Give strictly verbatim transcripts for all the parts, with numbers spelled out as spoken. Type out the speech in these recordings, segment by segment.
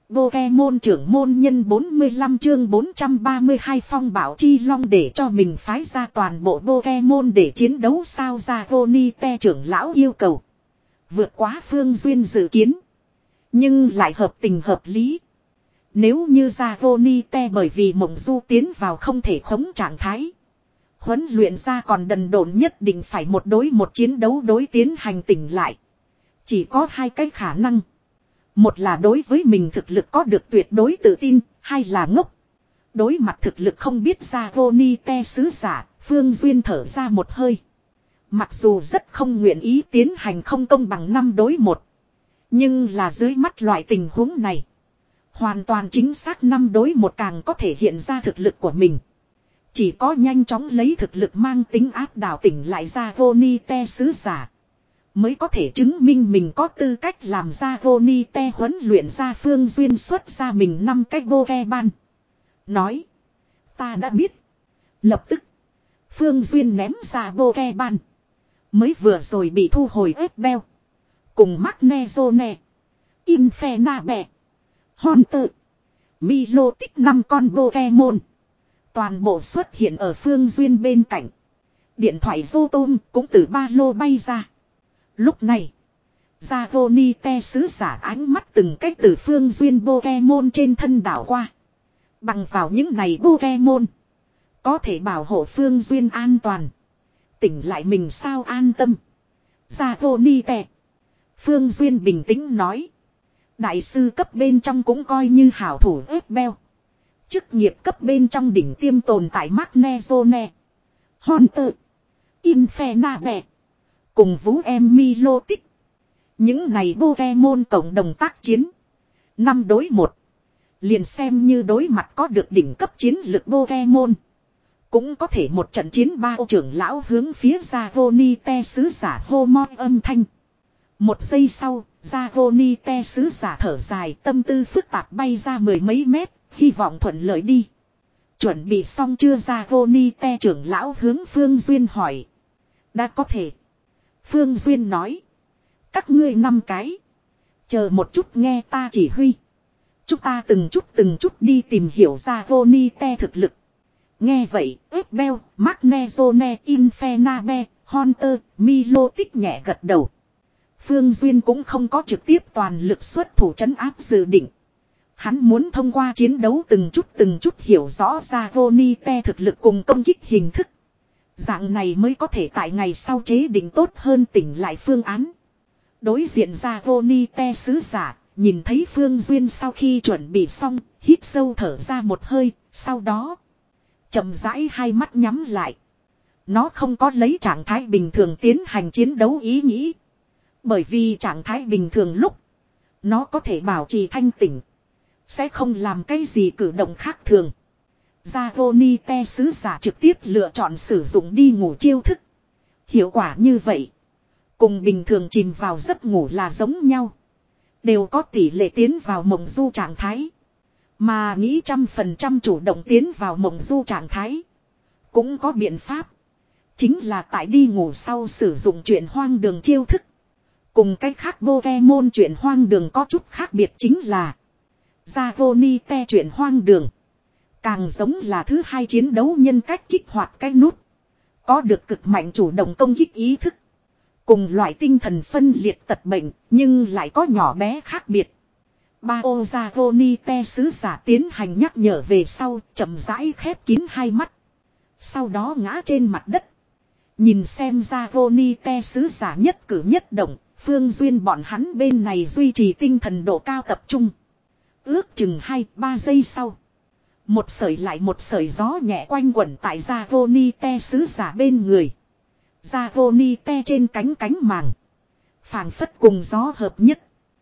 Pokemon trưởng môn nhân bốn mươi lăm chương bốn trăm ba mươi hai phong bảo chi long để cho mình phái ra toàn bộ Pokemon để chiến đấu sao ra Gonite trưởng lão yêu cầu. Vượt quá Phương Duyên dự kiến. Nhưng lại hợp tình hợp lý. Nếu như ra Gonite bởi vì mộng du tiến vào không thể khống trạng thái. Huấn luyện ra còn đần độn nhất định phải một đối một chiến đấu đối tiến hành tỉnh lại. Chỉ có hai cách khả năng. Một là đối với mình thực lực có được tuyệt đối tự tin, hai là ngốc. Đối mặt thực lực không biết ra Gonite sứ giả, Phương Duyên thở ra một hơi. Mặc dù rất không nguyện ý tiến hành không công bằng năm đối một. Nhưng là dưới mắt loại tình huống này. Hoàn toàn chính xác năm đối một càng có thể hiện ra thực lực của mình. Chỉ có nhanh chóng lấy thực lực mang tính áp đảo tỉnh lại ra Gonite sứ giả. Mới có thể chứng minh mình có tư cách làm ra Gonite huấn luyện ra Phương Duyên xuất ra mình năm cách Pokemon. Nói. Ta đã biết. Lập tức. Phương Duyên ném ra Pokemon. Mới vừa rồi bị thu hồi ép beo. Cùng Magnezone. Infernape. Haunter. Milotic năm con Pokemon. Toàn bộ xuất hiện ở Phương Duyên bên cạnh. Điện thoại Photon cũng từ ba lô bay ra. Lúc này, Dragonite sứ giả ánh mắt từng cách từ Phương Duyên Pokemon trên thân đảo qua. Bằng vào những này Pokemon, có thể bảo hộ Phương Duyên an toàn. Tỉnh lại mình sao an tâm. Dragonite. Phương Duyên bình tĩnh nói. Đại sư cấp bên trong cũng coi như hảo thủ ép beo. Chức nghiệp cấp bên trong đỉnh tiêm tồn tại Magnezone. Haunter. Infernape. Cùng Vũ Em Milotic. Những này Pokemon cộng đồng tác chiến. Năm đối một. Liền xem như đối mặt có được đỉnh cấp chiến lực Pokemon. Cũng có thể một trận chiến ba ô trưởng lão hướng phía Dragonite sứ giả hô mon âm thanh. Một giây sau, Dragonite sứ giả thở dài tâm tư phức tạp bay ra mười mấy mét, hy vọng thuận lợi đi. Chuẩn bị xong chưa Dragonite trưởng lão hướng Phương Duyên hỏi. Đã có thể. Phương Duyên nói. Các ngươi năm cái. Chờ một chút nghe ta chỉ huy. Chúng ta từng chút từng chút đi tìm hiểu ra Gonite thực lực. Nghe vậy, Epbel, Magnezone, Infernape, Haunter, Milotic nhẹ gật đầu. Phương Duyên cũng không có trực tiếp toàn lực xuất thủ trấn áp dự định. Hắn muốn thông qua chiến đấu từng chút từng chút hiểu rõ ra Gonite thực lực cùng công kích hình thức. Dạng này mới có thể tại ngày sau chế định tốt hơn tỉnh lại phương án. Đối diện ra Gonite sứ giả, nhìn thấy Phương Duyên sau khi chuẩn bị xong, hít sâu thở ra một hơi, sau đó chậm rãi hai mắt nhắm lại. Nó không có lấy trạng thái bình thường tiến hành chiến đấu ý nghĩ. Bởi vì trạng thái bình thường lúc, nó có thể bảo trì thanh tỉnh, sẽ không làm cái gì cử động khác thường. Dragonite sứ giả trực tiếp lựa chọn sử dụng đi ngủ chiêu thức. Hiệu quả như vậy, cùng bình thường chìm vào giấc ngủ là giống nhau. Đều có tỷ lệ tiến vào mộng du trạng thái. Mà nghĩ trăm phần trăm chủ động tiến vào mộng du trạng thái. Cũng có biện pháp. Chính là tại đi ngủ sau sử dụng chuyện hoang đường chiêu thức. Cùng cách khác Pokemon chuyện hoang đường có chút khác biệt chính là Dragonite chuyện hoang đường. Càng giống là thứ hai chiến đấu nhân cách kích hoạt cái nút. Có được cực mạnh chủ động công kích ý thức. Cùng loại tinh thần phân liệt tật bệnh nhưng lại có nhỏ bé khác biệt. Ba ô Dragonite sứ giả tiến hành nhắc nhở về sau chậm rãi khép kín hai mắt. Sau đó ngã trên mặt đất. Nhìn xem Dragonite sứ giả nhất cử nhất động. Phương Duyên bọn hắn bên này duy trì tinh thần độ cao tập trung. Ước chừng hai ba giây sau. Một sợi lại một sợi gió nhẹ quanh quẩn tại Dragonite sứ giả bên người. Dragonite trên cánh cánh màng. Phảng phất cùng gió hợp nhất.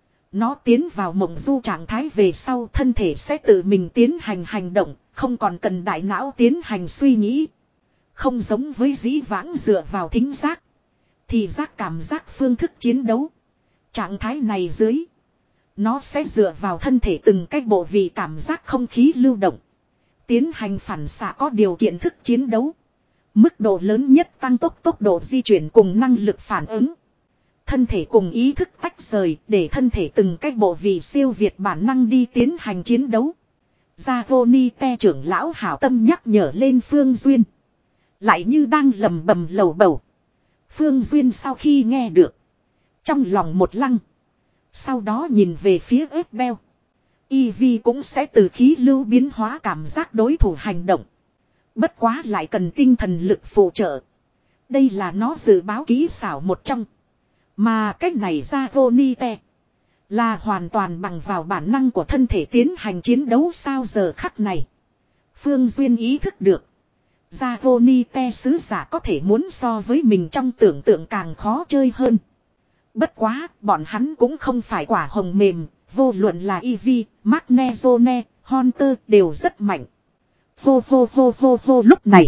Nó tiến vào mộng du trạng thái về sau thân thể sẽ tự mình tiến hành hành động. Không còn cần đại não tiến hành suy nghĩ. Không giống với dĩ vãng dựa vào thính giác. Thì giác cảm giác phương thức chiến đấu. Trạng thái này dưới. Nó sẽ dựa vào thân thể từng cái bộ vị cảm giác không khí lưu động. Tiến hành phản xạ có điều kiện thức chiến đấu. Mức độ lớn nhất tăng tốc tốc độ di chuyển cùng năng lực phản ứng. thân thể cùng ý thức tách rời để thân thể từng cái bộ vị siêu việt bản năng đi tiến hành chiến đấu. Dragonite trưởng lão hảo tâm nhắc nhở lên Phương Duyên. Lại như đang lầm bầm lầu bầu. Phương Duyên sau khi nghe được. Trong lòng một lăng. Sau đó nhìn về phía Ebbel. Eevee cũng sẽ từ khí lưu biến hóa cảm giác đối thủ hành động. Bất quá lại cần tinh thần lực phụ trợ. Đây là nó dự báo kỹ xảo một trong. Mà cách này Dragonite là hoàn toàn bằng vào bản năng của thân thể tiến hành chiến đấu sao giờ khắc này. Phương Duyên ý thức được. Dragonite sứ giả có thể muốn so với mình trong tưởng tượng càng khó chơi hơn. Bất quá, bọn hắn cũng không phải quả hồng mềm, vô luận là Eevee, Magnezone, Haunter đều rất mạnh. Hô hô hô hô hô lúc này.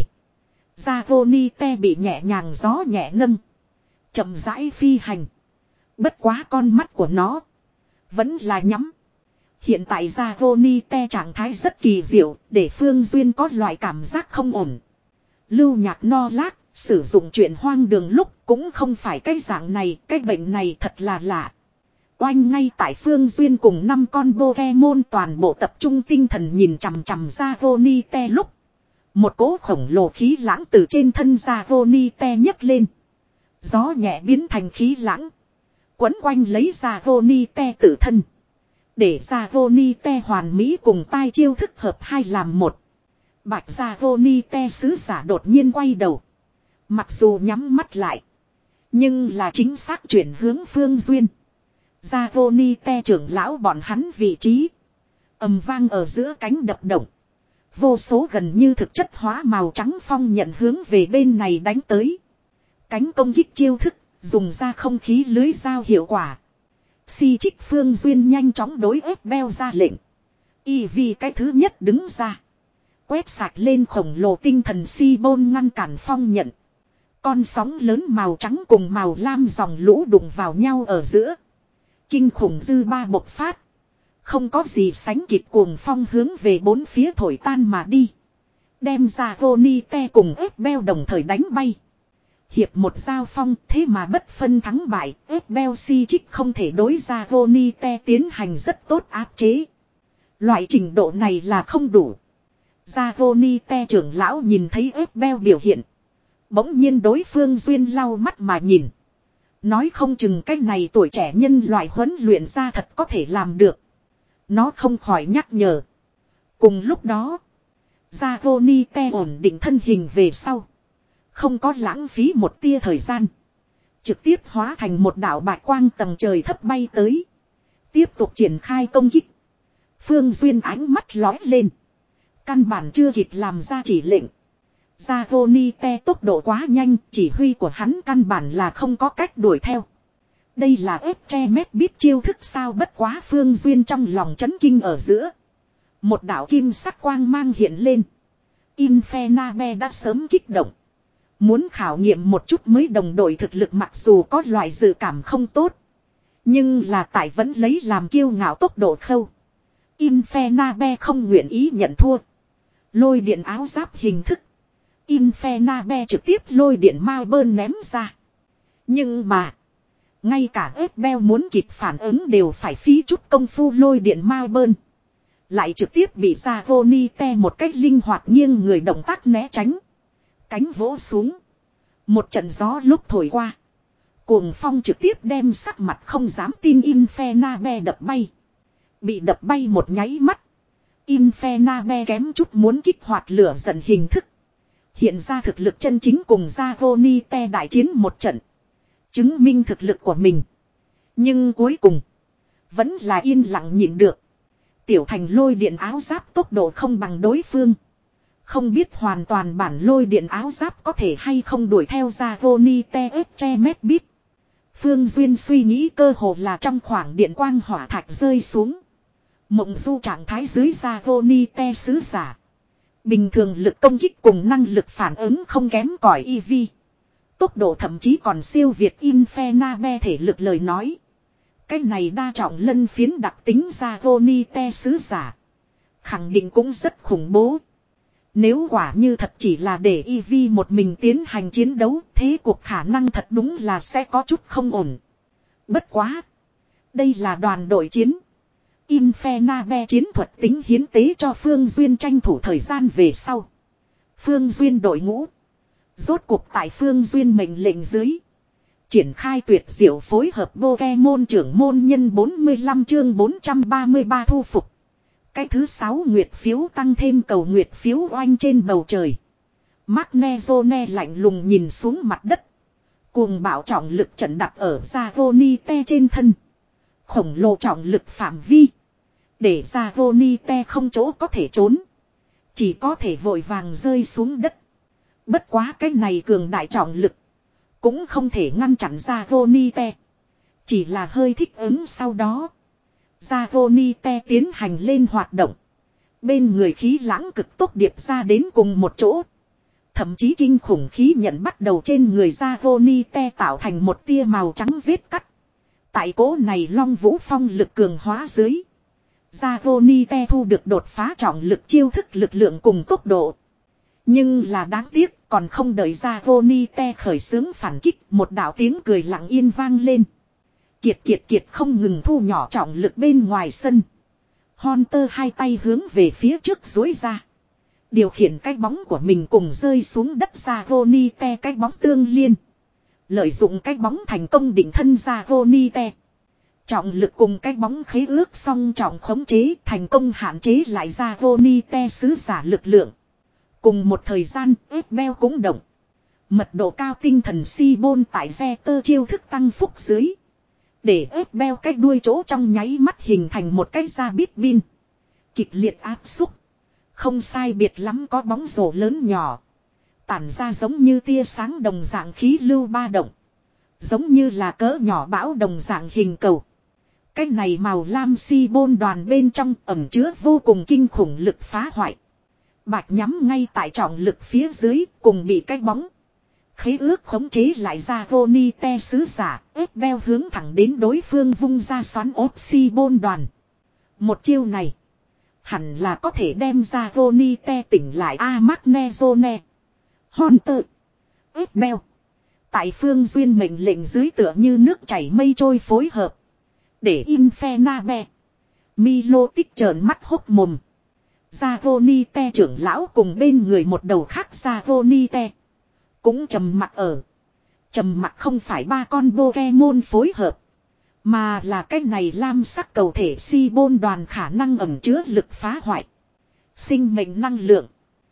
Dragonite bị nhẹ nhàng gió nhẹ nâng. Chậm rãi phi hành. Bất quá con mắt của nó vẫn là nhắm. Hiện tại Dragonite trạng thái rất kỳ diệu, để Phương Duyên có loại cảm giác không ổn. Lưu Nhạc no lát, sử dụng chuyện hoang đường lúc cũng không phải cái dạng này, cái bệnh này thật là lạ. Oanh ngay tại Phương Duyên cùng năm con Pokemon toàn bộ tập trung tinh thần nhìn chằm chằm Dragonite lúc. Một cỗ khổng lồ khí lãng từ trên thân Dragonite nhấc lên. Gió nhẹ biến thành khí lãng. Quấn quanh lấy Dragonite tự thân. Để Dragonite hoàn mỹ cùng tai chiêu thức hợp hai làm một. Bạch Dragonite sứ giả đột nhiên quay đầu. Mặc dù nhắm mắt lại. Nhưng là chính xác chuyển hướng Phương Duyên. Dragonite trưởng lão bọn hắn vị trí. Ầm vang ở giữa cánh đập động. Vô số gần như thực chất hóa màu trắng phong nhận hướng về bên này đánh tới. Cánh công kích chiêu thức. Dùng ra không khí lưới dao hiệu quả. Si trích Phương Duyên nhanh chóng đối Ebbel ra lệnh. Eevee cái thứ nhất đứng ra. Quét sạch lên khổng lồ tinh thần si bôn ngăn cản phong nhận. Con sóng lớn màu trắng cùng màu lam dòng lũ đụng vào nhau ở giữa. Kinh khủng dư ba bộc phát. Không có gì sánh kịp cuồng phong hướng về bốn phía thổi tan mà đi. Đem ra Dragonite cùng Ebbel đồng thời đánh bay. Hiệp một giao phong thế mà bất phân thắng bại. Ebbel si trích không thể đối ra Dragonite tiến hành rất tốt áp chế. Loại trình độ này là không đủ. Dragonite trưởng lão nhìn thấy Ebbel biểu hiện. Bỗng nhiên đối Phương Duyên lau mắt mà nhìn. Nói không chừng cái này tuổi trẻ nhân loại huấn luyện ra thật có thể làm được. Nó không khỏi nhắc nhở. Cùng lúc đó. Dragonite ổn định thân hình về sau. Không có lãng phí một tia thời gian. Trực tiếp hóa thành một đạo bạch quang tầng trời thấp bay tới. Tiếp tục triển khai công kích. Phương Duyên ánh mắt lói lên. Căn bản chưa kịp làm ra chỉ lệnh. Dragonite tốc độ quá nhanh, chỉ huy của hắn căn bản là không có cách đuổi theo. Đây là ép tre mét biết chiêu thức sao bất quá Phương Duyên trong lòng chấn kinh ở giữa. Một đạo kim sắc quang mang hiện lên. Infernape đã sớm kích động. Muốn khảo nghiệm một chút mới đồng đội thực lực mặc dù có loại dự cảm không tốt. Nhưng là tại vẫn lấy làm kiêu ngạo tốc độ khâu. Infernape không nguyện ý nhận thua. Lôi điện áo giáp hình thức. Infernape trực tiếp lôi điện ma bơn ném ra. Nhưng mà. Ngay cả Ebbel muốn kịp phản ứng đều phải phí chút công phu lôi điện ma bơn. Lại trực tiếp bị Dragonite một cách linh hoạt nghiêng người động tác né tránh. Cánh vỗ xuống. Một trận gió lúc thổi qua. Cuồng phong trực tiếp đem sắc mặt không dám tin Infernape đập bay. Bị đập bay một nháy mắt. Infernape kém chút muốn kích hoạt lửa giận hình thức. Hiện ra thực lực chân chính cùng Dragonite đại chiến một trận. Chứng minh thực lực của mình. Nhưng cuối cùng. Vẫn là yên lặng nhịn được. Tiểu thành lôi điện áo giáp tốc độ không bằng đối phương. Không biết hoàn toàn bản lôi điện áo giáp có thể hay không đuổi theo Dragonite ép tre mét bít. Phương Duyên suy nghĩ cơ hồ là trong khoảng điện quang hỏa thạch rơi xuống. Mộng du trạng thái dưới Dragonite sứ giả. Bình thường lực công kích cùng năng lực phản ứng không kém cỏi Eevee. Tốc độ thậm chí còn siêu việt Infernape thể lực lời nói. Cái này đa trọng lân phiến đặc tính Dragonite sứ giả. Khẳng định cũng rất khủng bố. Nếu quả như thật chỉ là để Eevee một mình tiến hành chiến đấu, thế cuộc khả năng thật đúng là sẽ có chút không ổn. Bất quá. Đây là đoàn đội chiến. Infernabe chiến thuật tính hiến tế cho Phương Duyên tranh thủ thời gian về sau. Phương Duyên đội ngũ. Rốt cuộc tại Phương Duyên mệnh lệnh dưới. Triển khai tuyệt diệu phối hợp Pokemon trưởng môn nhân bốn mươi lăm chương bốn trăm ba mươi ba thu phục. Cái thứ sáu nguyệt phiếu tăng thêm cầu nguyệt phiếu oanh trên bầu trời. Magnezone lạnh lùng nhìn xuống mặt đất. Cuồng bạo trọng lực trận đặt ở Zagonite trên thân. Khổng lồ trọng lực phạm vi. Để Zagonite không chỗ có thể trốn. Chỉ có thể vội vàng rơi xuống đất. Bất quá cái này cường đại trọng lực. Cũng không thể ngăn chặn Zagonite. Chỉ là hơi thích ứng sau đó. Zagonite tiến hành lên hoạt động. Bên người khí lãng cực tốc điệp ra đến cùng một chỗ. Thậm chí kinh khủng khí nhận bắt đầu trên người Zagonite tạo thành một tia màu trắng vết cắt. Tại cố này Long Vũ Phong lực cường hóa dưới. Zagonite thu được đột phá trọng lực chiêu thức lực lượng cùng tốc độ. Nhưng là đáng tiếc còn không đợi Zagonite khởi xướng phản kích, một đạo tiếng cười lặng yên vang lên. Kiệt kiệt kiệt không ngừng thu nhỏ trọng lực bên ngoài sân. Hunter hai tay hướng về phía trước duỗi ra. Điều khiển cái bóng của mình cùng rơi xuống đất Zagonite cái bóng tương liên. Lợi dụng cái bóng thành công định thân Zagonite. Trọng lực cùng cái bóng khế ước song trọng khống chế thành công hạn chế lại Zagonite sứ giả lực lượng. Cùng một thời gian, Esbel cũng động. Mật độ cao tinh thần si bôn tại Vetter chiêu thức tăng phúc dưới. Để Esbel cái đuôi chỗ trong nháy mắt hình thành một cái da bít bin. Kịch liệt áp xúc. Không sai biệt lắm có bóng rổ lớn nhỏ. Tản ra giống như tia sáng đồng dạng khí lưu ba động. Giống như là cỡ nhỏ bão đồng dạng hình cầu. Cái này màu lam si bôn đoàn bên trong ẩn chứa vô cùng kinh khủng lực phá hoại. Bạch nhắm ngay tại trọng lực phía dưới cùng bị cái bóng. Khế ước khống chế lại ra Zagonite sứ giả, Esbel hướng thẳng đến đối phương vung ra xoắn ốp si bôn đoàn. Một chiêu này. Hẳn là có thể đem Zagonite tỉnh lại A Magnezone. Hunter. Esbel. Tại Phương Duyên mệnh lệnh dưới tựa như nước chảy mây trôi phối hợp. Để Infernabe. Milo tích trợn mắt hốc mồm. Zagonite trưởng lão cùng bên người một đầu khác Zagonite. Cũng trầm mặc ở. Trầm mặc không phải ba con Pokemon phối hợp. Mà là cái này lam sắc cầu thể si bôn đoàn khả năng ẩn chứa lực phá hoại. Sinh mệnh năng lượng.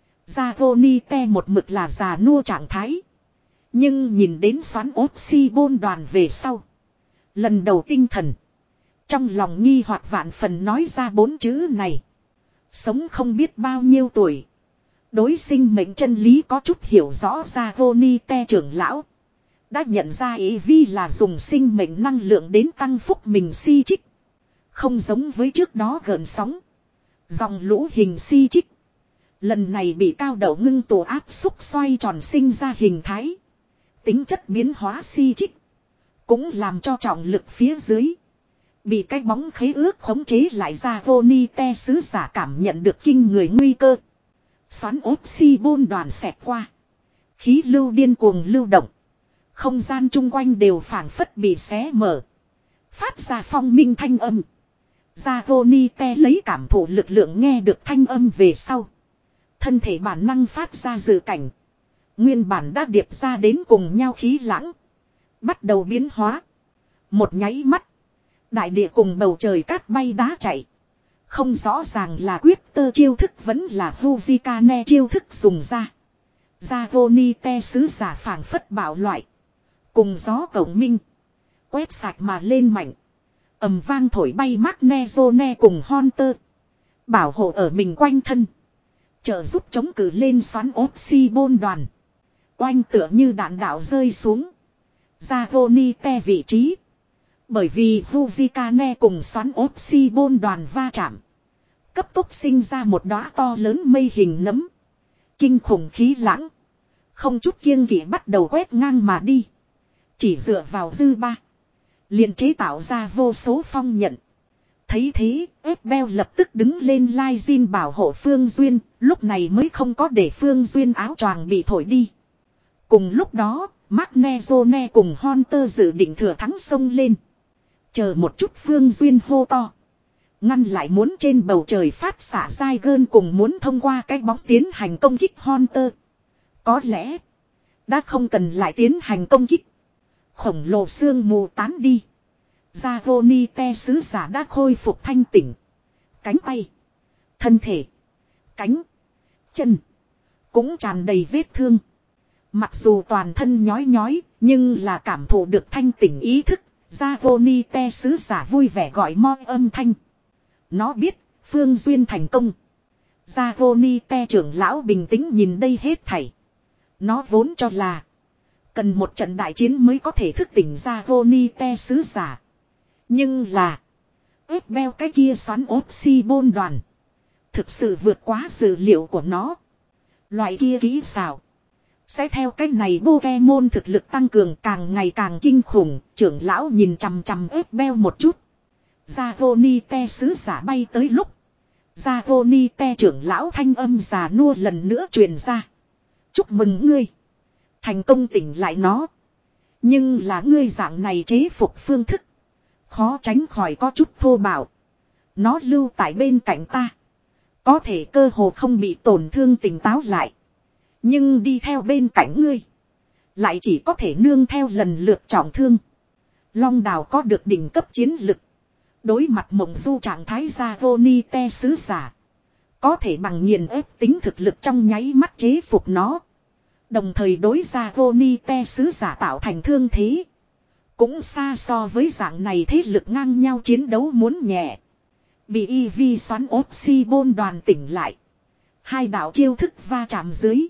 Zagonite một mực là già nua trạng thái. Nhưng nhìn đến xoắn ốp si bôn đoàn về sau. Lần đầu tinh thần. Trong lòng nghi hoặc vạn phần nói ra bốn chữ này. Sống không biết bao nhiêu tuổi. Đối sinh mệnh chân lý có chút hiểu rõ Zagonite trưởng lão. Đã nhận ra ý vi là dùng sinh mệnh năng lượng đến tăng phúc mình si trích. Không giống với trước đó gợn sóng. Dòng lũ hình si trích. Lần này bị cao đậu ngưng tụ áp xúc xoay tròn sinh ra hình thái. Tính chất biến hóa si trích. Cũng làm cho trọng lực phía dưới. Bị cái bóng khế ước khống chế lại ra Zagonite sứ giả cảm nhận được kinh người nguy cơ. Xoắn ốp si bôn đoàn xẹt qua. Khí lưu điên cuồng lưu động. Không gian chung quanh đều phảng phất bị xé mở. Phát ra phong minh thanh âm. Zagonite lấy cảm thụ lực lượng nghe được thanh âm về sau. Thân thể bản năng phát ra dự cảnh. Nguyên bản đã điệp ra đến cùng nhau khí lãng. Bắt đầu biến hóa. Một nháy mắt. Đại địa cùng bầu trời cát bay đá chạy. Không rõ ràng là quyết tơ chiêu thức vẫn là Huzikane chiêu thức dùng ra. Zagonite sứ giả phảng phất bạo loại. Cùng gió cổng minh. Quét sạch mà lên mạnh. Ầm vang thổi bay Magnezone cùng Hunter. Bảo hộ ở mình quanh thân. Trợ giúp chống cử lên xoắn ốp si bôn đoàn. Oanh tựa như đạn đạo rơi xuống. Zagonite vị trí. Bởi vì Huzikane cùng xoắn ốp si bôn đoàn va chạm. Cấp tốc sinh ra một đóa to lớn mây hình nấm. Kinh khủng khí lãng. Không chút kiêng kỵ bắt đầu quét ngang mà đi. Chỉ dựa vào dư ba. Liền chế tạo ra vô số phong nhận. Thấy thế, Esbel lập tức đứng lên lai Jin bảo hộ Phương Duyên. Lúc này mới không có để Phương Duyên áo choàng bị thổi đi. Cùng lúc đó, Magnezone cùng Hunter dự định thừa thắng xông lên. Chờ một chút Phương Duyên hô to. Ngăn lại muốn trên bầu trời phát xạ dai gơn cùng muốn thông qua cái bóng tiến hành công kích Hunter. Có lẽ. Đã không cần lại tiến hành công kích. Khổng lồ sương mù tán đi. Dragonite sứ giả đã khôi phục thanh tỉnh. Cánh tay. Thân thể. Cánh. Chân. Cũng tràn đầy vết thương. Mặc dù toàn thân nhói nhói. Nhưng là cảm thụ được thanh tỉnh ý thức. Dragonite sứ giả vui vẻ gọi mo âm thanh. Nó biết Phương Duyên thành công. Dragonite trưởng lão bình tĩnh nhìn đây hết thảy. Nó vốn cho là. Cần một trận đại chiến mới có thể thức tỉnh Dragonite sứ giả. Nhưng là. Ép beo cái kia xoắn ốt si bôn đoàn. Thực sự vượt quá dự liệu của nó. Loại kia kỹ xảo. Sẽ theo cách này Pokemon thực lực tăng cường càng ngày càng kinh khủng. Trưởng lão nhìn chằm chằm ép beo một chút. Dragonite sứ giả bay tới lúc. Dragonite trưởng lão thanh âm già nua lần nữa truyền ra. Chúc mừng ngươi. Thành công tỉnh lại nó. Nhưng là ngươi dạng này chế phục phương thức. Khó tránh khỏi có chút thô bạo. Nó lưu tại bên cạnh ta. Có thể cơ hồ không bị tổn thương tỉnh táo lại. Nhưng đi theo bên cạnh ngươi. Lại chỉ có thể nương theo lần lượt trọng thương. Long đào có được đỉnh cấp chiến lực. Đối mặt mộng du trạng thái Dragonite sứ giả. Có thể bằng nghiền ép tính thực lực trong nháy mắt chế phục nó. Đồng thời đối Dragonite sứ giả tạo thành thương thế. Cũng xa so với dạng này thế lực ngang nhau chiến đấu muốn nhẹ. Bị y vi xoắn ốt si bôn đoàn tỉnh lại. Hai đạo chiêu thức va chạm dưới.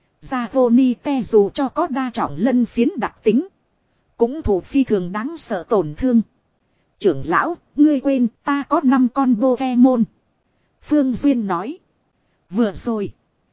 Dragonite dù cho có đa trọng lân phiến đặc tính. Cũng thủ phi thường đáng sợ tổn thương. Trưởng lão, ngươi quên ta có năm con Pokemon. Phương Duyên nói. Vừa rồi.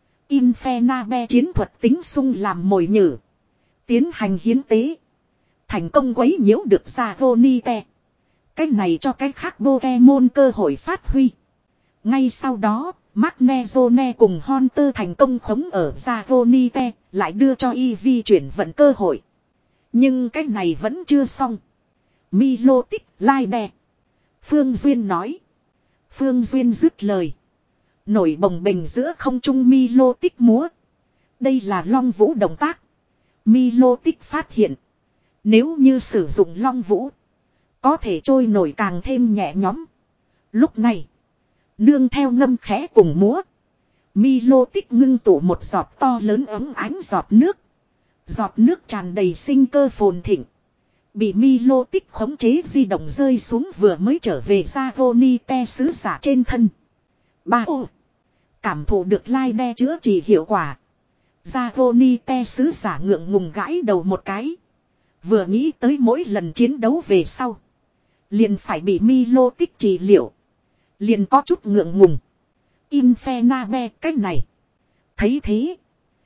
Infernabe chiến thuật tính sung làm mồi nhử. Tiến hành hiến tế. Thành công quấy nhiễu được Dragonite. Cái này cho cái khác Pokemon cơ hội phát huy. Ngay sau đó, Magnezone cùng Hunter thành công khống ở Dragonite. Lại đưa cho Eevee chuyển vận cơ hội. Nhưng cái này vẫn chưa xong. Milotic Laide. Phương Duyên nói. Phương Duyên dứt lời. Nổi bồng bềnh giữa không trung Milotic múa. Đây là long vũ động tác. Milotic phát hiện. Nếu như sử dụng long vũ. Có thể trôi nổi càng thêm nhẹ nhõm. Lúc này. Nương theo ngâm khẽ cùng múa. Milotic ngưng tụ một giọt to lớn ấm ánh giọt nước. Giọt nước tràn đầy sinh cơ phồn thịnh. Bị Milotic khống chế di động rơi xuống vừa mới trở về Dragonite sứ giả trên thân. Ba ô. Cảm thụ được Laide chữa trị hiệu quả. Dragonite sứ giả ngượng ngùng gãi đầu một cái. Vừa nghĩ tới mỗi lần chiến đấu về sau. Liền phải bị Milotic trị liệu. Liền có chút ngượng ngùng. Infernabe cách này. Thấy thế.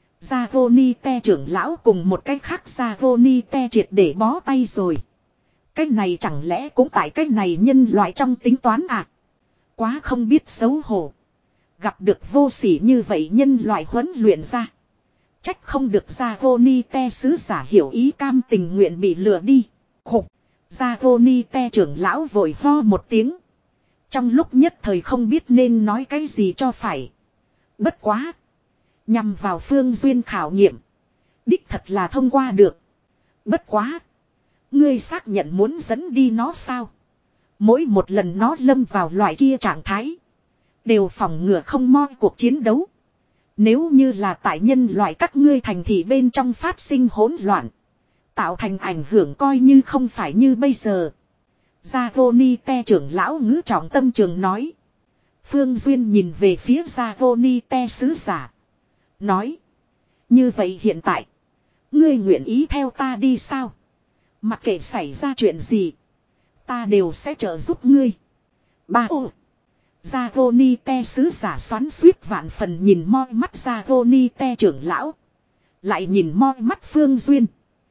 Dragonite trưởng lão cùng một cách khác Dragonite triệt để bó tay rồi. Cái này chẳng lẽ cũng tại cái này nhân loại trong tính toán à? Quá không biết xấu hổ. Gặp được vô sỉ như vậy nhân loại huấn luyện ra. Trách không được Dragonite sứ giả hiểu ý cam tình nguyện bị lừa đi. Khục. Dragonite trưởng lão vội ho một tiếng. Trong lúc nhất thời không biết nên nói cái gì cho phải. Bất quá. Nhằm vào Phương Duyên khảo nghiệm. Đích thật là thông qua được. Bất quá. Ngươi xác nhận muốn dẫn đi nó sao? Mỗi một lần nó lâm vào loại kia trạng thái. Đều phòng ngừa không moi cuộc chiến đấu. Nếu như là tại nhân loại các ngươi thành thị bên trong phát sinh hỗn loạn. Tạo thành ảnh hưởng coi như không phải như bây giờ. Dragonite trưởng lão ngữ trọng tâm trường nói. Phương Duyên nhìn về phía Dragonite sứ giả. Nói. Như vậy hiện tại. Ngươi nguyện ý theo ta đi sao? Mặc kệ xảy ra chuyện gì. Ta đều sẽ trợ giúp ngươi. Ba ô. Dragonite sứ giả xoắn suýt vạn phần nhìn moi mắt Dragonite trưởng lão. Lại nhìn moi mắt Phương Duyên.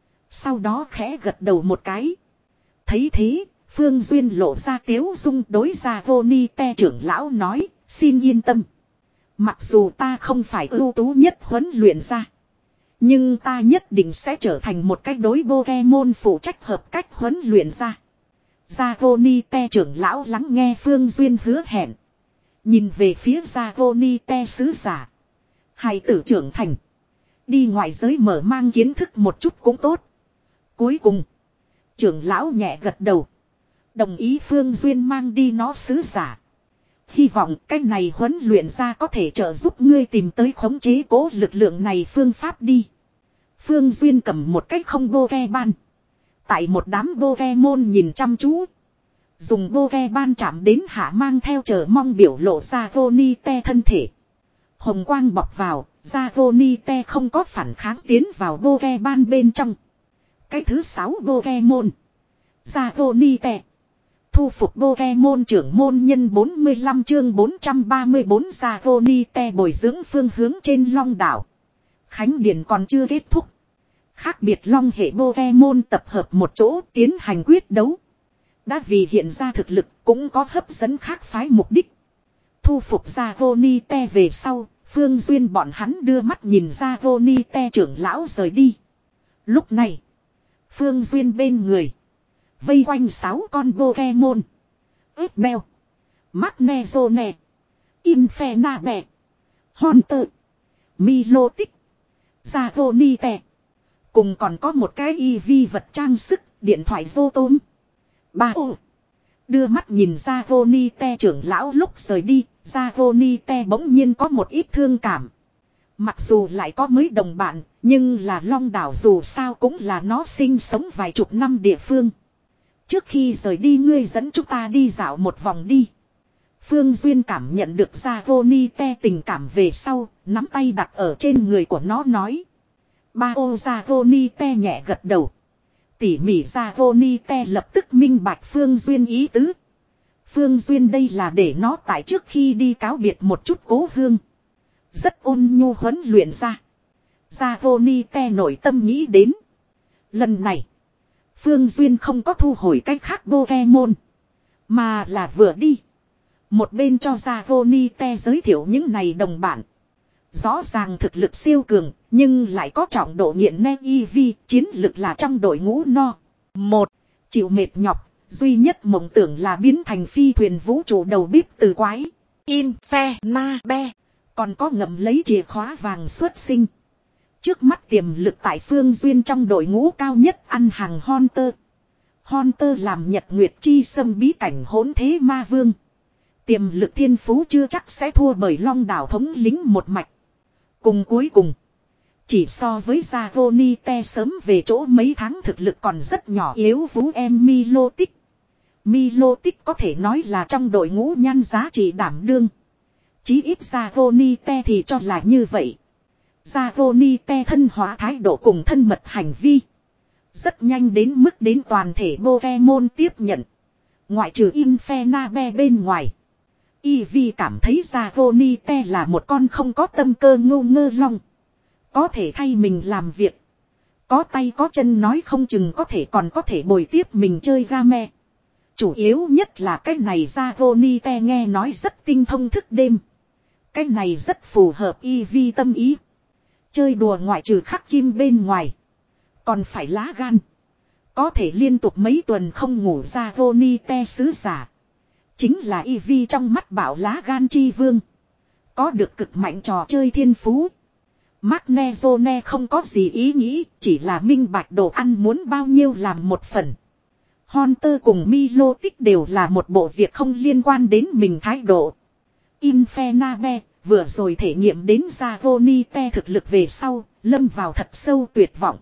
Sau đó khẽ gật đầu một cái. Thấy thế. Phương Duyên lộ ra tiếu dung đối Dragonite trưởng lão nói. Xin yên tâm. Mặc dù ta không phải ưu tú nhất huấn luyện ra. Nhưng ta nhất định sẽ trở thành một cách đối Pokemon phụ trách hợp cách huấn luyện ra. Dragonite trưởng lão lắng nghe Phương Duyên hứa hẹn. Nhìn về phía Dragonite sứ giả. Hài tử trưởng thành. Đi ngoại giới mở mang kiến thức một chút cũng tốt. Cuối cùng. Trưởng lão nhẹ gật đầu. Đồng ý Phương Duyên mang đi nó sứ giả. Hy vọng cách này huấn luyện ra có thể trợ giúp ngươi tìm tới khống chế cố lực lượng này phương pháp đi. Phương Duyên cầm một cách không bô ve ban. Tại một đám bô ve môn nhìn chăm chú. Dùng bô ve ban chạm đến hạ mang theo chờ mong biểu lộ ra Dragonite thân thể. Hồng quang bọc vào, Dragonite không có phản kháng tiến vào bô ve ban bên trong. Cái thứ sáu bô ve môn. Dragonite. Thu phục bô ve môn trưởng môn nhân bốn mươi lăm chương bốn trăm ba mươi bốn Dragonite bồi dưỡng phương hướng trên Long đảo. Khánh Điền còn chưa kết thúc. Khác biệt Long hệ bô ve môn tập hợp một chỗ tiến hành quyết đấu. Đã vì hiện ra thực lực cũng có hấp dẫn khác phái mục đích. Thu phục Dragonite về sau, Phương Duyên bọn hắn đưa mắt nhìn Dragonite trưởng lão rời đi. Lúc này, Phương Duyên bên người vây quanh sáu con Pokemon. Ướp beo. Magnezone. Infernape. Haunter. Milotic. Dragonite. Cùng còn có một cái y vi vật trang sức, điện thoại vô tôm. Ba ô. Đưa mắt nhìn Dragonite trưởng lão lúc rời đi, Dragonite bỗng nhiên có một ít thương cảm. Mặc dù lại có mới đồng bạn, nhưng là Long đảo dù sao cũng là nó sinh sống vài chục năm địa phương. Trước khi rời đi ngươi dẫn chúng ta đi dạo một vòng đi. Phương Duyên cảm nhận được Dragonite tình cảm về sau, nắm tay đặt ở trên người của nó nói. Ba ô Dragonite nhẹ gật đầu. Tỉ mỉ Dragonite lập tức minh bạch Phương Duyên ý tứ. Phương Duyên đây là để nó tại trước khi đi cáo biệt một chút cố hương. Rất ôn nhu huấn luyện ra. Dragonite nội tâm nghĩ đến. Lần này. Phương Duyên không có thu hồi cách khác Pokemon. Mà là vừa đi. Một bên cho Dragonite giới thiệu những này đồng bản. Rõ ràng thực lực siêu cường. Nhưng lại có trọng độ nghiện ne e vê. Chiến lực là trong đội ngũ no. Một. Chịu mệt nhọc. Duy nhất mộng tưởng là biến thành phi thuyền vũ trụ đầu bếp từ quái. Infernape. Còn có ngậm lấy chìa khóa vàng xuất sinh. Trước mắt tiềm lực tại Phương Duyên trong đội ngũ cao nhất ăn hàng Haunter. Haunter làm Nhật Nguyệt chi xâm bí cảnh hỗn thế ma vương. Tiềm lực thiên phú chưa chắc sẽ thua bởi Long đảo thống lính một mạch. Cùng cuối cùng. Chỉ so với Dragonite sớm về chỗ mấy tháng thực lực còn rất nhỏ yếu vú em Milotic. Milotic có thể nói là trong đội ngũ nhan giá trị đảm đương. Chí ít Dragonite thì cho là như vậy. Dragonite thân hóa thái độ cùng thân mật hành vi. Rất nhanh đến mức đến toàn thể Pokemon tiếp nhận. Ngoại trừ Infernape bên ngoài. Eevee cảm thấy Dragonite là một con không có tâm cơ ngu ngơ long. Có thể thay mình làm việc. Có tay có chân nói không chừng có thể còn có thể bồi tiếp mình chơi game. Chủ yếu nhất là cái này Dragonite nghe nói rất tinh thông thức đêm. Cái này rất phù hợp Eevee tâm ý. Chơi đùa ngoại trừ khắc kim bên ngoài. Còn phải lá gan. Có thể liên tục mấy tuần không ngủ Dragonite sứ giả. Chính là Eevee trong mắt bảo lá gan chi vương. Có được cực mạnh trò chơi thiên phú. Magnezone không có gì ý nghĩ. Chỉ là minh bạch đồ ăn muốn bao nhiêu làm một phần. Haunter cùng Milotic đều là một bộ việc không liên quan đến mình thái độ. Infernape vừa rồi thể nghiệm đến Dragonite thực lực về sau, lâm vào thật sâu tuyệt vọng.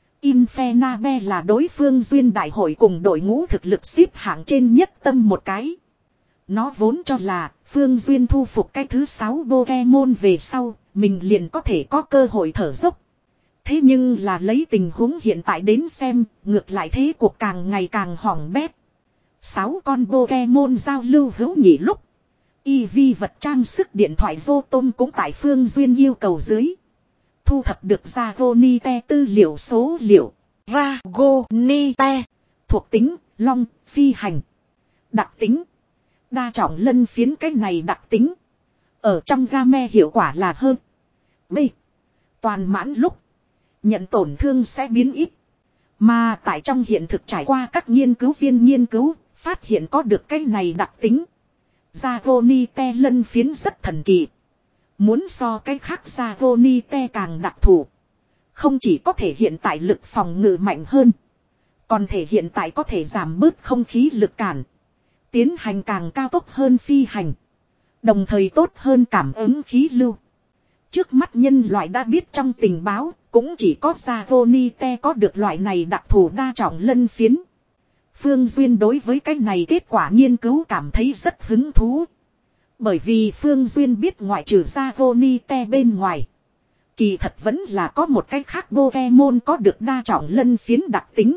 Infernape là đối phương duyên đại hội cùng đội ngũ thực lực xếp hạng trên nhất tâm một cái. Nó vốn cho là Phương Duyên thu phục cái thứ sáu Pokemon về sau, mình liền có thể có cơ hội thở dốc. Thế nhưng là lấy tình huống hiện tại đến xem, ngược lại thế cuộc càng ngày càng hỏng bét. Sáu con Pokemon giao lưu hữu nhị lúc. Eevee vật trang sức điện thoại vô tôm cũng tại Phương Duyên yêu cầu dưới. Thu thập được Dragonite tư liệu số liệu. Dragonite. Thuộc tính, long, phi hành. Đặc tính. Đa trọng lân phiến cái này đặc tính. Ở trong game hiệu quả là hơn. B. Toàn mãn lúc. Nhận tổn thương sẽ biến ít. Mà tại trong hiện thực trải qua các nghiên cứu viên nghiên cứu. Phát hiện có được cái này đặc tính. Dragonite lân phiến rất thần kỳ. Muốn so cái khác Dragonite càng đặc thù. Không chỉ có thể hiện tại lực phòng ngự mạnh hơn. Còn thể hiện tại có thể giảm bớt không khí lực cản. Tiến hành càng cao tốc hơn phi hành. Đồng thời tốt hơn cảm ứng khí lưu. Trước mắt nhân loại đã biết trong tình báo. Cũng chỉ có Dragonite có được loại này đặc thù đa trọng lân phiến. Phương Duyên đối với cái này kết quả nghiên cứu cảm thấy rất hứng thú. Bởi vì Phương Duyên biết ngoại trừ Dragonite bên ngoài. Kỳ thật vẫn là có một cái khác Pokemon có được đa trọng lân phiến đặc tính.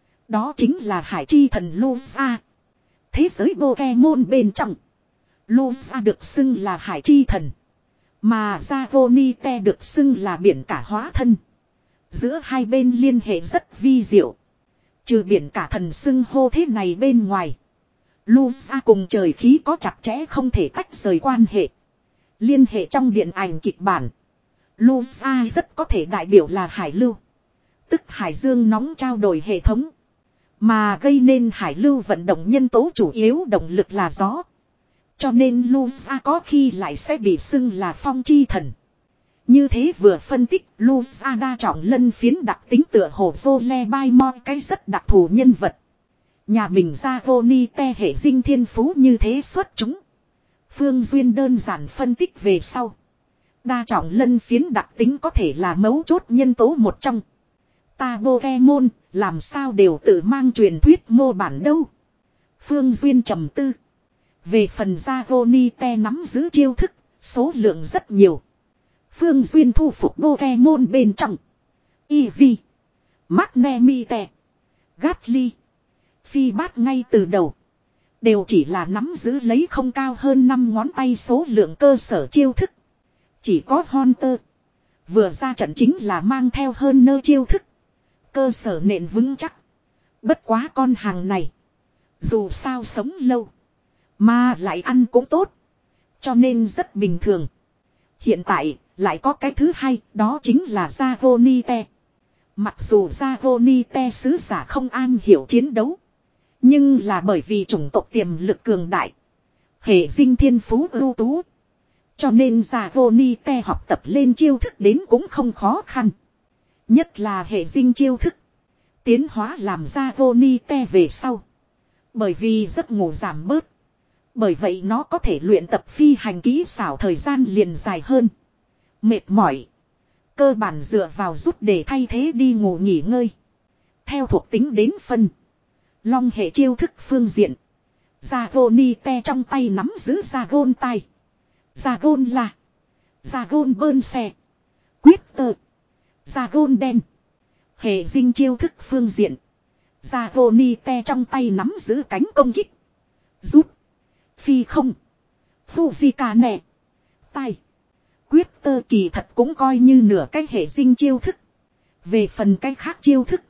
Đó chính là hải chi thần Lugia. Thế giới Pokemon bên trong. Lugia được xưng là hải chi thần. Mà Dragonite được xưng là biển cả hóa thân. Giữa hai bên liên hệ rất vi diệu. Trừ biển cả thần xưng hô thế này bên ngoài. Lugia cùng trời khí có chặt chẽ không thể tách rời quan hệ. Liên hệ trong điện ảnh kịch bản. Lugia rất có thể đại biểu là hải lưu. Tức hải dương nóng trao đổi hệ thống. Mà gây nên hải lưu vận động nhân tố chủ yếu động lực là gió. Cho nên Lugia có khi lại sẽ bị xưng là phong chi thần. Như thế vừa phân tích Lugia đa trọng lân phiến đặc tính tựa hồ Volebaimon cái rất đặc thù nhân vật. Nhà mình Dragonite hệ dinh thiên phú như thế xuất chúng. Phương Duyên đơn giản phân tích về sau. Đa trọng lân phiến đặc tính có thể là mấu chốt nhân tố một trong. Ta Pokemon làm sao đều tự mang truyền thuyết mô bản đâu. Phương Duyên trầm tư. Về phần Dragonite nắm giữ chiêu thức, số lượng rất nhiều. Phương Duyên thu phục Pokemon bên trong. Eevee, Magnemite, Gatly, Phi Bát ngay từ đầu. Đều chỉ là nắm giữ lấy không cao hơn năm ngón tay số lượng cơ sở chiêu thức. Chỉ có Haunter. Vừa ra trận chính là mang theo hơn nơ chiêu thức. Cơ sở nền vững chắc. Bất quá con hàng này. Dù sao sống lâu. Mà lại ăn cũng tốt. Cho nên rất bình thường. Hiện tại lại có cái thứ hai. Đó chính là Dragonite. Mặc dù Dragonite sứ giả không an hiểu chiến đấu. Nhưng là bởi vì chủng tộc tiềm lực cường đại. Hệ dinh thiên phú ưu tú. Cho nên Dragonite học tập lên chiêu thức đến cũng không khó khăn. Nhất là hệ dinh chiêu thức. Tiến hóa làm Dragonite về sau. Bởi vì giấc ngủ giảm bớt. Bởi vậy nó có thể luyện tập phi hành kỹ xảo thời gian liền dài hơn. Mệt mỏi. Cơ bản dựa vào rút để thay thế đi ngủ nghỉ ngơi. Theo thuộc tính đến phân. Long hệ chiêu thức phương diện. Dragonite trong tay nắm giữ Dragon tay. Dragon là. Dragon bơn xe. Quyết tơ. Dragon đen. Hệ dinh chiêu thức phương diện. Dragonite trong tay nắm giữ cánh công kích. Rút. Phi không. Fujika nè. Tay. Quyết tơ kỳ thật cũng coi như nửa cái hệ dinh chiêu thức. Về phần cái khác chiêu thức.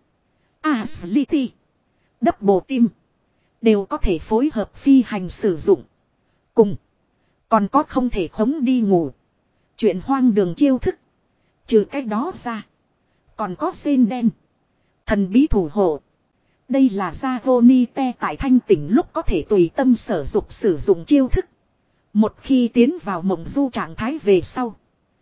Agility. Double team. Đều có thể phối hợp phi hành sử dụng. Cùng. Còn có không thể khống đi ngủ. Chuyện hoang đường chiêu thức. Trừ cái đó ra. Còn có sen đen. Thần bí thủ hộ. Đây là Dragonite tại thanh tỉnh lúc có thể tùy tâm sở dục sử dụng chiêu thức. Một khi tiến vào mộng du trạng thái về sau.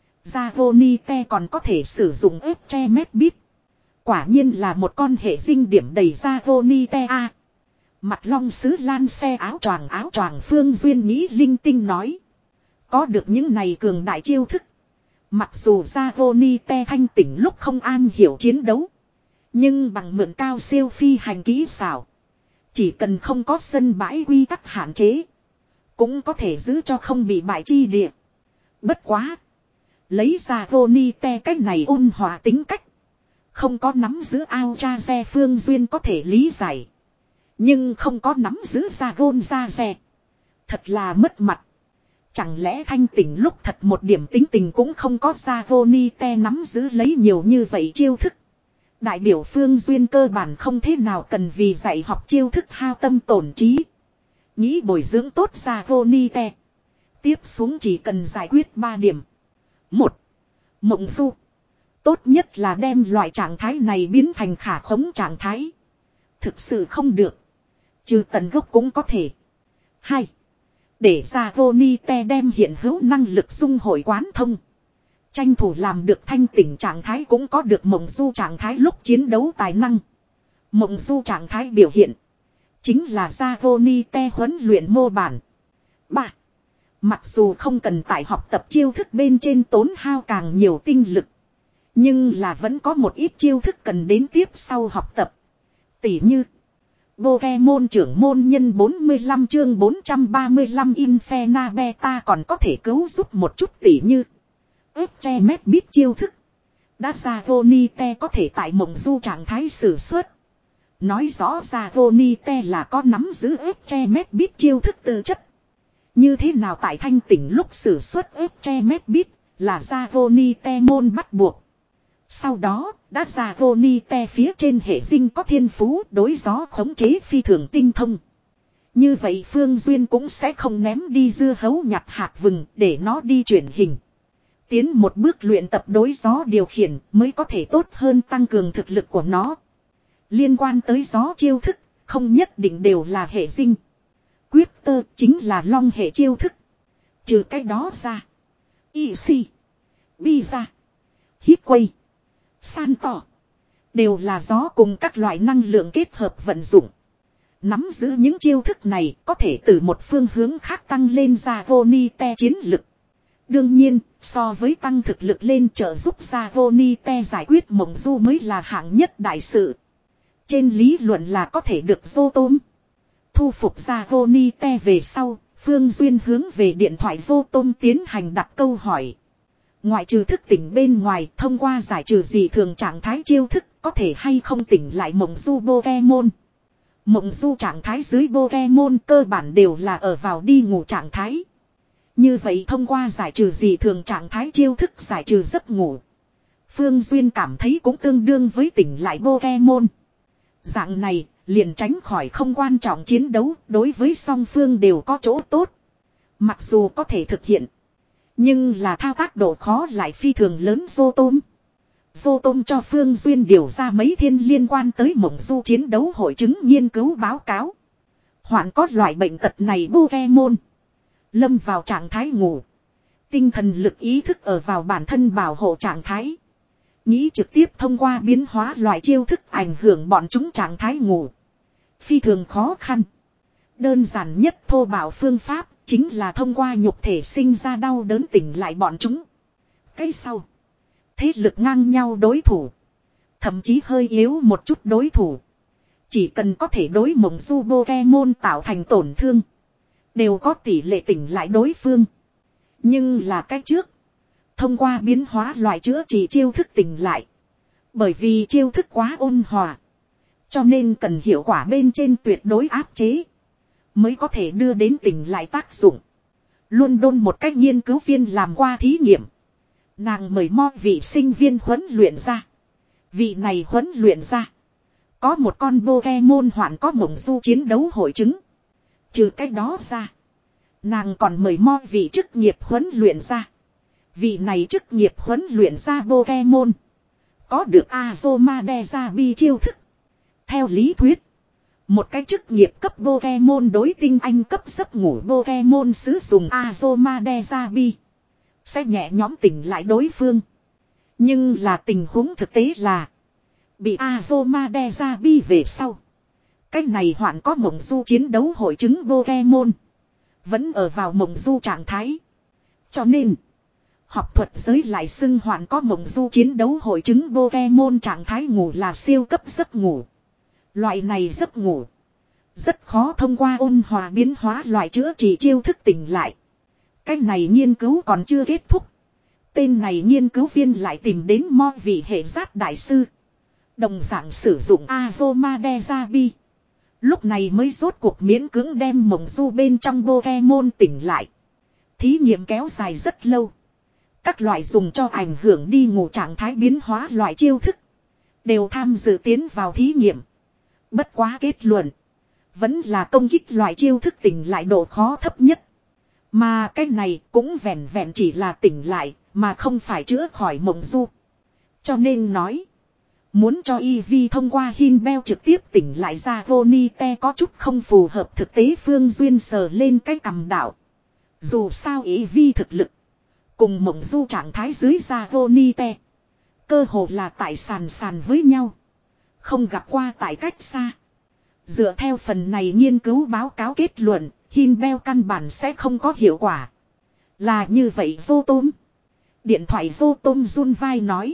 Dragonite còn có thể sử dụng ép tre mét bít. Quả nhiên là một con hệ dinh điểm đầy Dragonite a. Mặt long sứ lan xe áo choàng áo choàng Phương Duyên nghĩ linh tinh nói. Có được những này cường đại chiêu thức. Mặc dù Dragonite thanh tỉnh lúc không an hiểu chiến đấu. Nhưng bằng mượn cao siêu phi hành kỹ xảo. Chỉ cần không có sân bãi quy tắc hạn chế. Cũng có thể giữ cho không bị bại chi địa. Bất quá. Lấy Dragonite cách này ôn hòa tính cách. Không có nắm giữ ao cha xe Phương Duyên có thể lý giải. Nhưng không có nắm giữ Dragon ra xe. Thật là mất mặt. Chẳng lẽ thanh tỉnh lúc thật một điểm tính tình cũng không có Dragonite nắm giữ lấy nhiều như vậy chiêu thức. Đại biểu Phương Duyên cơ bản không thế nào cần vì dạy học chiêu thức hao tâm tổn trí. Nghĩ bồi dưỡng tốt Dragonite. Tiếp xuống chỉ cần giải quyết ba điểm. Một. Mộng du. Tốt nhất là đem loại trạng thái này biến thành khả khống trạng thái. Thực sự không được. Trừ tận gốc cũng có thể. Hai. Để ra Gonite đem hiện hữu năng lực dung hội quán thông. Tranh thủ làm được thanh tỉnh trạng thái cũng có được mộng du trạng thái lúc chiến đấu tài năng. Mộng du trạng thái biểu hiện. Chính là ra Gonite huấn luyện mô bản. Ba. Mặc dù không cần tại học tập chiêu thức bên trên tốn hao càng nhiều tinh lực. Nhưng là vẫn có một ít chiêu thức cần đến tiếp sau học tập. Tỉ như Pokemon trưởng môn nhân bốn mươi lăm chương bốn trăm ba mươi lăm Inferna Beta còn có thể cứu giúp một chút tỉ như Epche Met biết chiêu thức. Dazagonite có thể tại mộng du trạng thái sử xuất. Nói rõ Dazagonite là có nắm giữ Epche Met biết chiêu thức tư chất. Như thế nào tại thanh tỉnh lúc sử xuất Epche Met biết là Dazagonite môn bắt buộc. Sau đó, Dazagonite phía trên hệ dinh có thiên phú đối gió khống chế phi thường tinh thông. Như vậy Phương Duyên cũng sẽ không ném đi dưa hấu nhặt hạt vừng để nó đi chuyển hình. Tiến một bước luyện tập đối gió điều khiển mới có thể tốt hơn tăng cường thực lực của nó. Liên quan tới gió chiêu thức, không nhất định đều là hệ dinh. Quyết tơ chính là long hệ chiêu thức. Trừ cái đó ra. Y si. Bi ra. Hít quay. San tỏ. Đều là gió cùng các loại năng lượng kết hợp vận dụng. Nắm giữ những chiêu thức này có thể từ một phương hướng khác tăng lên Dazagonite chiến lực. Đương nhiên, so với tăng thực lực lên trợ giúp Dazagonite giải quyết mộng du mới là hạng nhất đại sự. Trên lý luận là có thể được dô tôm. Thu phục Dazagonite về sau, Phương Duyên hướng về điện thoại dô tôm tiến hành đặt câu hỏi. Ngoại trừ thức tỉnh bên ngoài, thông qua giải trừ dị thường trạng thái chiêu thức, có thể hay không tỉnh lại mộng du Pokemon. Mộng du trạng thái dưới Pokemon cơ bản đều là ở vào đi ngủ trạng thái. Như vậy thông qua giải trừ dị thường trạng thái chiêu thức giải trừ giấc ngủ. Phương Duyên cảm thấy cũng tương đương với tỉnh lại Pokemon. Dạng này, liền tránh khỏi không quan trọng chiến đấu, đối với song phương đều có chỗ tốt. Mặc dù có thể thực hiện. Nhưng là thao tác độ khó lại phi thường lớn Dô Tôm. Dô Tôm cho Phương Duyên điều ra mấy thiên liên quan tới mộng du chiến đấu hội chứng nghiên cứu báo cáo. Hoạn có loại bệnh tật này Pokemon. Lâm vào trạng thái ngủ. Tinh thần lực ý thức ở vào bản thân bảo hộ trạng thái. Nghĩ trực tiếp thông qua biến hóa loại chiêu thức ảnh hưởng bọn chúng trạng thái ngủ. Phi thường khó khăn. Đơn giản nhất thô bạo phương pháp. Chính là thông qua nhục thể sinh ra đau đớn tỉnh lại bọn chúng. Cái sau. Thế lực ngang nhau đối thủ. Thậm chí hơi yếu một chút đối thủ. Chỉ cần có thể đối mộng du Pokemon tạo thành tổn thương. Đều có tỷ lệ tỉnh lại đối phương. Nhưng là cái trước. Thông qua biến hóa loại chữa trị chiêu thức tỉnh lại. Bởi vì chiêu thức quá ôn hòa. Cho nên cần hiệu quả bên trên tuyệt đối áp chế. Mới có thể đưa đến tỉnh lại tác dụng. London một cách nghiên cứu viên làm qua thí nghiệm. Nàng mời mo vị sinh viên huấn luyện ra. Vị này huấn luyện ra. Có một con Pokemon hoạn có mộng du chiến đấu hội chứng. Trừ cái đó ra. Nàng còn mời mo vị chức nghiệp huấn luyện ra. Vị này chức nghiệp huấn luyện ra Pokemon. Có được Azumarill Dabi chiêu thức. Theo lý thuyết. Một cái chức nghiệp cấp Pokemon đối tinh anh cấp giấc ngủ Pokemon sử dụng Azumarill Dabi. Sẽ nhẹ nhóm tỉnh lại đối phương. Nhưng là tình huống thực tế là. Bị Azumarill Dabi về sau. Cái này hoạn có mộng du chiến đấu hội chứng Pokemon. Vẫn ở vào mộng du trạng thái. Cho nên. Học thuật giới lại xưng hoạn có mộng du chiến đấu hội chứng Pokemon trạng thái ngủ là siêu cấp giấc ngủ. Loại này giấc ngủ. Rất khó thông qua ôn hòa biến hóa loại chữa trị chiêu thức tỉnh lại. Cái này nghiên cứu còn chưa kết thúc. Tên này nghiên cứu viên lại tìm đến mo vị hệ giác đại sư. Đồng dạng sử dụng Azumarill Dabi. Lúc này mới rốt cuộc miễn cưỡng đem mộng du bên trong Pokemon tỉnh lại. Thí nghiệm kéo dài rất lâu. Các loại dùng cho ảnh hưởng đi ngủ trạng thái biến hóa loại chiêu thức. Đều tham dự tiến vào thí nghiệm. Bất quá kết luận. Vẫn là công kích loại chiêu thức tỉnh lại độ khó thấp nhất. Mà cái này cũng vẹn vẹn chỉ là tỉnh lại. Mà không phải chữa khỏi mộng du. Cho nên nói. Muốn cho Eevee thông qua Hinbell trực tiếp tỉnh lại ra Ronite có chút không phù hợp thực tế. Phương Duyên sờ lên cái cằm đạo. Dù sao Eevee thực lực. Cùng mộng du trạng thái dưới ra Ronite. Cơ hồ là tại sàn sàn với nhau. Không gặp qua tại cách xa. Dựa theo phần này nghiên cứu báo cáo kết luận, Hinbell căn bản sẽ không có hiệu quả. Là như vậy vô tôm. Điện thoại vô tôm run vai nói.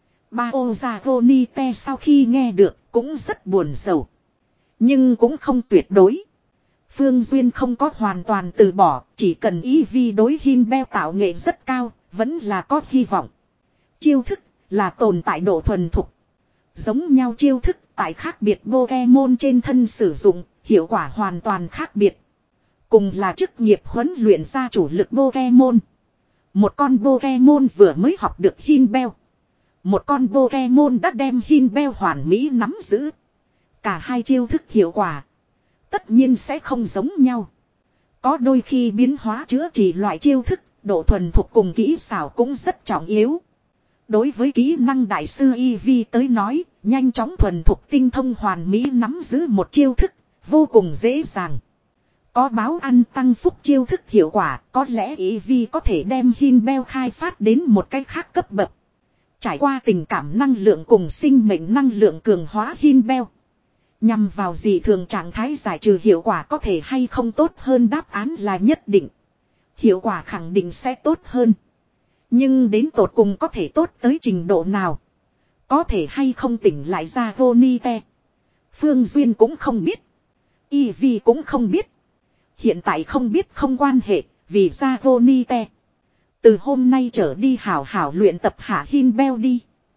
Bao ra Ronite sau khi nghe được cũng rất buồn rầu. Nhưng cũng không tuyệt đối. Phương Duyên không có hoàn toàn từ bỏ, chỉ cần Eevee đối Hinbell tạo nghệ rất cao, vẫn là có hy vọng. Chiêu thức là tồn tại độ thuần thục. Giống nhau chiêu thức tại khác biệt Pokemon trên thân sử dụng, hiệu quả hoàn toàn khác biệt. Cùng là chức nghiệp huấn luyện ra chủ lực Pokemon. Một con Pokemon vừa mới học được Hinbell. Một con Pokemon đã đem Hinbell hoàn mỹ nắm giữ. Cả hai chiêu thức hiệu quả tất nhiên sẽ không giống nhau. Có đôi khi biến hóa chữa trị loại chiêu thức, độ thuần thục cùng kỹ xảo cũng rất trọng yếu. Đối với kỹ năng đại sư Eevee tới nói, nhanh chóng thuần thục tinh thông hoàn mỹ nắm giữ một chiêu thức, vô cùng dễ dàng. Có báo ăn tăng phúc chiêu thức hiệu quả, có lẽ Eevee có thể đem Hinbell khai phát đến một cách khác cấp bậc. Trải qua tình cảm năng lượng cùng sinh mệnh năng lượng cường hóa Hinbell. Nhằm vào gì thường trạng thái giải trừ hiệu quả có thể hay không tốt hơn, đáp án là nhất định. Hiệu quả khẳng định sẽ tốt hơn. Nhưng đến tột cùng có thể tốt tới trình độ nào? Có thể hay không tỉnh lại ra Ronite? Phương Duyên cũng không biết. Eevee cũng không biết. Hiện tại không biết không quan hệ, vì ra Ronite. Từ hôm nay trở đi hảo hảo luyện tập hạ Hinbell đi.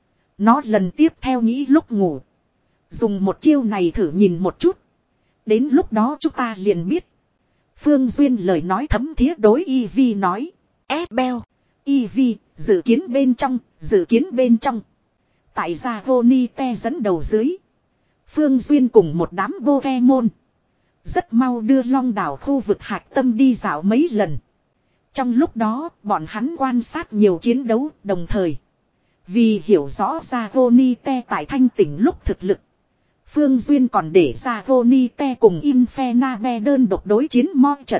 Nó lần tiếp theo nghĩ lúc ngủ. Dùng một chiêu này thử nhìn một chút. Đến lúc đó chúng ta liền biết. Phương Duyên lời nói thấm thía đối Eevee nói. Esbell, Eevee, dự kiến bên trong, dự kiến bên trong. Tại gia Ronite dẫn đầu dưới. Phương Duyên cùng một đám Pokemon. Rất mau đưa Long đảo khu vực hạch tâm đi dạo mấy lần. Trong lúc đó, bọn hắn quan sát nhiều chiến đấu đồng thời. Vì hiểu rõ ra Ronite tại thanh tỉnh lúc thực lực. Phương Duyên còn để ra Ronite cùng Infernape đơn độc đối chiến moi trận.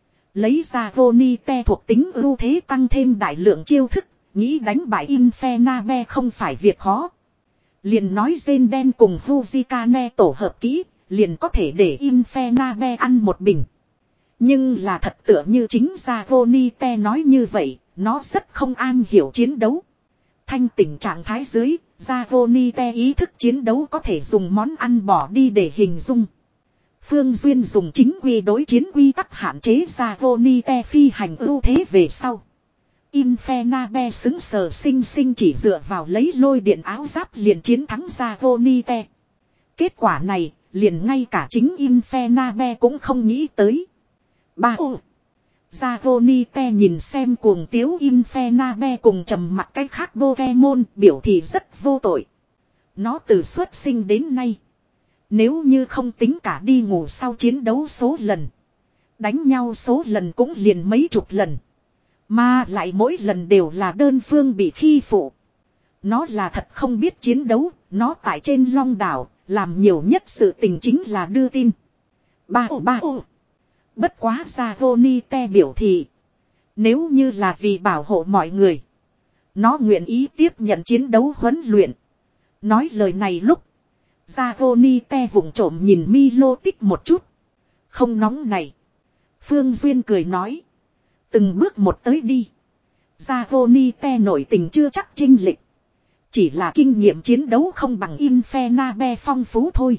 Lấy ra Ronite thuộc tính ưu thế tăng thêm đại lượng chiêu thức, nghĩ đánh bại Infernape không phải việc khó. Liền nói Gen đen cùng Huzikane tổ hợp kỹ, liền có thể để Infernape ăn một bình. Nhưng là thật tựa như chính ra Ronite nói như vậy, nó rất không am hiểu chiến đấu. Thanh tỉnh trạng thái dưới, ra Ronite ý thức chiến đấu có thể dùng món ăn bỏ đi để hình dung. Phương Duyên dùng chính quy đối chiến quy tắc hạn chế ra Ronite phi hành ưu thế về sau. Infernape xứng sờ sinh sinh chỉ dựa vào lấy lôi điện áo giáp liền chiến thắng ra Ronite. Kết quả này, liền ngay cả chính Infernape cũng không nghĩ tới. Ba ô. Ra Ronite nhìn xem cuồng tiếu Infernape cùng trầm mặt cái khác Pokemon biểu thị rất vô tội. Nó từ xuất sinh đến nay. Nếu như không tính cả đi ngủ sau chiến đấu số lần. Đánh nhau số lần cũng liền mấy chục lần. Mà lại mỗi lần đều là đơn phương bị khi phụ. Nó là thật không biết chiến đấu. Nó tại trên Long đảo. Làm nhiều nhất sự tình chính là đưa tin. Ba ô ba ô. Bất quá ra Ronite biểu thị. Nếu như là vì bảo hộ mọi người. Nó nguyện ý tiếp nhận chiến đấu huấn luyện. Nói lời này lúc. Ra Ronite vụng trộm nhìn Milo tích một chút. Không nóng này. Phương Duyên cười nói. Từng bước một tới đi. Ra Ronite nổi tình chưa chắc chinh lịch. Chỉ là kinh nghiệm chiến đấu không bằng Infernape phong phú thôi.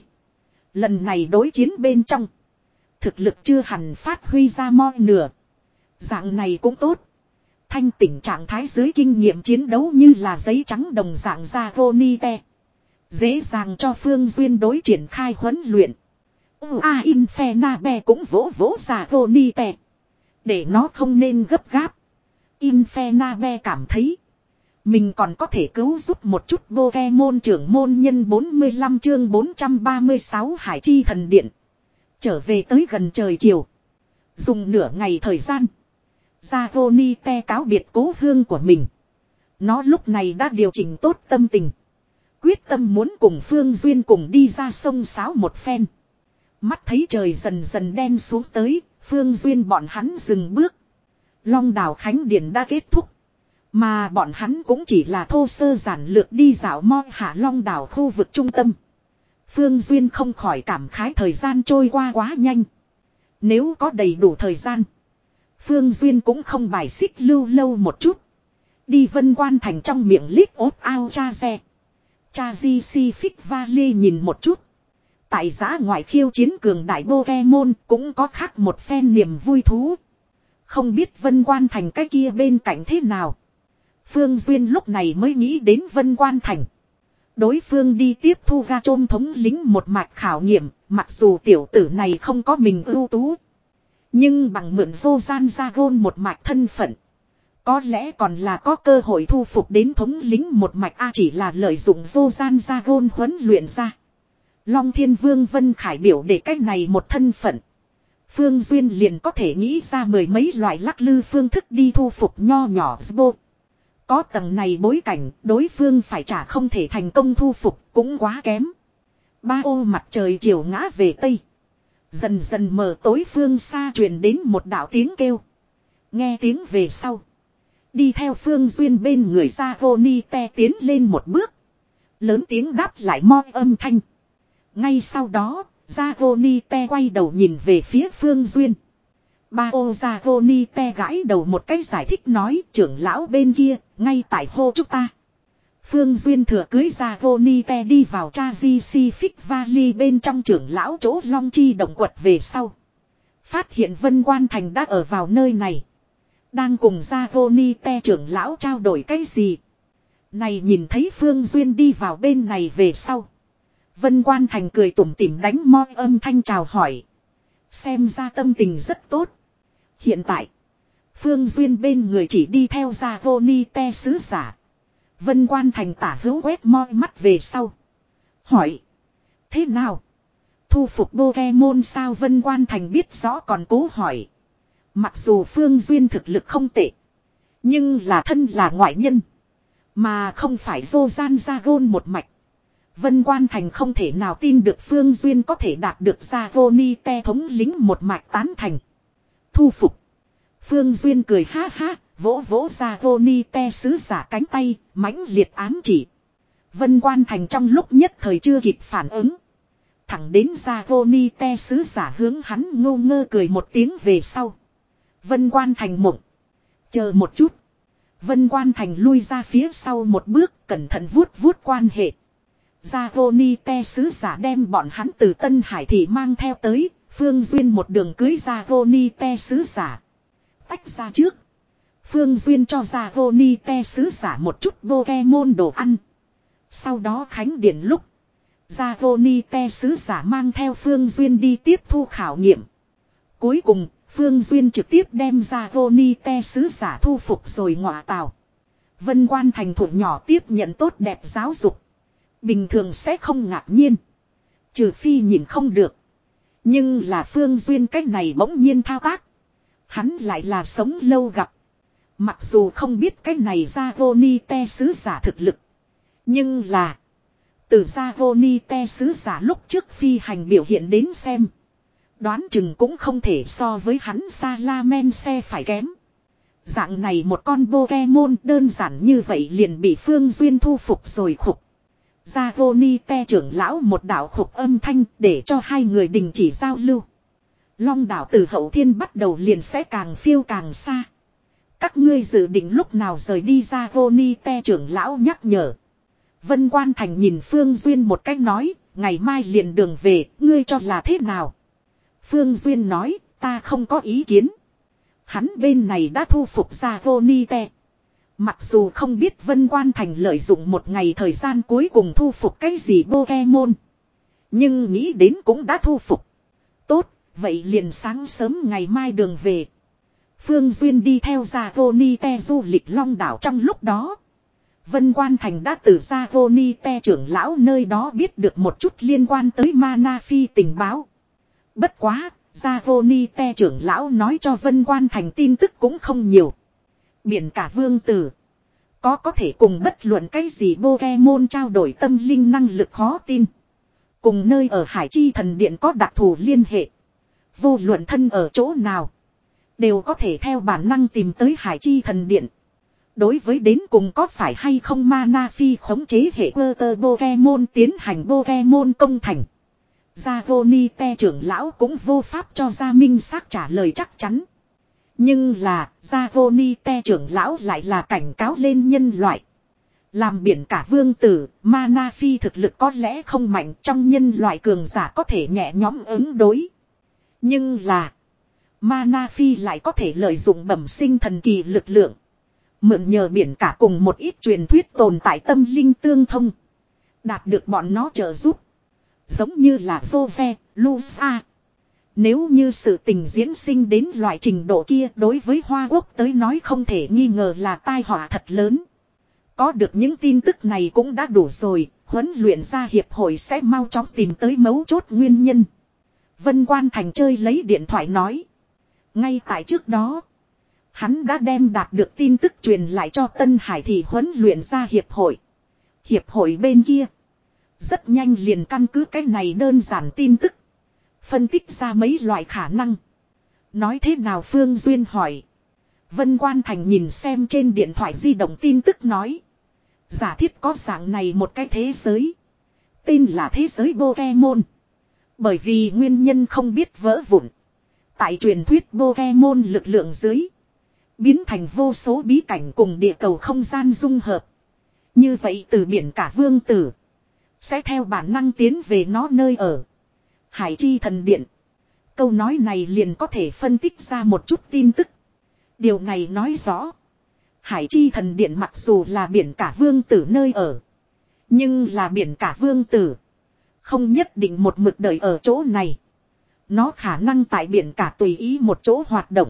Lần này đối chiến bên trong. Thực lực chưa hẳn phát huy ra moi nửa. Dạng này cũng tốt. Thanh tỉnh trạng thái dưới kinh nghiệm chiến đấu như là giấy trắng đồng dạng ra Ronite. Dễ dàng cho Phương Duyên đối triển khai huấn luyện. A Infernape cũng vỗ vỗ ra Ronite. Để nó không nên gấp gáp. Infernape cảm thấy. Mình còn có thể cứu giúp một chút Pokemon trưởng môn nhân bốn mươi lăm chương bốn trăm ba mươi sáu Hải Chi Thần Điện. Trở về tới gần trời chiều. Dùng nửa ngày thời gian. Ra Ronite cáo biệt cố hương của mình. Nó lúc này đã điều chỉnh tốt tâm tình. quyết tâm muốn cùng Phương Duyên cùng đi ra sông sáo một phen. Mắt thấy trời dần dần đen xuống tới, Phương Duyên bọn hắn dừng bước. Long đảo khánh điển đã kết thúc. Mà bọn hắn cũng chỉ là thô sơ giản lược đi dạo moi hạ Long đảo khu vực trung tâm. Phương Duyên không khỏi cảm khái thời gian trôi qua quá nhanh. Nếu có đầy đủ thời gian, Phương Duyên cũng không bài xích lưu lâu một chút. Đi Vân Quan Thành trong miệng lít ốt ao cha xe. Cha Di Si Phích Valley nhìn một chút. Tại giã ngoại khiêu chiến cường đại Pokemon cũng có khác một phen niềm vui thú. Không biết Vân Quan Thành cái kia bên cạnh thế nào. Phương Duyên lúc này mới nghĩ đến Vân Quan Thành. Đối phương đi tiếp thu ra chôm thống lính một mạch khảo nghiệm, mặc dù tiểu tử này không có mình ưu tú. Nhưng bằng mượn vô gian ra gôn một mạch thân phận. Có lẽ còn là có cơ hội thu phục đến thống lính một mạch A chỉ là lợi dụng vô gian ra gôn huấn luyện ra. Long Thiên Vương Vân Khải biểu để cách này một thân phận. Phương Duyên liền có thể nghĩ ra mười mấy loại lắc lư phương thức đi thu phục nho nhỏ Zbo. Có tầng này bối cảnh, đối phương phải trả không thể thành công thu phục cũng quá kém. Ba ô mặt trời chiều ngã về Tây. Dần dần mờ tối phương xa truyền đến một đạo tiếng kêu. Nghe tiếng về sau. Đi theo Phương Duyên bên người ra vô ni te tiến lên một bước. Lớn tiếng đáp lại moi âm thanh. Ngay sau đó, Zagonite quay đầu nhìn về phía Phương Duyên. Ba ô Zagonite gãi đầu một cái giải thích nói trưởng lão bên kia, ngay tại hô chúng ta. Phương Duyên thừa cưới Zagonite đi vào Chaji Phích Valley bên trong trưởng lão chỗ Long Chi động quật về sau. Phát hiện Vân Quan Thành đã ở vào nơi này. Đang cùng Zagonite trưởng lão trao đổi cái gì. Này nhìn thấy Phương Duyên đi vào bên này về sau. Vân Quan Thành cười tủm tỉm đánh moi âm thanh chào hỏi. Xem ra tâm tình rất tốt. Hiện tại, Phương Duyên bên người chỉ đi theo Zagonite sứ giả. Vân Quan Thành tả hữu quét moi mắt về sau. Hỏi. Thế nào? Thu phục Pokemon sao Vân Quan Thành biết rõ còn cố hỏi. Mặc dù Phương Duyên thực lực không tệ. Nhưng là thân là ngoại nhân. Mà không phải vô gian ra gôn một mạch. Vân Quan Thành không thể nào tin được Phương Duyên có thể đạt được Zagonite thống lính một mạch tán thành. Thu phục. Phương Duyên cười ha ha, vỗ vỗ Zagonite sứ giả cánh tay, mãnh liệt ám chỉ. Vân Quan Thành trong lúc nhất thời chưa kịp phản ứng. Thẳng đến Zagonite sứ giả hướng hắn ngô ngơ cười một tiếng về sau. Vân Quan Thành mộng. Chờ một chút. Vân Quan Thành lui ra phía sau một bước, cẩn thận vuốt vuốt quan hệ. Zagonite sứ giả đem bọn hắn từ Tân Hải Thị mang theo tới, Phương Duyên một đường cưới Zagonite sứ giả. Tách ra trước. Phương Duyên cho Zagonite sứ giả một chút Pokemon đồ ăn. Sau đó khánh điển lúc. Zagonite sứ giả mang theo Phương Duyên đi tiếp thu khảo nghiệm. Cuối cùng, Phương Duyên trực tiếp đem Zagonite sứ giả thu phục rồi ngọa tào. Vân Quan Thành thủ nhỏ tiếp nhận tốt đẹp giáo dục. Bình thường sẽ không ngạc nhiên. Trừ phi nhìn không được. Nhưng là Phương Duyên cách này bỗng nhiên thao tác. Hắn lại là sống lâu gặp. Mặc dù không biết cách này Zagonite sứ giả thực lực. Nhưng là. Từ Zagonite sứ giả lúc trước phi hành biểu hiện đến xem. Đoán chừng cũng không thể so với hắn Salamense phải kém. Dạng này một con Pokemon đơn giản như vậy liền bị Phương Duyên thu phục rồi khục. Zagonite trưởng lão một đạo khục âm thanh để cho hai người đình chỉ giao lưu. Long đảo từ hậu thiên bắt đầu liền sẽ càng phiêu càng xa. Các ngươi dự định lúc nào rời đi Zagonite trưởng lão nhắc nhở. Vân Quan Thành nhìn Phương Duyên một cách nói, ngày mai liền đường về, ngươi cho là thế nào? Phương Duyên nói, ta không có ý kiến. Hắn bên này đã thu phục Zagonite. Mặc dù không biết Vân Quan Thành lợi dụng một ngày thời gian cuối cùng thu phục cái gì Pokemon. Nhưng nghĩ đến cũng đã thu phục. Tốt, vậy liền sáng sớm ngày mai đường về. Phương Duyên đi theo Zagonite du lịch Long đảo trong lúc đó. Vân Quan Thành đã từ Zagonite trưởng lão nơi đó biết được một chút liên quan tới Mana Phi tình báo. Bất quá, Zagonite trưởng lão nói cho Vân Quan Thành tin tức cũng không nhiều. Biển cả vương tử. có có thể cùng bất luận cái gì Pokemon trao đổi tâm linh năng lực khó tin. Cùng nơi ở Hải Chi Thần Điện có đặc thù liên hệ. Vô luận thân ở chỗ nào. Đều có thể theo bản năng tìm tới Hải Chi Thần Điện. Đối với đến cùng có phải hay không Mana Phi khống chế hệ cơ tơ Pokemon tiến hành Pokemon công thành. Dragonite trưởng lão cũng vô pháp cho ra minh xác trả lời chắc chắn. Nhưng là Dragonite trưởng lão lại là cảnh cáo lên nhân loại. Làm biển cả vương tử, Mana Phi thực lực có lẽ không mạnh, trong nhân loại cường giả có thể nhẹ nhõm ứng đối. Nhưng là Mana Phi lại có thể lợi dụng bẩm sinh thần kỳ lực lượng. Mượn nhờ biển cả cùng một ít truyền thuyết tồn tại tâm linh tương thông. Đạt được bọn nó trợ giúp. Giống như là Jove, Lusa. Nếu như sự tình diễn sinh đến loại trình độ kia đối với Hoa Quốc tới nói không thể nghi ngờ là tai họa thật lớn. Có được những tin tức này cũng đã đủ rồi, huấn luyện ra hiệp hội sẽ mau chóng tìm tới mấu chốt nguyên nhân. Vân Quan Thành chơi lấy điện thoại nói. Ngay tại trước đó, hắn đã đem đạt được tin tức truyền lại cho Tân Hải Thị huấn luyện ra hiệp hội. Hiệp hội bên kia rất nhanh liền căn cứ cái này đơn giản tin tức. Phân tích ra mấy loại khả năng. Nói thế nào Phương Duyên hỏi. Vân Quan Thành nhìn xem trên điện thoại di động tin tức nói. Giả thiết có dạng này một cái thế giới. Tên là thế giới Pokemon. Bởi vì nguyên nhân không biết vỡ vụn. Tại truyền thuyết Pokemon lực lượng dưới. Biến thành vô số bí cảnh cùng địa cầu không gian dung hợp. Như vậy từ biển cả vương tử. Sẽ theo bản năng tiến về nó nơi ở. Hải Chi Thần Điện. Câu nói này liền có thể phân tích ra một chút tin tức. Điều này nói rõ. Hải Chi Thần Điện mặc dù là biển cả vương tử nơi ở. Nhưng là biển cả vương tử. Không nhất định một mực đợi ở chỗ này. Nó khả năng tại biển cả tùy ý một chỗ hoạt động.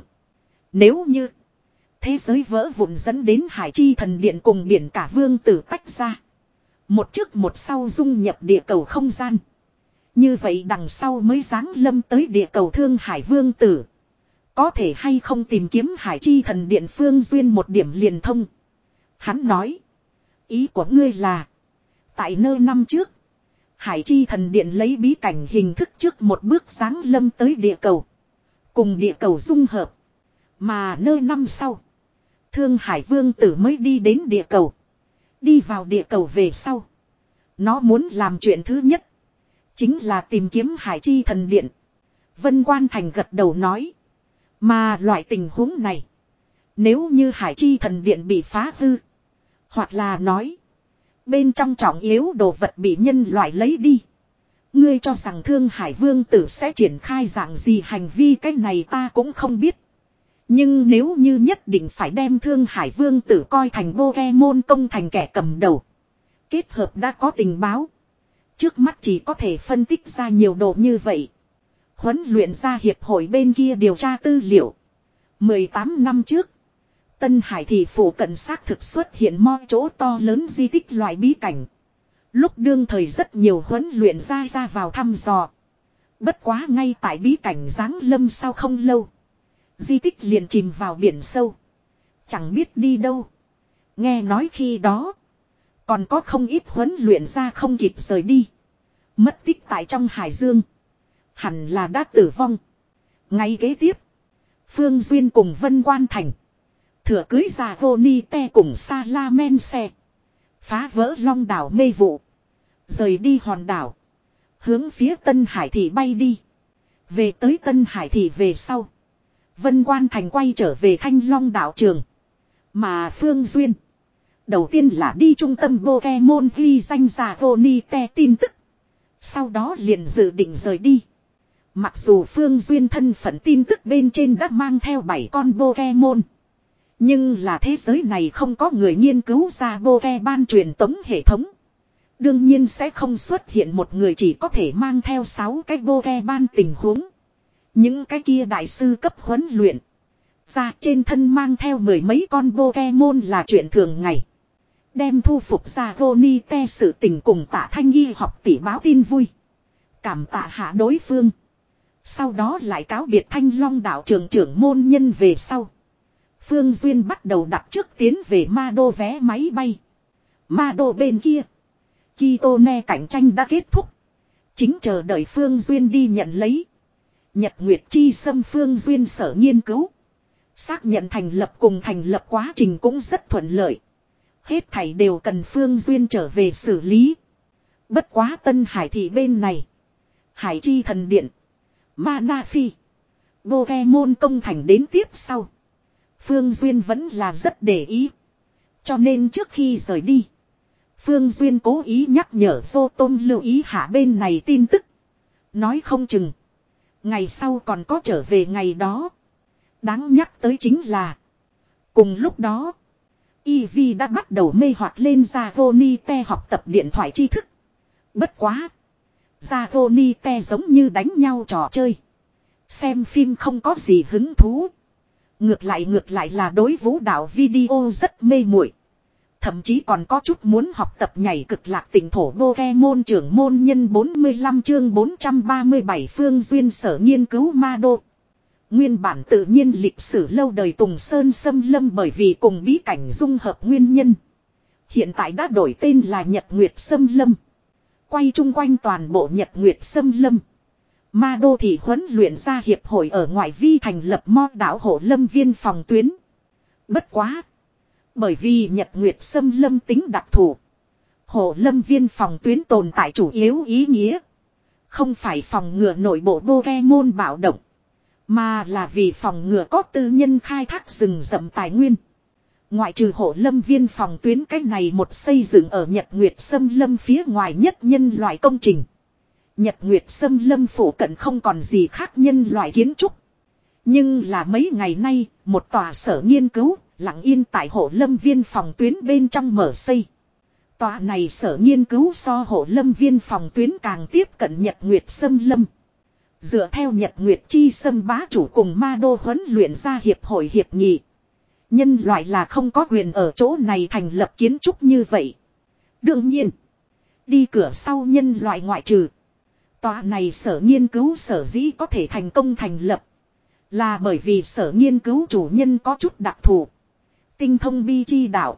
Nếu như thế giới vỡ vụn dẫn đến Hải Chi Thần Điện cùng biển cả vương tử tách ra. Một trước một sau dung nhập địa cầu không gian. Như vậy đằng sau mới giáng lâm tới địa cầu Thương Hải Vương Tử. Có thể hay không tìm kiếm Hải Chi Thần Điện Phương Duyên một điểm liền thông. Hắn nói. Ý của ngươi là. Tại nơi năm trước. Hải Chi Thần Điện lấy bí cảnh hình thức trước một bước giáng lâm tới địa cầu. Cùng địa cầu dung hợp. Mà nơi năm sau. Thương Hải Vương Tử mới đi đến địa cầu. Đi vào địa cầu về sau. Nó muốn làm chuyện thứ nhất. Chính là tìm kiếm Hải Chi Thần Điện. Vân Quan Thành gật đầu nói. Mà loại tình huống này. Nếu như Hải Chi Thần Điện bị phá hư. Hoặc là nói. Bên trong trọng yếu đồ vật bị nhân loại lấy đi. Ngươi cho rằng Thương Hải Vương Tử sẽ triển khai dạng gì hành vi, cái này ta cũng không biết. Nhưng nếu như nhất định phải đem Thương Hải Vương Tử coi thành Pokemon công thành kẻ cầm đầu. Kết hợp đã có tình báo. Trước mắt chỉ có thể phân tích ra nhiều đồ như vậy. Huấn luyện ra hiệp hội bên kia điều tra tư liệu. mười tám năm trước. Tân Hải Thị phủ cận xác thực xuất hiện mo chỗ to lớn di tích loại bí cảnh. Lúc đương thời rất nhiều huấn luyện ra ra vào thăm dò. Bất quá ngay tại bí cảnh giáng lâm sau không lâu. Di tích liền chìm vào biển sâu. Chẳng biết đi đâu. Nghe nói khi đó. Còn có không ít huấn luyện ra không kịp rời đi. Mất tích tại trong hải dương. Hẳn là đã tử vong. Ngay kế tiếp. Phương Duyên cùng Vân Quan Thành. Thừa cưới ra Vonite cùng Salamense. Phá vỡ long đảo mê vụ. Rời đi hòn đảo. Hướng phía Tân Hải Thị bay đi. Về tới Tân Hải Thị về sau. Vân Quan Thành quay trở về Thanh Long đảo trường. Mà Phương Duyên. Đầu tiên là đi trung tâm Pokemon ghi danh ra Vonite tin tức. Sau đó liền dự định rời đi. Mặc dù Phương Duyên thân phận tin tức bên trên đã mang theo bảy con Pokemon. Nhưng là thế giới này không có người nghiên cứu ra Pokemon truyền tống hệ thống. Đương nhiên sẽ không xuất hiện một người chỉ có thể mang theo sáu cái Pokemon tình huống. Những cái kia đại sư cấp huấn luyện. Ra trên thân mang theo mười mấy con Pokemon là chuyện thường ngày. Đem thu phục ra Vonite sự tình cùng Tạ Thanh Y học tỷ báo tin vui. Cảm tạ hạ đối phương. Sau đó lại cáo biệt Thanh Long đảo trường trưởng môn nhân về sau. Phương Duyên bắt đầu đặt trước tiến về Ma Đô vé máy bay. Ma Đô bên kia. Kitone cạnh tranh đã kết thúc. Chính chờ đợi Phương Duyên đi nhận lấy. Nhật Nguyệt Chi Sâm Phương Duyên sở nghiên cứu. Xác nhận thành lập cùng thành lập quá trình cũng rất thuận lợi. Hết thảy đều cần Phương Duyên trở về xử lý. Bất quá Tân Hải thị bên này. Hải Chi Thần Điện. Mana Phi. Pokemon công thành đến tiếp sau. Phương Duyên vẫn là rất để ý. Cho nên trước khi rời đi. Phương Duyên cố ý nhắc nhở Vô Tôn lưu ý hạ bên này tin tức. Nói không chừng. Ngày sau còn có trở về ngày đó. Đáng nhắc tới chính là. Cùng lúc đó. Eevee đã bắt đầu mê hoặc lên Zagonite học tập điện thoại tri thức. Bất quá. Zagonite giống như đánh nhau trò chơi. Xem phim không có gì hứng thú. Ngược lại ngược lại là đối vũ đạo video rất mê muội. Thậm chí còn có chút muốn học tập nhảy cực lạc tỉnh thổ Pokemon trưởng môn nhân bốn mươi lăm chương bốn trăm ba mươi bảy Phương Duyên sở nghiên cứu Ma Đô. Nguyên bản tự nhiên lịch sử lâu đời Tùng Sơn Xâm Lâm bởi vì cùng bí cảnh dung hợp nguyên nhân. Hiện tại đã đổi tên là Nhật Nguyệt Xâm Lâm. Quay chung quanh toàn bộ Nhật Nguyệt Xâm Lâm. Ma Đô thị huấn luyện ra hiệp hội ở ngoại vi thành lập mo đảo hộ lâm viên phòng tuyến. Bất quá. Bởi vì Nhật Nguyệt Xâm Lâm tính đặc thù. Hộ lâm viên phòng tuyến tồn tại chủ yếu ý nghĩa. Không phải phòng ngừa nội bộ Pokemon bạo động. Mà là vì phòng ngừa có tư nhân khai thác rừng rậm tài nguyên. Ngoại trừ hộ lâm viên phòng tuyến cách này một xây dựng ở Nhật Nguyệt Xâm Lâm phía ngoài nhất nhân loại công trình. Nhật Nguyệt Xâm Lâm phủ cận không còn gì khác nhân loại kiến trúc. Nhưng là mấy ngày nay, một tòa sở nghiên cứu, lặng yên tại hộ lâm viên phòng tuyến bên trong mở xây. Tòa này sở nghiên cứu so hộ lâm viên phòng tuyến càng tiếp cận Nhật Nguyệt Xâm Lâm. Dựa theo Nhật Nguyệt Chi Sâm bá chủ cùng Ma Đô huấn luyện ra hiệp hội hiệp nghị. Nhân loại là không có quyền ở chỗ này thành lập kiến trúc như vậy. Đương nhiên, đi cửa sau nhân loại ngoại trừ. Tòa này sở nghiên cứu sở dĩ có thể thành công thành lập. Là bởi vì sở nghiên cứu chủ nhân có chút đặc thù. Tinh thông bi chi đạo.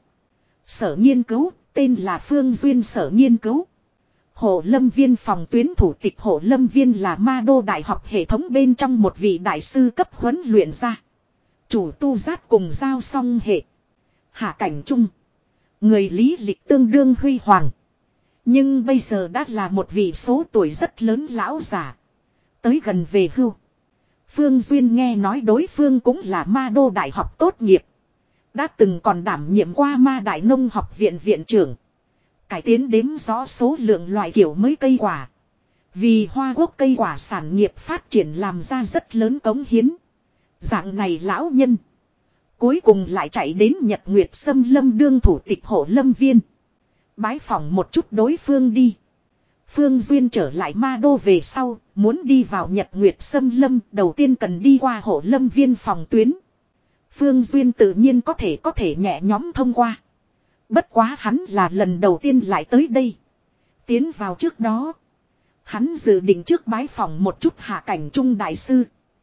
Sở nghiên cứu tên là Phương Duyên sở nghiên cứu. Hộ lâm viên phòng tuyến thủ tịch hộ lâm viên là Ma Đô Đại học hệ thống bên trong một vị đại sư cấp huấn luyện ra. Chủ tu giác cùng giao song hệ. Hạ cảnh trung. Người lý lịch tương đương huy hoàng. Nhưng bây giờ đã là một vị số tuổi rất lớn lão già. Tới gần về hưu. Phương Duyên nghe nói đối phương cũng là Ma Đô Đại học tốt nghiệp. Đã từng còn đảm nhiệm qua Ma Đại Nông học viện viện trưởng. Cải tiến đếm rõ số lượng loại kiểu mới cây quả. Vì Hoa Quốc cây quả sản nghiệp phát triển làm ra rất lớn cống hiến. Dạng này lão nhân. Cuối cùng lại chạy đến Nhật Nguyệt Xâm Lâm đương thủ tịch hộ lâm viên. Bái phỏng một chút đối phương đi. Phương Duyên trở lại Ma Đô về sau. Muốn đi vào Nhật Nguyệt Xâm Lâm. Đầu tiên cần đi qua hộ lâm viên phòng tuyến. Phương Duyên tự nhiên có thể có thể nhẹ nhõm thông qua. Bất quá hắn là lần đầu tiên lại tới đây. Tiến vào trước đó. Hắn dự định trước bái phòng một chút hạ cảnh trung đại sư.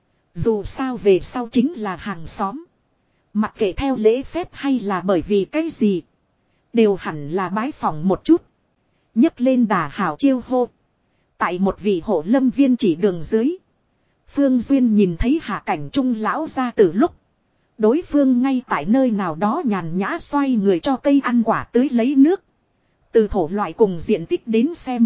Dù sao về sau chính là hàng xóm. Mặc kệ theo lễ phép hay là bởi vì cái gì. Đều hẳn là bái phòng một chút. Nhấc lên đà hào chiêu hô. Tại một vị hộ lâm viên chỉ đường dưới. Phương Duyên nhìn thấy hạ cảnh trung lão ra từ lúc. Đối phương ngay tại nơi nào đó nhàn nhã xoay người cho cây ăn quả tưới lấy nước. Từ thổ loại cùng diện tích đến xem.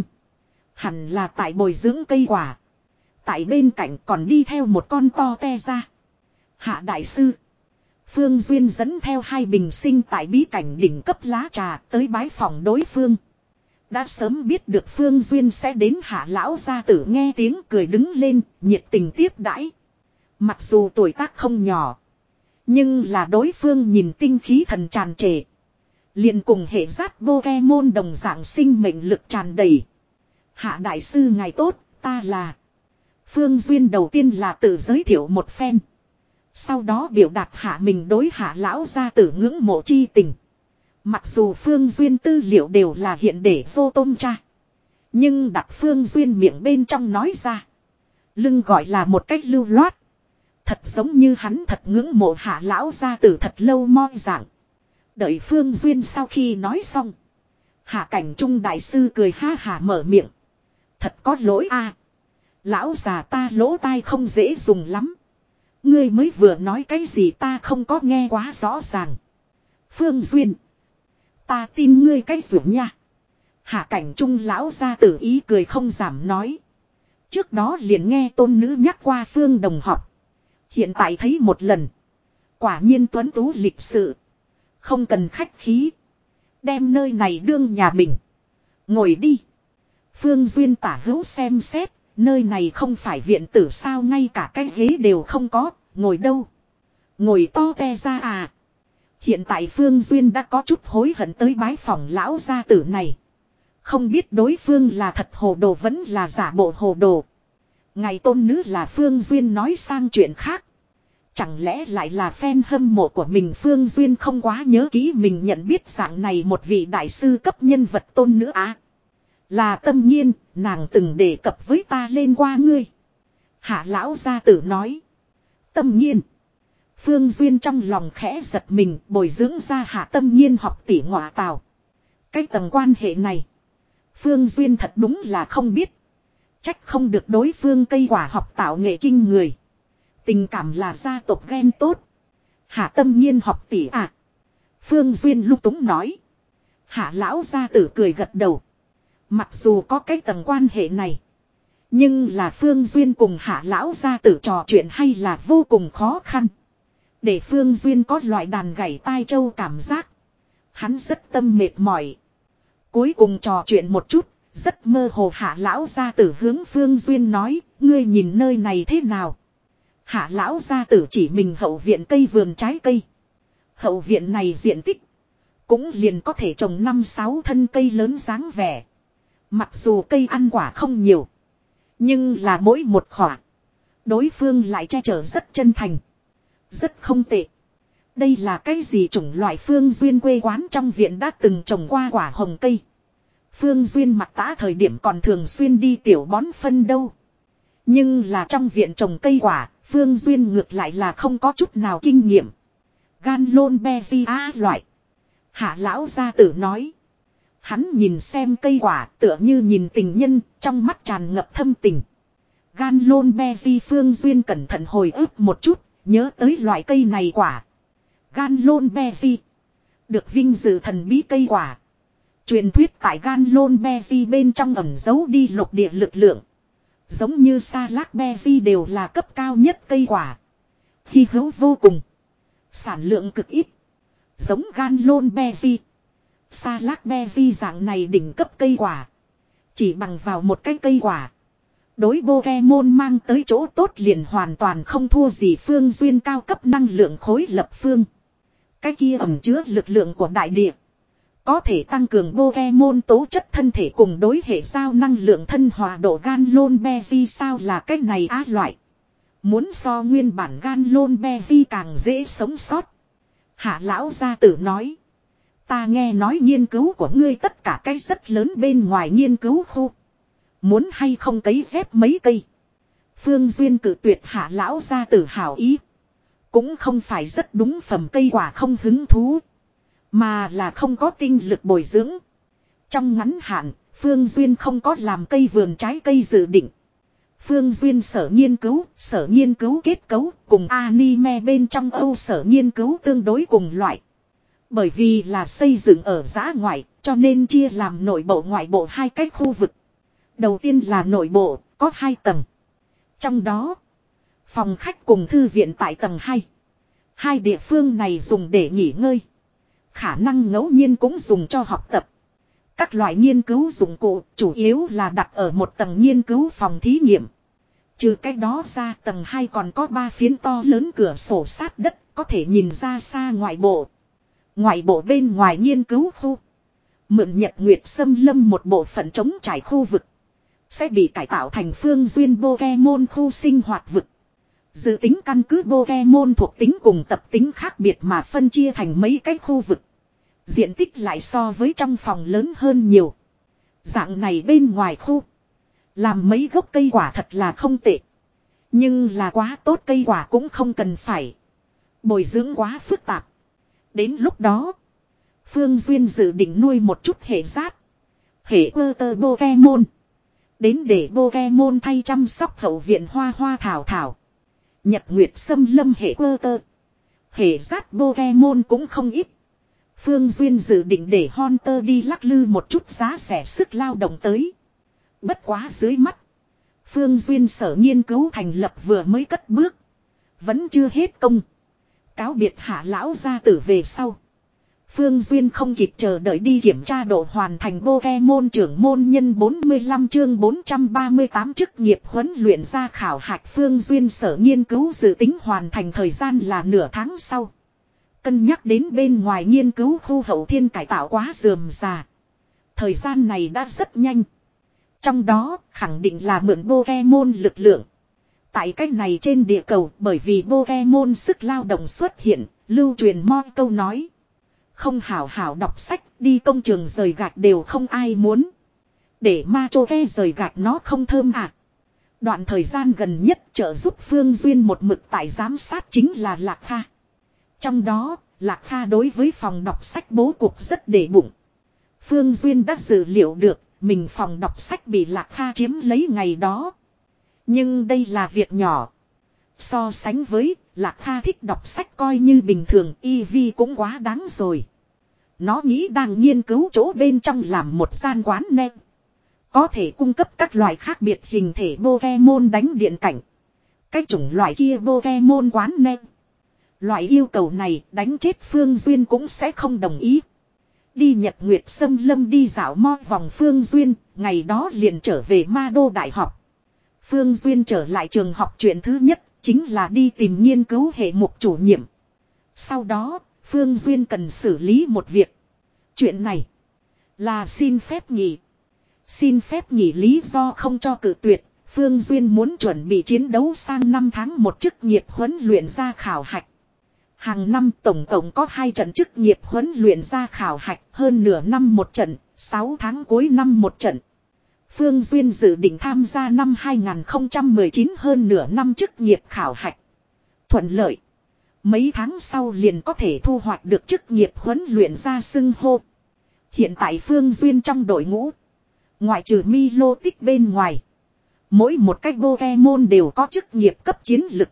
Hẳn là tại bồi dưỡng cây quả. Tại bên cạnh còn đi theo một con to te ra. Hạ đại sư. Phương Duyên dẫn theo hai bình sinh tại bí cảnh đỉnh cấp lá trà tới bái phòng đối phương. Đã sớm biết được Phương Duyên sẽ đến hạ lão gia tử nghe tiếng cười đứng lên, nhiệt tình tiếp đãi. Mặc dù tuổi tác không nhỏ. Nhưng là đối phương nhìn tinh khí thần tràn trề. Liền cùng hệ giác Pokemon đồng dạng sinh mệnh lực tràn đầy. Hạ đại sư ngài tốt, ta là. Phương Duyên đầu tiên là tự giới thiệu một phen. Sau đó biểu đạt hạ mình đối hạ lão gia tử ngưỡng mộ chi tình. Mặc dù Phương Duyên tư liệu đều là hiện để vô tôm cha. Nhưng đặt Phương Duyên miệng bên trong nói ra. Lưng gọi là một cách lưu loát. Thật giống như hắn thật ngưỡng mộ Hạ lão gia tử thật lâu mo dạng. Đợi Phương Duyên sau khi nói xong. Hạ Cảnh Trung đại sư cười ha hả mở miệng. Thật có lỗi a, lão già ta lỗ tai không dễ dùng lắm. Ngươi mới vừa nói cái gì ta không có nghe quá rõ ràng. Phương Duyên. Ta tin ngươi cái rủ nha. Hạ Cảnh Trung lão gia tử ý cười không giảm nói. Trước đó liền nghe tôn nữ nhắc qua Phương đồng học. Hiện tại thấy một lần. Quả nhiên tuấn tú lịch sự. Không cần khách khí. Đem nơi này đương nhà mình. Ngồi đi. Phương Duyên tả hữu xem xét. Nơi này không phải viện tử sao ngay cả cái ghế đều không có. Ngồi đâu. Ngồi to te ra à. Hiện tại Phương Duyên đã có chút hối hận tới bái phòng lão gia tử này. Không biết đối phương là thật hồ đồ vẫn là giả bộ hồ đồ. Ngày tôn nữ là Phương Duyên nói sang chuyện khác. Chẳng lẽ lại là fan hâm mộ của mình Phương Duyên không quá nhớ kỹ mình nhận biết dạng này một vị đại sư cấp nhân vật tôn nữ á. Là Tâm Nhiên, nàng từng đề cập với ta lên qua ngươi. Hạ lão gia tử nói. Tâm Nhiên. Phương Duyên trong lòng khẽ giật mình bồi dưỡng ra Hạ Tâm Nhiên học tỷ ngọa tào. Cái tầng quan hệ này. Phương Duyên thật đúng là không biết. Trách không được đối phương cây quả học tạo nghệ kinh người. Tình cảm là gia tộc ghen tốt. Hạ Tâm Nhiên học tỷ à. Phương Duyên lúc túng nói. Hạ lão gia tử cười gật đầu. Mặc dù có cái tầng quan hệ này. Nhưng là Phương Duyên cùng Hạ lão gia tử trò chuyện hay là vô cùng khó khăn. Để Phương Duyên có loại đàn gảy tai châu cảm giác. Hắn rất tâm mệt mỏi. Cuối cùng trò chuyện một chút. Rất mơ hồ Hạ lão gia tử hướng Phương Duyên nói. Ngươi nhìn nơi này thế nào? Hạ lão gia tử chỉ mình hậu viện cây vườn trái cây. Hậu viện này diện tích. Cũng liền có thể trồng năm sáu thân cây lớn dáng vẻ. Mặc dù cây ăn quả không nhiều. Nhưng là mỗi một khỏa. Đối phương lại che chở rất chân thành. Rất không tệ. Đây là cái gì chủng loại Phương Duyên quê quán trong viện đã từng trồng qua quả hồng cây. Phương Duyên mặc tã thời điểm còn thường xuyên đi tiểu bón phân đâu. Nhưng là trong viện trồng cây quả, Phương Duyên ngược lại là không có chút nào kinh nghiệm. Gan lôn be di a loại. Hạ lão gia tử nói. Hắn nhìn xem cây quả tựa như nhìn tình nhân, trong mắt tràn ngập thâm tình. Gan lôn be di Phương Duyên cẩn thận hồi ức một chút, nhớ tới loại cây này quả. Gan lôn be di. Được vinh dự thần bí cây quả. Truyền thuyết tại gan lôn be di bên trong ẩn giấu đi lục địa lực lượng. Giống như sa lác be di đều là cấp cao nhất cây quả. Hy hữu vô cùng. Sản lượng cực ít. Giống gan lôn be di. Sa lác be di dạng này đỉnh cấp cây quả. Chỉ bằng vào một cái cây quả. Đối Pokemon mang tới chỗ tốt liền hoàn toàn không thua gì Phương Duyên cao cấp năng lượng khối lập phương. Cái kia ẩn chứa lực lượng của đại địa. Có thể tăng cường Pokemon tố chất thân thể cùng đối hệ sao năng lượng thân hòa độ gan lôn be di sao là cách này á loại. Muốn so nguyên bản gan lôn be di càng dễ sống sót. Hạ lão gia tử nói. Ta nghe nói nghiên cứu của ngươi tất cả cái rất lớn bên ngoài nghiên cứu khu. Muốn hay không cấy dép mấy cây. Phương Duyên cử tuyệt hạ lão gia tử hảo ý. Cũng không phải rất đúng phẩm cây quả không hứng thú. Mà là không có tinh lực bồi dưỡng. Trong ngắn hạn, Phương Duyên không có làm cây vườn trái cây dự định. Phương Duyên sở nghiên cứu, sở nghiên cứu kết cấu cùng anime bên trong Âu sở nghiên cứu tương đối cùng loại. Bởi vì là xây dựng ở giã ngoại, cho nên chia làm nội bộ ngoại bộ hai cái khu vực. Đầu tiên là nội bộ, có hai tầng. Trong đó, phòng khách cùng thư viện tại tầng hai. Hai địa phương này dùng để nghỉ ngơi. Khả năng ngẫu nhiên cũng dùng cho học tập. Các loại nghiên cứu dụng cụ chủ yếu là đặt ở một tầng nghiên cứu phòng thí nghiệm. Trừ cái đó ra tầng hai còn có ba phiến to lớn cửa sổ sát đất có thể nhìn ra xa ngoại bộ. Ngoại bộ bên ngoài nghiên cứu khu. Mượn Nhật Nguyệt Xâm Lâm một bộ phận chống trải khu vực. Sẽ bị cải tạo thành Phương Duyên Pokemon khu sinh hoạt vực. Dự tính căn cứ Pokemon thuộc tính cùng tập tính khác biệt mà phân chia thành mấy cái khu vực. Diện tích lại so với trong phòng lớn hơn nhiều. Dạng này bên ngoài khu. Làm mấy gốc cây quả thật là không tệ. Nhưng là quá tốt cây quả cũng không cần phải. Bồi dưỡng quá phức tạp. Đến lúc đó. Phương Duyên dự định nuôi một chút hệ rát. Hệ ơ tơ Pokemon. Đến để Pokemon thay chăm sóc hậu viện hoa hoa thảo thảo. Nhật Nguyệt Sâm Lâm hệ ơ tơ. Hệ rát Pokemon cũng không ít. Phương Duyên dự định để Hunter đi lắc lư một chút giá rẻ sức lao động tới. Bất quá dưới mắt. Phương Duyên sở nghiên cứu thành lập vừa mới cất bước. Vẫn chưa hết công. Cáo biệt hạ lão gia tử về sau. Phương Duyên không kịp chờ đợi đi kiểm tra độ hoàn thành Pokemon trưởng môn nhân bốn mươi lăm chương bốn trăm ba mươi tám chức nghiệp huấn luyện ra khảo hạch. Phương Duyên sở nghiên cứu dự tính hoàn thành thời gian là nửa tháng sau. Cân nhắc đến bên ngoài nghiên cứu khu hậu thiên cải tạo quá rườm rà. Thời gian này đã rất nhanh. Trong đó khẳng định là mượn Pokemon lực lượng. Tại cách này trên địa cầu bởi vì Pokemon sức lao động xuất hiện, lưu truyền mo câu nói. Không hảo hảo đọc sách, đi công trường rời gạch đều không ai muốn. Để ma chô ve rời gạch nó không thơm à. Đoạn thời gian gần nhất trợ giúp Phương Duyên một mực tại giám sát chính là Lạc Kha. Trong đó, Lạc Kha đối với phòng đọc sách bố cục rất để bụng. Phương Duyên đã dự liệu được, mình phòng đọc sách bị Lạc Kha chiếm lấy ngày đó. Nhưng đây là việc nhỏ. So sánh với, Lạc Kha thích đọc sách coi như bình thường, Eevee cũng quá đáng rồi. Nó nghĩ đang nghiên cứu chỗ bên trong làm một gian quán nem. Có thể cung cấp các loại khác biệt hình thể Pokemon đánh điện cảnh. Cái chủng loại kia Pokemon quán nem. Loại yêu cầu này đánh chết Phương Duyên cũng sẽ không đồng ý. Đi Nhật Nguyệt Sâm Lâm đi dạo mo vòng Phương Duyên, ngày đó liền trở về Ma Đô Đại học. Phương Duyên trở lại trường học chuyện thứ nhất, chính là đi tìm nghiên cứu hệ mục chủ nhiệm. Sau đó, Phương Duyên cần xử lý một việc. Chuyện này là xin phép nghỉ. Xin phép nghỉ lý do không cho cự tuyệt. Phương Duyên muốn chuẩn bị chiến đấu sang năm tháng một chức nghiệp huấn luyện ra khảo hạch. Hàng năm tổng cộng có hai trận chức nghiệp huấn luyện ra khảo hạch, hơn nửa năm một trận, sáu tháng cuối năm một trận. Phương Duyên dự định tham gia năm hai không một chín hơn nửa năm chức nghiệp khảo hạch. Thuận lợi. Mấy tháng sau liền có thể thu hoạch được chức nghiệp huấn luyện ra xưng hô. Hiện tại Phương Duyên trong đội ngũ. Ngoại trừ Milotic bên ngoài. Mỗi một cách Pokemon đều có chức nghiệp cấp chiến lực.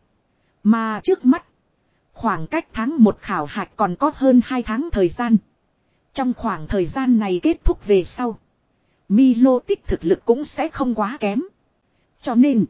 Mà trước mắt. Khoảng cách tháng một khảo hạch còn có hơn hai tháng thời gian. Trong khoảng thời gian này kết thúc về sau. Milotic thực lực cũng sẽ không quá kém. Cho nên.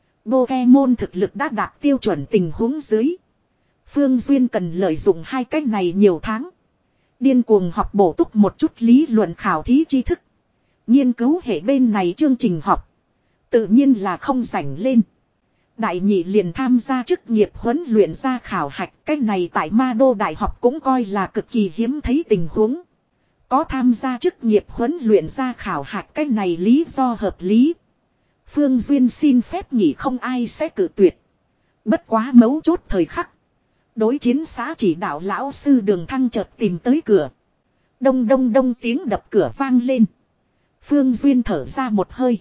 Pokemon thực lực đã đạt tiêu chuẩn tình huống dưới. Phương Duyên cần lợi dụng hai cách này nhiều tháng. Điên cuồng học bổ túc một chút lý luận khảo thí tri thức. Nghiên cứu hệ bên này chương trình học. Tự nhiên là không rảnh lên. Đại nhị liền tham gia chức nghiệp huấn luyện ra khảo hạch. Cái này tại Ma Đô Đại học cũng coi là cực kỳ hiếm thấy tình huống. Có tham gia chức nghiệp huấn luyện ra khảo hạch, cái này lý do hợp lý. Phương Duyên xin phép nghỉ không ai sẽ cự tuyệt. Bất quá mấu chốt thời khắc. Đối chiến xã chỉ đạo lão sư Đường Thăng chợt tìm tới cửa. Đông đông đông tiếng đập cửa vang lên. Phương Duyên thở ra một hơi.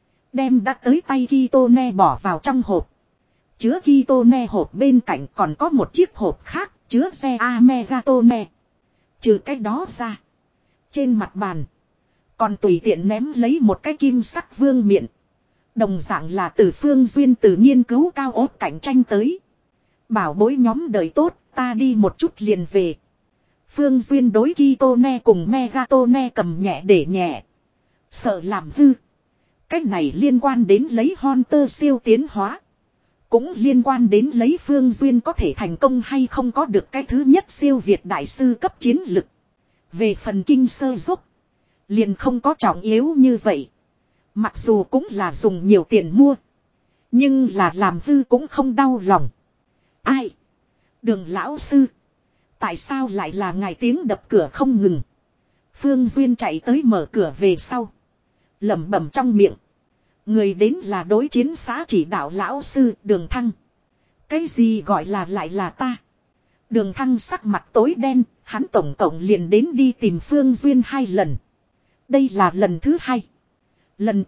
Đem đã tới tay Kitone bỏ vào trong hộp. Chứa Kitone hộp bên cạnh còn có một chiếc hộp khác chứa xe Amegatone. Trừ cái đó ra. Trên mặt bàn. Còn tùy tiện ném lấy một cái kim sắc vương miện. Đồng dạng là từ Phương Duyên từ nghiên cứu cao ốt cạnh tranh tới. Bảo bối nhóm đời tốt, ta đi một chút liền về. Phương Duyên đối Kitone cùng Megatone cầm nhẹ để nhẹ. Sợ làm hư. Cách này liên quan đến lấy Hunter siêu tiến hóa. Cũng liên quan đến lấy Phương Duyên có thể thành công hay không có được cái thứ nhất siêu việt đại sư cấp chiến lực. Về phần kinh sơ giúp. Liền không có trọng yếu như vậy. Mặc dù cũng là dùng nhiều tiền mua. Nhưng là làm hư cũng không đau lòng. Ai? Đường lão sư. Tại sao lại là ngài tiếng đập cửa không ngừng? Phương Duyên chạy tới mở cửa về sau. Lẩm bẩm trong miệng. Người đến là đối chiến xã chỉ đạo lão sư Đường Thăng. Cái gì gọi là lại là ta? Đường Thăng sắc mặt tối đen. Hắn tổng cộng liền đến đi tìm Phương Duyên hai lần. Đây là lần thứ hai. Lần trước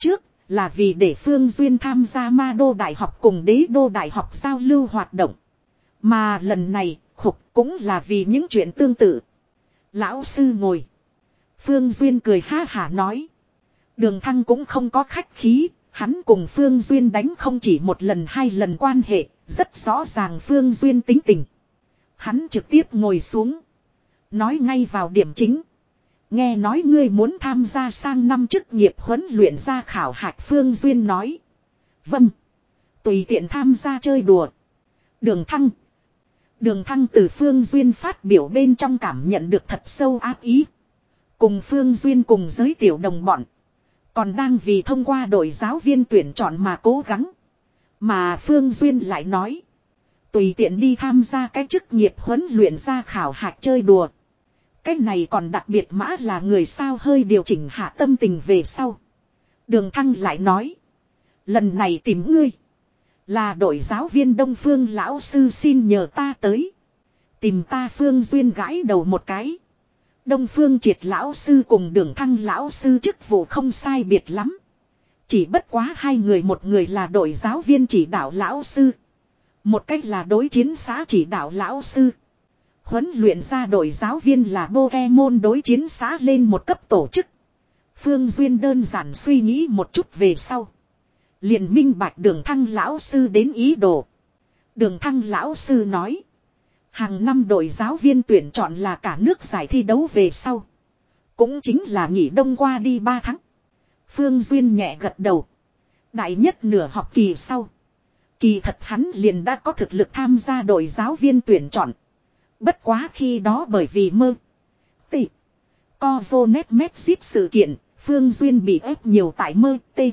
là vì để Phương Duyên tham gia Ma Đô Đại học cùng Đế Đô Đại học giao lưu hoạt động. Mà lần này, khục cũng là vì những chuyện tương tự. Lão sư ngồi. Phương Duyên cười ha hả nói. Đường Thăng cũng không có khách khí, hắn cùng Phương Duyên đánh không chỉ một lần hai lần quan hệ, rất rõ ràng Phương Duyên tính tình. Hắn trực tiếp ngồi xuống. Nói ngay vào điểm chính. Nghe nói ngươi muốn tham gia sang năm chức nghiệp huấn luyện ra khảo hạch. Phương Duyên nói. Vâng. Tùy tiện tham gia chơi đùa. Đường Thăng. Đường Thăng từ Phương Duyên phát biểu bên trong cảm nhận được thật sâu ác ý. Cùng Phương Duyên cùng giới tiểu đồng bọn. Còn đang vì thông qua đội giáo viên tuyển chọn mà cố gắng. Mà Phương Duyên lại nói. Tùy tiện đi tham gia cái chức nghiệp huấn luyện ra khảo hạch chơi đùa. Cái này còn đặc biệt mã là người sao hơi điều chỉnh hạ tâm tình về sau. Đường Thăng lại nói. Lần này tìm ngươi. Là đội giáo viên Đông Phương lão sư xin nhờ ta tới. Tìm ta. Phương Duyên gãi đầu một cái. Đông Phương Triệt lão sư cùng Đường Thăng lão sư chức vụ không sai biệt lắm. Chỉ bất quá hai người, một người là đội giáo viên chỉ đạo lão sư. Một cách là đối chiến xã chỉ đạo lão sư. Huấn luyện ra đội giáo viên là Pokemon đối chiến xã lên một cấp tổ chức. Phương Duyên đơn giản suy nghĩ một chút về sau. Liền minh bạch Đường Thăng lão sư đến ý đồ. Đường Thăng lão sư nói. Hàng năm đội giáo viên tuyển chọn là cả nước giải thi đấu về sau. Cũng chính là nghỉ đông qua đi ba tháng. Phương Duyên nhẹ gật đầu. Đại nhất nửa học kỳ sau. Kỳ thật hắn liền đã có thực lực tham gia đội giáo viên tuyển chọn. Bất quá khi đó bởi vì mơ. Tị. Co vô nét mét xít sự kiện. Phương Duyên bị ép nhiều tại mơ. Tê.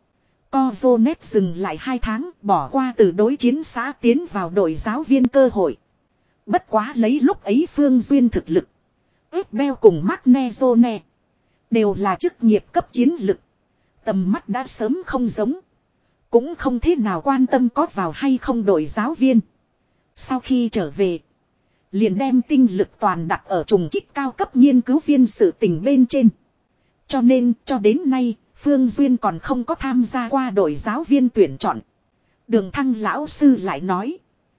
Co vô nét dừng lại hai tháng. Bỏ qua từ đối chiến xã tiến vào đội giáo viên cơ hội. Bất quá lấy lúc ấy Phương Duyên thực lực. ép beo cùng Magnezone. Đều là chức nghiệp cấp chiến lực. Tầm mắt đã sớm không giống. Cũng không thế nào quan tâm có vào hay không đội giáo viên. Sau khi trở về. Liền đem tinh lực toàn đặt ở trùng kích cao cấp nghiên cứu viên sự tình bên trên. Cho nên cho đến nay Phương Duyên còn không có tham gia qua đội giáo viên tuyển chọn. Đường Thăng lão sư lại nói.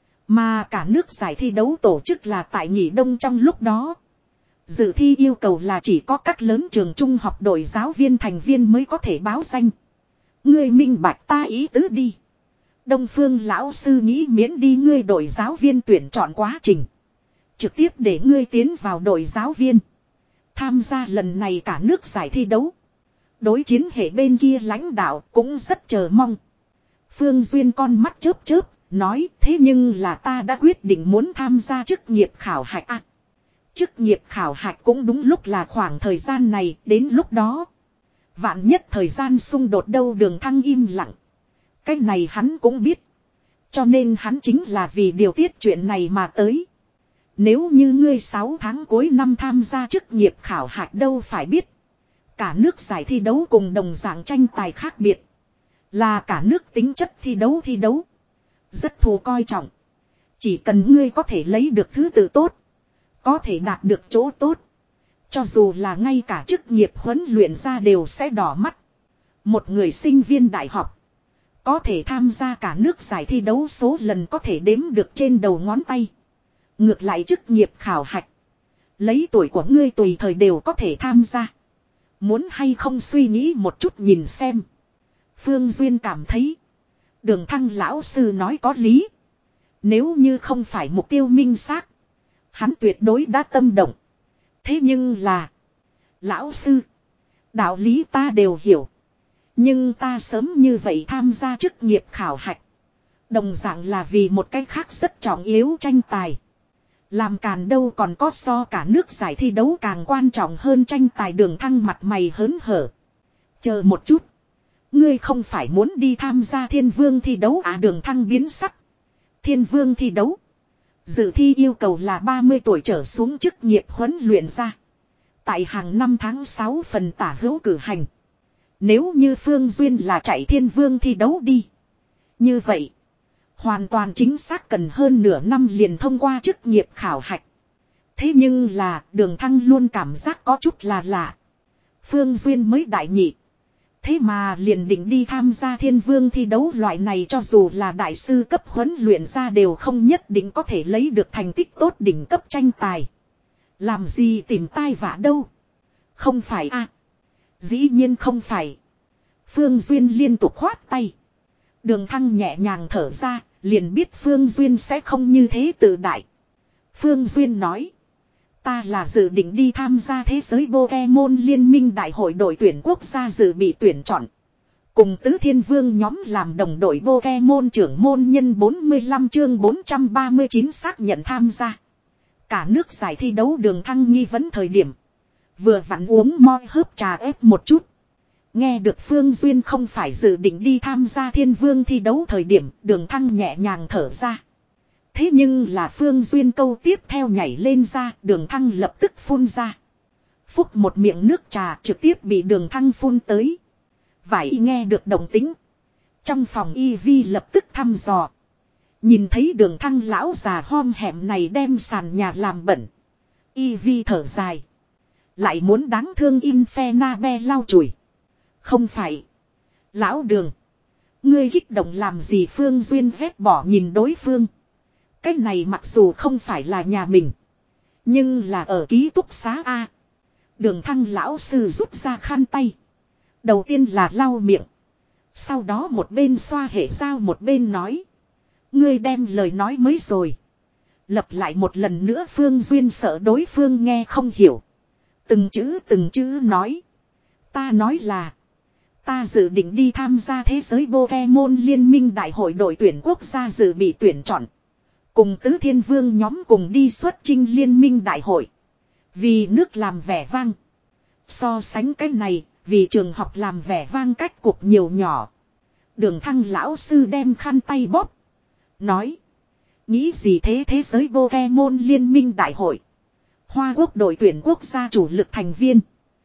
Mà cả nước giải thi đấu tổ chức là tại nghỉ đông trong lúc đó. Dự thi yêu cầu là chỉ có các lớn trường trung học đội giáo viên thành viên mới có thể báo danh. Ngươi minh bạch ta ý tứ đi. Đông Phương lão sư nghĩ miễn đi ngươi đội giáo viên tuyển chọn quá trình. Trực tiếp để ngươi tiến vào đội giáo viên. Tham gia lần này cả nước giải thi đấu. Đối chiến hệ bên kia lãnh đạo cũng rất chờ mong. Phương Duyên con mắt chớp chớp. Nói thế nhưng là ta đã quyết định muốn tham gia chức nghiệp khảo hạch à. Chức nghiệp khảo hạch cũng đúng lúc là khoảng thời gian này. Đến lúc đó. Vạn nhất thời gian xung đột đâu. Đường Thăng im lặng. Cái này hắn cũng biết. Cho nên hắn chính là vì điều tiết chuyện này mà tới. Nếu như ngươi sáu tháng cuối năm tham gia chức nghiệp khảo hạch đâu phải biết. Cả nước giải thi đấu cùng đồng dạng tranh tài khác biệt. Là cả nước tính chất thi đấu thi đấu. Rất thù coi trọng. Chỉ cần ngươi có thể lấy được thứ tự tốt. Có thể đạt được chỗ tốt. Cho dù là ngay cả chức nghiệp huấn luyện ra đều sẽ đỏ mắt. Một người sinh viên đại học. Có thể tham gia cả nước giải thi đấu số lần có thể đếm được trên đầu ngón tay. Ngược lại chức nghiệp khảo hạch. Lấy tuổi của ngươi tùy thời đều có thể tham gia. Muốn hay không suy nghĩ một chút nhìn xem. Phương Duyên cảm thấy. Đường Thăng lão sư nói có lý. Nếu như không phải mục tiêu minh xác. Hắn tuyệt đối đã tâm động. Thế nhưng là. Lão sư. Đạo lý ta đều hiểu. Nhưng ta sớm như vậy tham gia chức nghiệp khảo hạch. Đồng dạng là vì một cách khác rất trọng yếu tranh tài. Làm càn đâu còn có so cả nước giải thi đấu càng quan trọng hơn tranh tài. Đường Thăng mặt mày hớn hở. Chờ một chút. Ngươi không phải muốn đi tham gia thiên vương thi đấu à? Đường Thăng biến sắc. Thiên vương thi đấu. Dự thi yêu cầu là ba mươi tuổi trở xuống chức nghiệp huấn luyện ra. Tại hàng năm tháng sáu phần tả hữu cử hành. Nếu như Phương Duyên là chạy thiên vương thi đấu đi. Như vậy. Hoàn toàn chính xác cần hơn nửa năm liền thông qua chức nghiệp khảo hạch. Thế nhưng là Đường Thăng luôn cảm giác có chút là lạ. Phương Duyên mới đại nhị. Thế mà liền định đi tham gia thiên vương thi đấu loại này, cho dù là đại sư cấp huấn luyện ra đều không nhất định có thể lấy được thành tích tốt đỉnh cấp tranh tài. Làm gì tìm tai vạ đâu. Không phải a, dĩ nhiên không phải. Phương Duyên liên tục khoát tay. Đường Thăng nhẹ nhàng thở ra, liền biết Phương Duyên sẽ không như thế tự đại. Phương Duyên nói. Ta là dự định đi tham gia thế giới Pokemon liên minh đại hội đội tuyển quốc gia dự bị tuyển chọn. Cùng tứ thiên vương nhóm làm đồng đội Pokemon trưởng môn nhân bốn mươi lăm chương bốn trăm ba mươi chín xác nhận tham gia. Cả nước giải thi đấu Đường Thăng nghi vấn thời điểm. Vừa vặn uống moi hớp trà ép một chút. Nghe được Phương Duyên không phải dự định đi tham gia thiên vương thi đấu thời điểm, Đường Thăng nhẹ nhàng thở ra. Thế nhưng là Phương Duyên câu tiếp theo nhảy lên ra, Đường Thăng lập tức phun ra. Phúc một miệng nước trà trực tiếp bị Đường Thăng phun tới. Vải y nghe được động tính. Trong phòng y vi lập tức thăm dò. Nhìn thấy Đường Thăng lão già hom hẻm này đem sàn nhà làm bẩn. Y vi thở dài. Lại muốn đáng thương Infernabe lau chùi. Không phải. Lão Đường. Ngươi kích động làm gì? Phương Duyên ghét bỏ nhìn đối phương. Cái này mặc dù không phải là nhà mình. Nhưng là ở ký túc xá A. Đường Thăng lão sư rút ra khăn tay. Đầu tiên là lau miệng. Sau đó một bên xoa hệ dao một bên nói. Ngươi đem lời nói mới rồi. Lặp lại một lần nữa. Phương Duyên sợ đối phương nghe không hiểu. Từng chữ từng chữ nói. Ta nói là. Ta dự định đi tham gia thế giới Pokemon liên minh đại hội đội tuyển quốc gia dự bị tuyển chọn. Cùng tứ thiên vương nhóm cùng đi xuất chinh liên minh đại hội. Vì nước làm vẻ vang. So sánh cái này, vì trường học làm vẻ vang cách cục nhiều nhỏ. Đường Thăng lão sư đem khăn tay bóp. Nói. Nghĩ gì thế thế giới Pokemon liên minh đại hội. Hoa Quốc đội tuyển quốc gia chủ lực thành viên.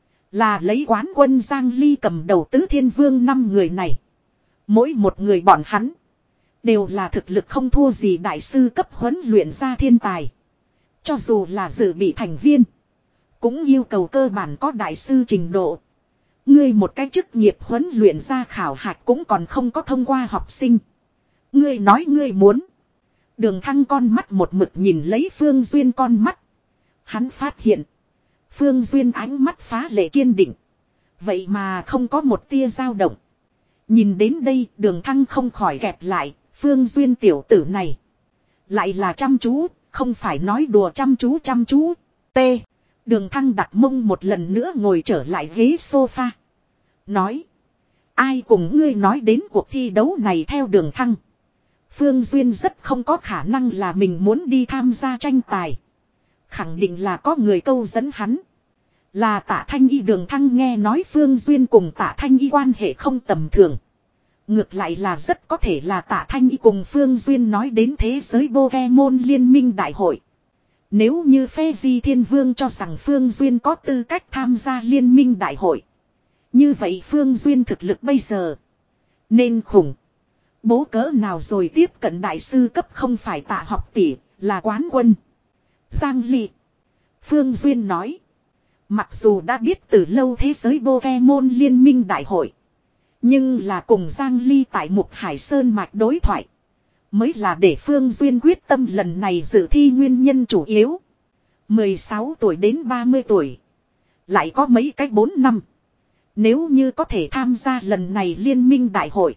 Là lấy quán quân Giang Ly cầm đầu tứ thiên vương năm người này. Mỗi một người bọn hắn. Đều là thực lực không thua gì đại sư cấp huấn luyện ra thiên tài. Cho dù là dự bị thành viên. Cũng yêu cầu cơ bản có đại sư trình độ. Ngươi một cái chức nghiệp huấn luyện ra khảo hạch cũng còn không có thông qua học sinh. Ngươi nói ngươi muốn. Đường Thăng con mắt một mực nhìn lấy Phương Duyên con mắt. Hắn phát hiện. Phương Duyên ánh mắt phá lệ kiên định. Vậy mà không có một tia dao động. Nhìn đến đây Đường Thăng không khỏi gẹp lại. Phương Duyên tiểu tử này. Lại là chăm chú. Không phải nói đùa chăm chú chăm chú. T. Đường Thăng đặt mông một lần nữa ngồi trở lại ghế sofa. Nói. Ai cùng ngươi nói đến cuộc thi đấu này theo Đường Thăng. Phương Duyên rất không có khả năng là mình muốn đi tham gia tranh tài. Khẳng định là có người câu dẫn hắn. Là Tạ Thanh Y. Đường Thăng nghe nói Phương Duyên cùng Tạ Thanh Y quan hệ không tầm thường. Ngược lại là rất có thể là Tạ Thanh Y cùng Phương Duyên nói đến thế giới Pokemon liên minh đại hội. Nếu như phe Di Thiên Vương cho rằng Phương Duyên có tư cách tham gia liên minh đại hội. Như vậy Phương Duyên thực lực bây giờ nên khủng. Bố cỡ nào rồi tiếp cận đại sư cấp không phải Tạ học tỷ, là quán quân. Giang Ly. Phương Duyên nói. Mặc dù đã biết từ lâu thế giới Pokemon liên minh đại hội. Nhưng là cùng Giang Ly tại Mục Hải Sơn mạch đối thoại. Mới là để Phương Duyên quyết tâm lần này dự thi nguyên nhân chủ yếu. mười sáu tuổi đến ba mươi tuổi. Lại có mấy cách bốn năm. Nếu như có thể tham gia lần này liên minh đại hội.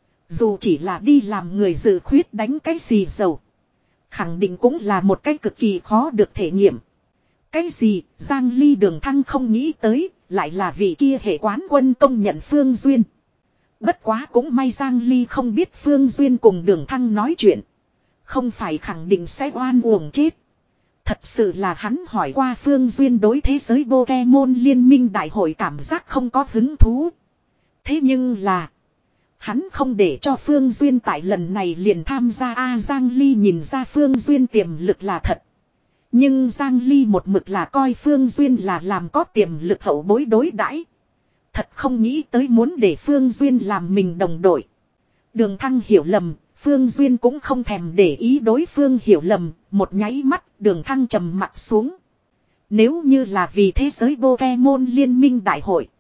Dù chỉ là đi làm người dự khuyết đánh cái xì dầu. Khẳng định cũng là một cái cực kỳ khó được thể nghiệm. Cái gì Giang Ly Đường Thăng không nghĩ tới. Lại là vị kia hệ quán quân công nhận Phương Duyên. Bất quá cũng may Giang Ly không biết Phương Duyên cùng Đường Thăng nói chuyện. Không phải khẳng định sẽ oan uổng chết. Thật sự là hắn hỏi qua Phương Duyên đối thế giới Pokemon liên minh đại hội cảm giác không có hứng thú. Thế nhưng là. Hắn không để cho Phương Duyên tại lần này liền tham gia. A Giang Ly nhìn ra Phương Duyên tiềm lực là thật. Nhưng Giang Ly một mực là coi Phương Duyên là làm có tiềm lực hậu bối đối đãi. Thật không nghĩ tới muốn để Phương Duyên làm mình đồng đội. Đường Thăng hiểu lầm, Phương Duyên cũng không thèm để ý đối phương hiểu lầm, một nháy mắt Đường Thăng trầm mặt xuống. Nếu như là vì thế giới Pokemon liên minh đại hội.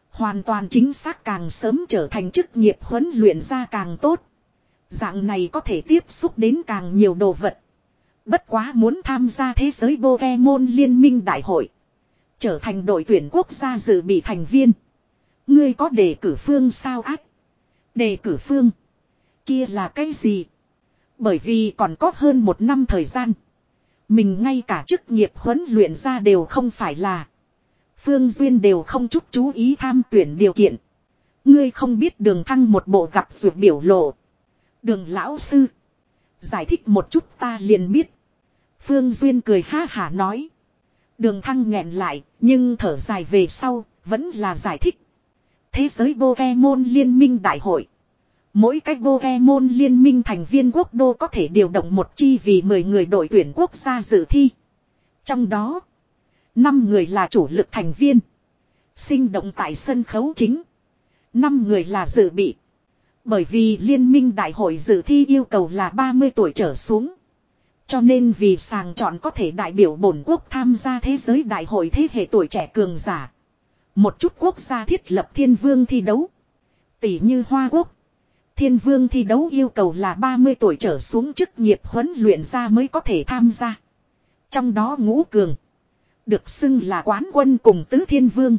Hoàn toàn chính xác càng sớm trở thành chức nghiệp huấn luyện ra càng tốt. Dạng này có thể tiếp xúc đến càng nhiều đồ vật. Bất quá muốn tham gia thế giới Pokemon liên minh đại hội. Trở thành đội tuyển quốc gia dự bị thành viên. Ngươi có đề cử phương sao ác? Đề cử phương? Kia là cái gì? Bởi vì còn có hơn một năm thời gian. Mình ngay cả chức nghiệp huấn luyện ra đều không phải là. Phương Duyên đều không chút chú ý tham tuyển điều kiện. Ngươi không biết Đường Thăng một bộ gặp ruột biểu lộ. Đường lão sư. Giải thích một chút ta liền biết. Phương Duyên cười ha hả nói. Đường Thăng nghẹn lại, nhưng thở dài về sau, vẫn là giải thích. Thế giới Pokemon liên minh đại hội. Mỗi cách Pokemon liên minh thành viên quốc đô có thể điều động một chi vì mười người đội tuyển quốc gia dự thi. Trong đó, năm người là chủ lực thành viên. Sinh động tại sân khấu chính. năm người là dự bị. Bởi vì liên minh đại hội dự thi yêu cầu là ba mươi tuổi trở xuống. Cho nên vì sàng chọn có thể đại biểu bổn quốc tham gia thế giới đại hội thế hệ tuổi trẻ cường giả. Một chút quốc gia thiết lập thiên vương thi đấu. Tỷ như Hoa Quốc. Thiên vương thi đấu yêu cầu là ba mươi tuổi trở xuống chức nghiệp huấn luyện ra mới có thể tham gia. Trong đó ngũ cường. Được xưng là quán quân cùng tứ thiên vương.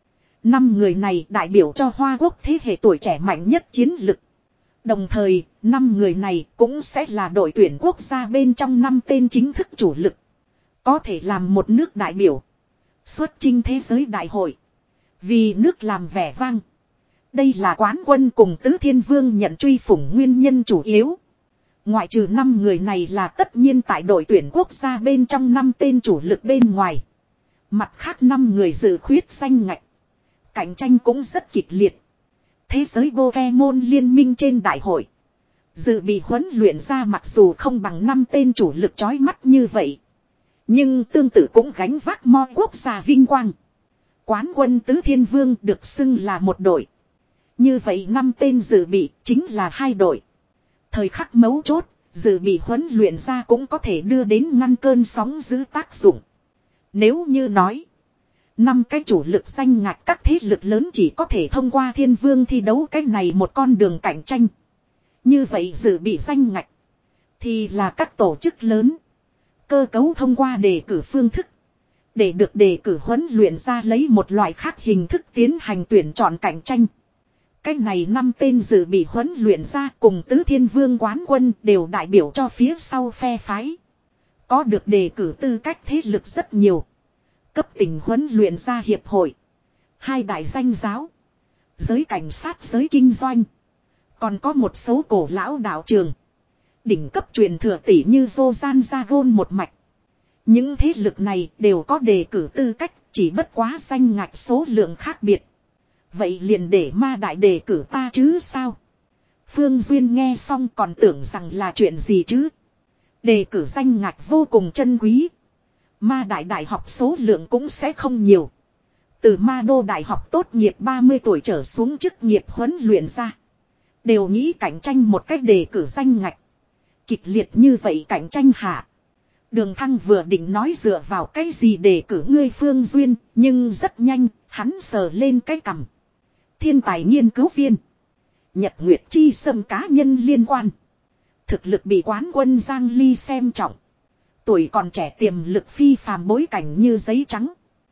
Năm người này đại biểu cho Hoa Quốc thế hệ tuổi trẻ mạnh nhất chiến lực. Đồng thời, năm người này cũng sẽ là đội tuyển quốc gia bên trong năm tên chính thức chủ lực. Có thể làm một nước đại biểu. Xuất chinh thế giới đại hội. Vì nước làm vẻ vang. Đây là quán quân cùng tứ thiên vương nhận truy phủng nguyên nhân chủ yếu. Ngoại trừ năm người này là tất nhiên tại đội tuyển quốc gia bên trong năm tên chủ lực bên ngoài. Mặt khác năm người dự khuyết danh ngạch. Cạnh tranh cũng rất kịch liệt. Thế giới Pokemon liên minh trên đại hội. Dự bị huấn luyện ra mặc dù không bằng năm tên chủ lực chói mắt như vậy. Nhưng tương tự cũng gánh vác mo quốc gia vinh quang. Quán quân tứ thiên vương được xưng là một đội. Như vậy năm tên dự bị chính là hai đội. Thời khắc mấu chốt, dự bị huấn luyện ra cũng có thể đưa đến ngăn cơn sóng dữ tác dụng. Nếu như nói, năm cái chủ lực danh ngạch các thế lực lớn chỉ có thể thông qua thiên vương thi đấu cái này một con đường cạnh tranh. Như vậy dự bị danh ngạch thì là các tổ chức lớn. Cơ cấu thông qua đề cử phương thức. Để được đề cử huấn luyện ra lấy một loại khác hình thức tiến hành tuyển chọn cạnh tranh. Cái này năm tên dự bị huấn luyện ra cùng tứ thiên vương quán quân đều đại biểu cho phía sau phe phái. Có được đề cử tư cách thế lực rất nhiều. Cấp tỉnh huấn luyện ra hiệp hội. Hai đại danh giáo. Giới cảnh sát giới kinh doanh. Còn có một số cổ lão đạo trường. Đỉnh cấp truyền thừa tỷ như Vô-gian Gia-gôn một mạch. Những thế lực này đều có đề cử tư cách, chỉ bất quá danh ngạch số lượng khác biệt. Vậy liền để ma đại đề cử ta chứ sao? Phương Duyên nghe xong còn tưởng rằng là chuyện gì chứ? Đề cử danh ngạch vô cùng chân quý. Ma đại đại học số lượng cũng sẽ không nhiều. Từ ma đô đại học tốt nghiệp ba mươi tuổi trở xuống chức nghiệp huấn luyện ra. Đều nghĩ cạnh tranh một cách đề cử danh ngạch. Kịch liệt như vậy cạnh tranh hạ. Đường Thăng vừa định nói dựa vào cái gì đề cử ngươi Phương Duyên. Nhưng rất nhanh, hắn sờ lên cái cằm. Thiên tài nghiên cứu viên. Nhật Nguyệt Chi Sâm cá nhân liên quan. Thực lực bị quán quân Giang Ly xem trọng. Tuổi còn trẻ tiềm lực phi phàm bối cảnh như giấy trắng.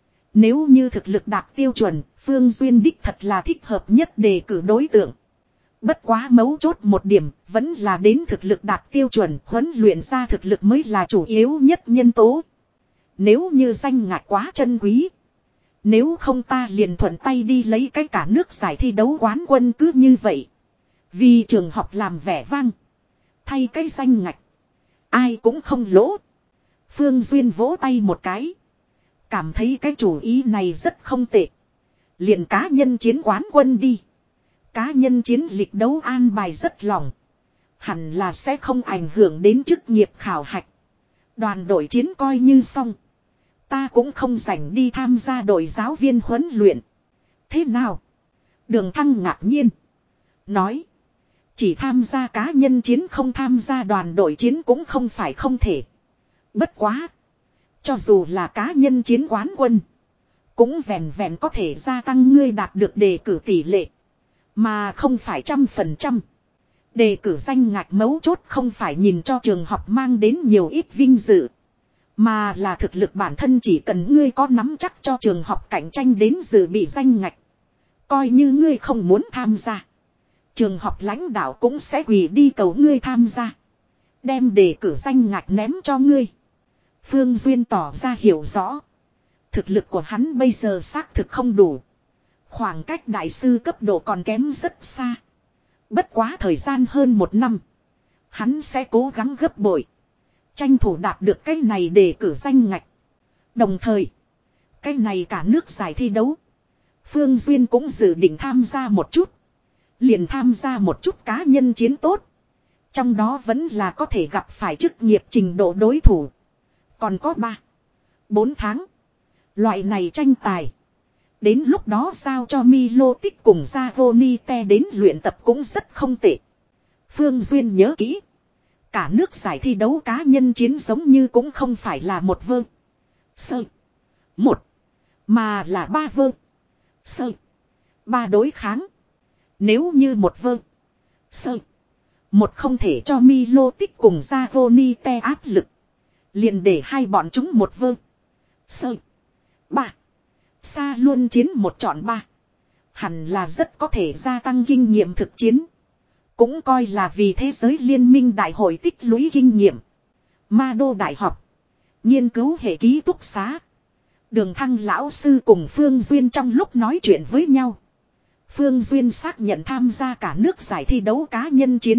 Nếu như thực lực đạt tiêu chuẩn, Phương Duyên đích thật là thích hợp nhất đề cử đối tượng. Bất quá mấu chốt một điểm, vẫn là đến thực lực đạt tiêu chuẩn, huấn luyện ra thực lực mới là chủ yếu nhất nhân tố. Nếu như danh ngạch quá chân quý. Nếu không ta liền thuận tay đi lấy cái cả nước giải thi đấu quán quân cứ như vậy. Vì trường học làm vẻ vang. Thay cái danh ngạch. Ai cũng không lỗ. Phương Duyên vỗ tay một cái. Cảm thấy cái chủ ý này rất không tệ. Liền cá nhân chiến quán quân đi. Cá nhân chiến lịch đấu an bài rất lòng. Hẳn là sẽ không ảnh hưởng đến chức nghiệp khảo hạch. Đoàn đội chiến coi như xong. Ta cũng không rảnh đi tham gia đội giáo viên huấn luyện. Thế nào? Đường Thăng ngạc nhiên. Nói. Chỉ tham gia cá nhân chiến không tham gia đoàn đội chiến cũng không phải không thể. Bất quá. Cho dù là cá nhân chiến quán quân. Cũng vẹn vẹn có thể gia tăng ngươi đạt được đề cử tỷ lệ. Mà không phải trăm phần trăm. Đề cử danh ngạch mấu chốt không phải nhìn cho trường học mang đến nhiều ít vinh dự. Mà là thực lực bản thân, chỉ cần ngươi có nắm chắc cho trường học cạnh tranh đến dự bị danh ngạch. Coi như ngươi không muốn tham gia. Trường học lãnh đạo cũng sẽ quỳ đi cầu ngươi tham gia. Đem đề cử danh ngạch ném cho ngươi. Phương Duyên tỏ ra hiểu rõ. Thực lực của hắn bây giờ xác thực không đủ. Khoảng cách đại sư cấp độ còn kém rất xa. Bất quá thời gian hơn một năm. Hắn sẽ cố gắng gấp bội. Tranh thủ đạt được cái này để cử danh ngạch. Đồng thời. Cái này cả nước giải thi đấu. Phương Duyên cũng dự định tham gia một chút. Liền tham gia một chút cá nhân chiến tốt. Trong đó vẫn là có thể gặp phải chức nghiệp trình độ đối thủ. Còn có ba bốn tháng. Loại này tranh tài. Đến lúc đó sao cho Milotic cùng Zavonite đến luyện tập cũng rất không tệ. Phương Duyên nhớ kỹ. Cả nước giải thi đấu cá nhân chiến giống như cũng không phải là một vơ. Sơ. Một. Mà là ba vơ. Sơ. Ba đối kháng. Nếu như một vơ. Sơ. Một không thể cho Milotic cùng Zavonite áp lực. Liền để hai bọn chúng một vơ. Sơ. Ba. Xa luôn chiến một chọn ba. Hẳn là rất có thể gia tăng kinh nghiệm thực chiến. Cũng coi là vì thế giới liên minh đại hội tích lũy kinh nghiệm. Ma Đô Đại học. Nghiên cứu hệ ký túc xá. Đường Thăng lão sư cùng Phương Duyên trong lúc nói chuyện với nhau. Phương Duyên xác nhận tham gia cả nước giải thi đấu cá nhân chiến.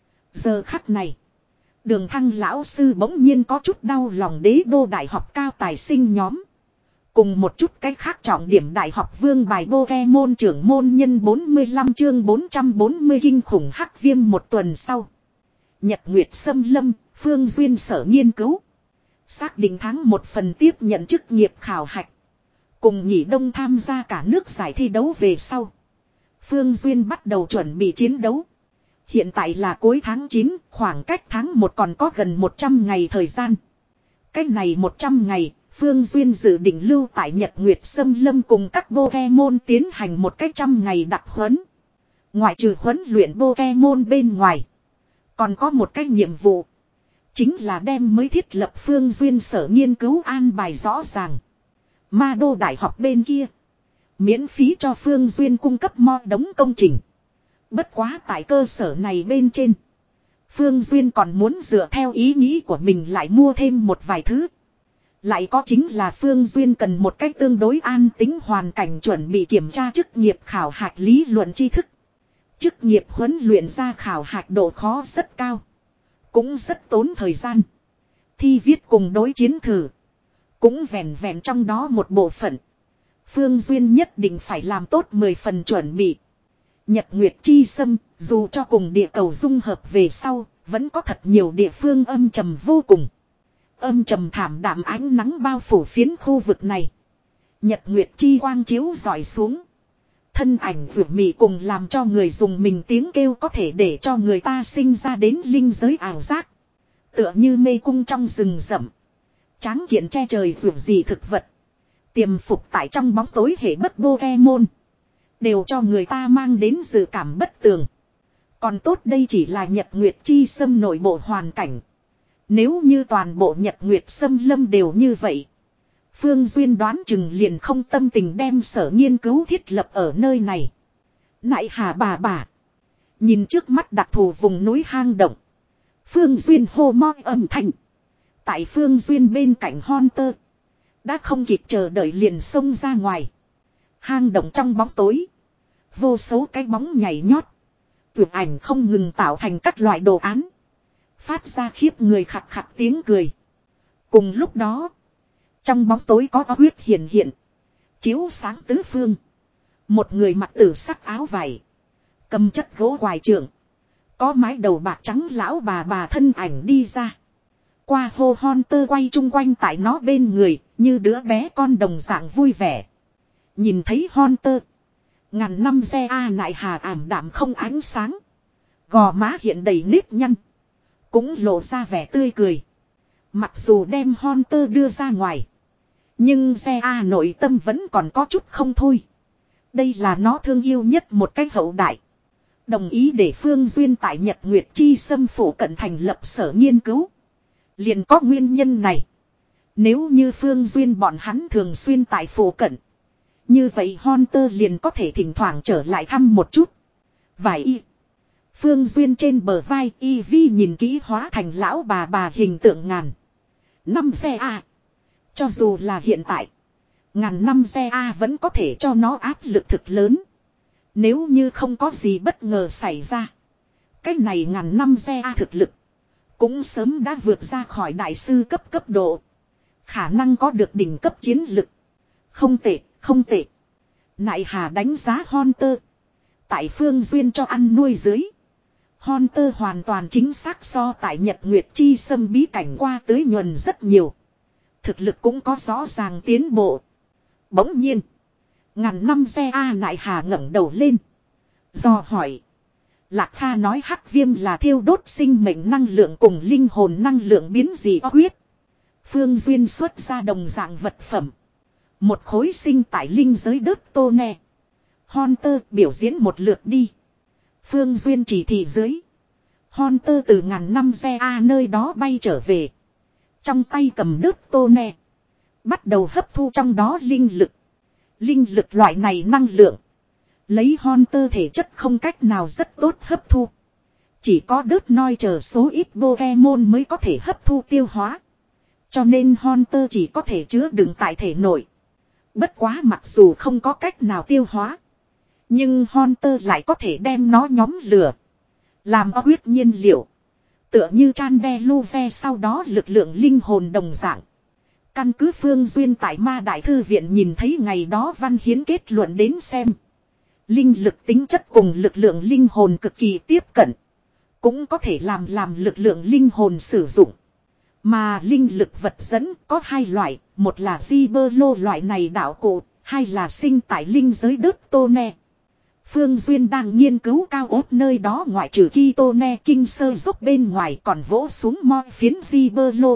Giờ khắc này. Đường Thăng lão sư bỗng nhiên có chút đau lòng Đế Đô Đại học cao tài sinh nhóm. Cùng một chút cái khác trọng điểm đại học vương bài Pokemon trưởng môn nhân bốn mươi lăm chương bốn trăm bốn mươi kinh khủng hắc viêm một tuần sau. Nhật Nguyệt Sâm Lâm, Phương Duyên sở nghiên cứu. Xác định tháng một phần tiếp nhận chức nghiệp khảo hạch. Cùng nghỉ đông tham gia cả nước giải thi đấu về sau. Phương Duyên bắt đầu chuẩn bị chiến đấu. Hiện tại là cuối tháng chín, khoảng cách tháng một còn có gần một trăm ngày thời gian. Cách này một trăm ngày. Phương Duyên dự định lưu tại Nhật Nguyệt Sâm Lâm cùng các Pokemon tiến hành một cách trăm ngày đặc huấn. Ngoại trừ huấn luyện Pokemon bên ngoài. Còn có một cái nhiệm vụ. Chính là đem mới thiết lập Phương Duyên sở nghiên cứu an bài rõ ràng. Ma Đô Đại học bên kia. Miễn phí cho Phương Duyên cung cấp mo đống công trình. Bất quá tại cơ sở này bên trên. Phương Duyên còn muốn dựa theo ý nghĩ của mình lại mua thêm một vài thứ. Lại có chính là Phương Duyên cần một cách tương đối an tính hoàn cảnh chuẩn bị kiểm tra chức nghiệp khảo hạch lý luận tri thức. Chức nghiệp huấn luyện ra khảo hạch độ khó rất cao. Cũng rất tốn thời gian. Thi viết cùng đối chiến thử. Cũng vẹn vẹn trong đó một bộ phận. Phương Duyên nhất định phải làm tốt mười phần chuẩn bị. Nhật Nguyệt Chi Sâm, dù cho cùng địa cầu dung hợp về sau, vẫn có thật nhiều địa phương âm trầm vô cùng. Âm trầm thảm đạm ánh nắng bao phủ phiến khu vực này. Nhật Nguyệt chi quang chiếu rọi xuống. Thân ảnh vượt mị cùng làm cho người dùng mình tiếng kêu có thể để cho người ta sinh ra đến linh giới ảo giác. Tựa như mê cung trong rừng rậm. Tráng kiện che trời vượt gì thực vật. Tiềm phục tại trong bóng tối hệ bất Pokemon. Đều cho người ta mang đến dự cảm bất tường. Còn tốt đây chỉ là Nhật Nguyệt chi xâm nội bộ hoàn cảnh. Nếu như toàn bộ Nhật Nguyệt Sâm Lâm đều như vậy. Phương Duyên đoán chừng liền không tâm tình đem sở nghiên cứu thiết lập ở nơi này. Nại hà bà bà. Nhìn trước mắt đặc thù vùng núi hang động. Phương Duyên hô mo âm thanh. Tại Phương Duyên bên cạnh Hunter. Đã không kịp chờ đợi liền xông ra ngoài. Hang động trong bóng tối. Vô số cái bóng nhảy nhót. Tuyệt ảnh không ngừng tạo thành các loại đồ án. Phát ra khiếp người khặt khặt tiếng cười. Cùng lúc đó. Trong bóng tối có huyết hiện hiện. Chiếu sáng tứ phương. Một người mặc tử sắc áo vải. Cầm chất gỗ quài trưởng. Có mái đầu bạc trắng lão bà bà thân ảnh đi ra. Qua hô Hunter quay chung quanh tại nó bên người. Như đứa bé con đồng dạng vui vẻ. Nhìn thấy Hunter. Ngàn năm xe A nại hà ảm đạm không ánh sáng. Gò má hiện đầy nếp nhăn. Cũng lộ ra vẻ tươi cười. Mặc dù đem Hunter đưa ra ngoài. Nhưng xe A nội tâm vẫn còn có chút không thôi. Đây là nó thương yêu nhất một cách hậu đại. Đồng ý để Phương Duyên tại Nhật Nguyệt Chi Sâm phủ cận thành lập sở nghiên cứu. Liền có nguyên nhân này. Nếu như Phương Duyên bọn hắn thường xuyên tại phủ cận. Như vậy Hunter liền có thể thỉnh thoảng trở lại thăm một chút. Vài y. Phương Duyên trên bờ vai y vi nhìn kỹ hóa thành lão bà bà hình tượng ngàn. Năm xe A. Cho dù là hiện tại. Ngàn năm xe A vẫn có thể cho nó áp lực thực lớn. Nếu như không có gì bất ngờ xảy ra. Cái này ngàn năm xe A thực lực. Cũng sớm đã vượt ra khỏi đại sư cấp cấp độ. Khả năng có được đỉnh cấp chiến lực. Không tệ, không tệ. Nại Hà đánh giá Hunter. Tại Phương Duyên cho ăn nuôi dưới. Hunter hoàn toàn chính xác so tại Nhật Nguyệt Chi Sâm bí cảnh qua tới nhuần rất nhiều. Thực lực cũng có rõ ràng tiến bộ. Bỗng nhiên. Ngàn năm xe A Nại Hà ngẩng đầu lên. Do hỏi. Lạc Kha nói hắc viêm là thiêu đốt sinh mệnh năng lượng cùng linh hồn năng lượng biến dị huyết. Phương Duyên xuất ra đồng dạng vật phẩm. Một khối sinh tại linh giới đất tô nè. Hunter biểu diễn một lượt đi. Phương Duyên chỉ thị dưới. Hunter từ ngàn năm xe A nơi đó bay trở về. Trong tay cầm đất tô nè. Bắt đầu hấp thu trong đó linh lực. Linh lực loại này năng lượng. Lấy Hunter thể chất không cách nào rất tốt hấp thu. Chỉ có đớt noi chờ số ít Pokemon mới có thể hấp thu tiêu hóa. Cho nên Hunter chỉ có thể chứa đựng tại thể nội. Bất quá mặc dù không có cách nào tiêu hóa. Nhưng Hunter lại có thể đem nó nhóm lửa. Làm huyết nhiên liệu. Tựa như Chan Lu Ve sau đó lực lượng linh hồn đồng dạng. Căn cứ Phương Duyên tại Ma Đại Thư Viện nhìn thấy ngày đó văn hiến kết luận đến xem. Linh lực tính chất cùng lực lượng linh hồn cực kỳ tiếp cận. Cũng có thể làm làm lực lượng linh hồn sử dụng. Mà linh lực vật dẫn có hai loại. Một là Gibberlo loại này đạo cụ. Hai là sinh tại linh giới đất tô nè. Phương Duyên đang nghiên cứu cao ốt nơi đó ngoại trừ Kitone kinh sơ giúp bên ngoài còn vỗ xuống moi phiến Gibberlo.